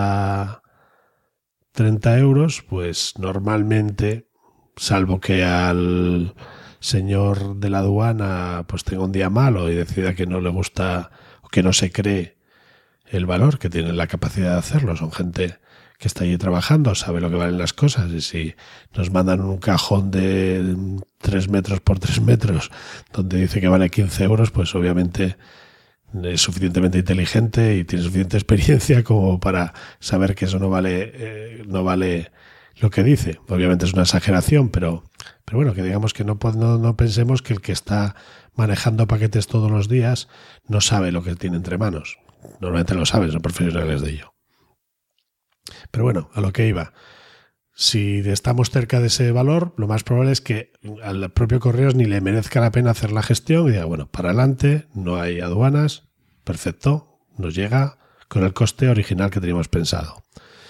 euros, pues normalmente, salvo que al señor de la aduana pues tenga un día malo y decida que no le gusta o que no se cree el valor, que tienen la capacidad de hacerlo, son gente que está allí trabajando, sabe lo que valen las cosas, y si nos mandan un cajón de 3 metros por 3 metros donde dice que vale 15 euros, pues obviamente es suficientemente inteligente y tiene suficiente experiencia como para saber que eso no vale lo que dice. Obviamente es una exageración, pero bueno, que digamos que no pensemos que el que está manejando paquetes todos los días no sabe lo que tiene entre manos. Normalmente lo saben, son profesionales de ello. Pero bueno, a lo que iba. Si estamos cerca de ese valor, lo más probable es que al propio Correos ni le merezca la pena hacer la gestión y diga, bueno, para adelante, no hay aduanas, perfecto, nos llega con el coste original que teníamos pensado.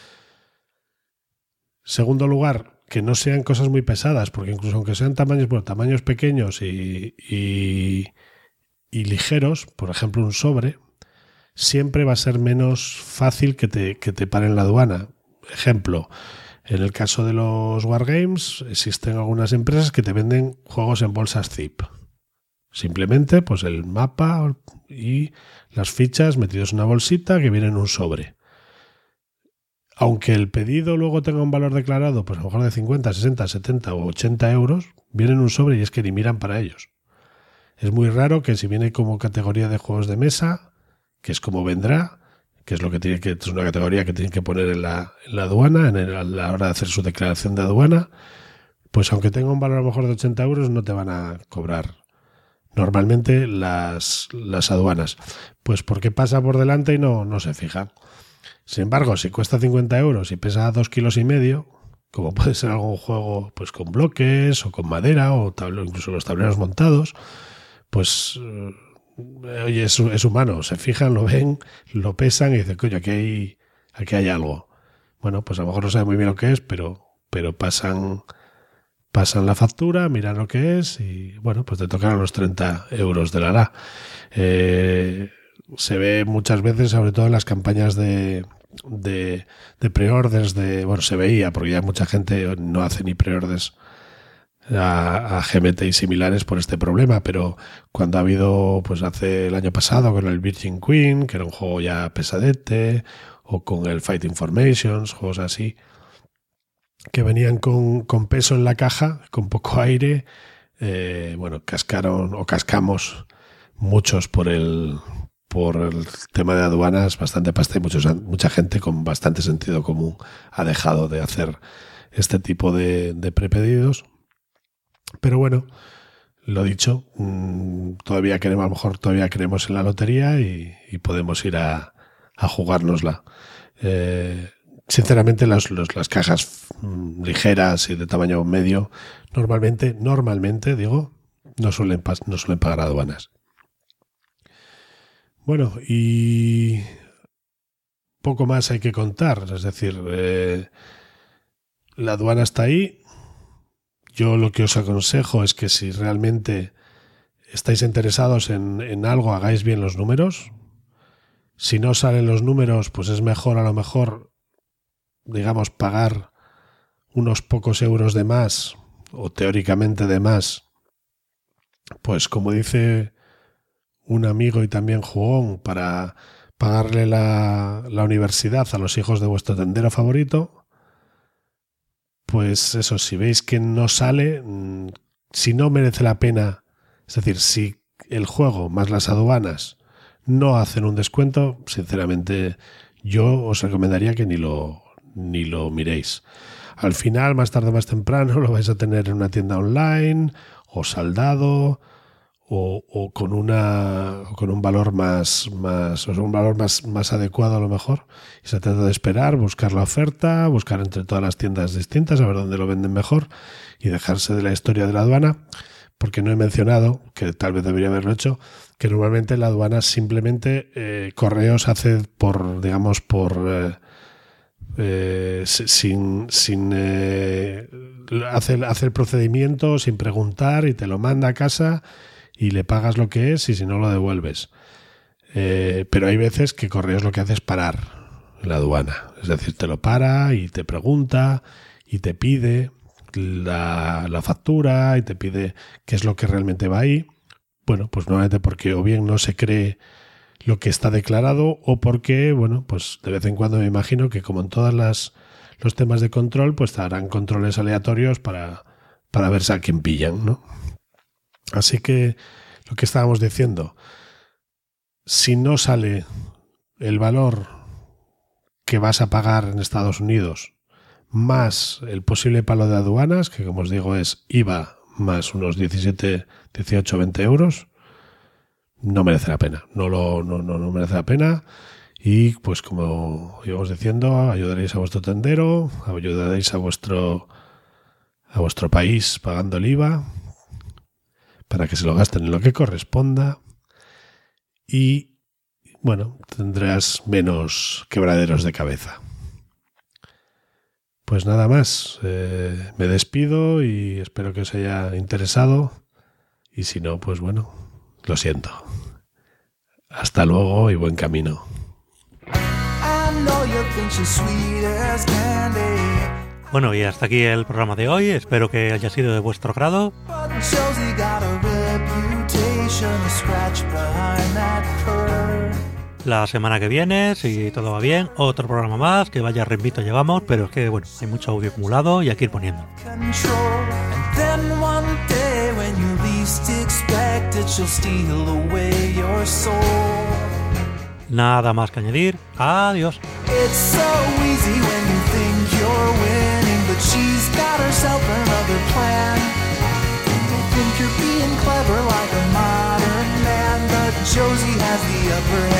Segundo lugar, que no sean cosas muy pesadas, porque incluso aunque sean tamaños pequeños y ligeros, por ejemplo un sobre, siempre va a ser menos fácil que te paren la aduana. Ejemplo, en el caso de los Wargames existen algunas empresas que te venden juegos en bolsas zip. Simplemente pues el mapa y las fichas metidos en una bolsita que viene en un sobre. Aunque el pedido luego tenga un valor declarado, pues a lo mejor de 50, 60, 70 o 80 euros, viene en un sobre y es que ni miran para ellos. Es muy raro que si viene como categoría de juegos de mesa, que es como vendrá, que es lo que tiene que es una categoría que tienen que poner en la aduana, a la hora de hacer su declaración de aduana, pues aunque tenga un valor a lo mejor de 80 euros, no te van a cobrar normalmente las aduanas. Pues porque pasa por delante y no se fija. Sin embargo, si cuesta 50 euros y pesa 2,5 kilos, como puede ser algún juego pues con bloques o con madera o incluso los tableros montados, pues oye, es humano, se fijan, lo ven, lo pesan y dicen, coño, aquí hay algo. Bueno, pues a lo mejor no saben muy bien lo que es, pero pasan la factura, miran lo que es y bueno, pues te tocarán los 30 euros de la se ve muchas veces, sobre todo en las campañas de pre-orders, bueno, se veía, porque ya mucha gente no hace ni pre-orders a GMT y similares por este problema, pero cuando ha habido, pues hace el año pasado con el Virgin Queen, que era un juego ya pesadete, o con el Fighting Formations, juegos así, que venían con peso en la caja, con poco aire, bueno, cascamos muchos por el tema de aduanas, bastante pasta, y mucha gente con bastante sentido común ha dejado de hacer este tipo de prepedidos. Pero bueno, lo dicho, todavía creemos en la lotería y podemos ir a jugárnosla. Sinceramente, las cajas ligeras y de tamaño medio normalmente digo, no suelen pagar aduanas. Bueno, y poco más hay que contar. Es decir, la aduana está ahí. Yo lo que os aconsejo es que si realmente estáis interesados en algo, hagáis bien los números. Si no salen los números, pues es mejor a lo mejor, digamos, pagar unos pocos euros de más, o teóricamente de más, pues como dice un amigo y también jugón, para pagarle la universidad a los hijos de vuestro tendero favorito. Pues eso, si veis que no sale, si no merece la pena, es decir, si el juego más las aduanas no hacen un descuento, sinceramente yo os recomendaría que ni lo miréis. Al final, más tarde o más temprano, lo vais a tener en una tienda online o saldado o con un valor más adecuado a lo mejor. Y se trata de esperar, buscar la oferta, buscar entre todas las tiendas distintas, a ver dónde lo venden mejor y dejarse de la historia de la aduana. porque no he mencionado, que tal vez debería haberlo hecho, que normalmente la aduana simplemente Correos hace por, digamos, hace el procedimiento sin preguntar y te lo manda a casa y le pagas lo que es y si no lo devuelves. Pero hay veces que Correos lo que hace es parar la aduana, es decir, te lo para y te pregunta y te pide la factura y te pide qué es lo que realmente va ahí. Bueno, pues normalmente porque o bien no se cree lo que está declarado o porque, bueno, pues de vez en cuando me imagino que como en todos los temas de control, pues harán controles aleatorios para ver a quién pillan, ¿no? Así que lo que estábamos diciendo, si no sale el valor que vas a pagar en Estados Unidos más el posible palo de aduanas, que como os digo es IVA más unos 17, 18, 20 euros, no merece la pena. No merece la pena. Y pues como íbamos diciendo, ayudaréis a vuestro tendero, ayudaréis a vuestro país pagando el IVA para que se lo gasten en lo que corresponda y bueno, tendrás menos quebraderos de cabeza. Pues nada más, me despido y espero que os haya interesado y si no, pues bueno, lo siento. Hasta luego y buen camino. Bueno, y hasta aquí el programa de hoy. Espero que haya sido de vuestro agrado. La semana que viene, si todo va bien, otro programa más, que vaya ritmito llevamos, pero es que bueno, hay mucho audio acumulado y hay que ir poniendo. Nada más que añadir. Adiós. Josie has the upper hand.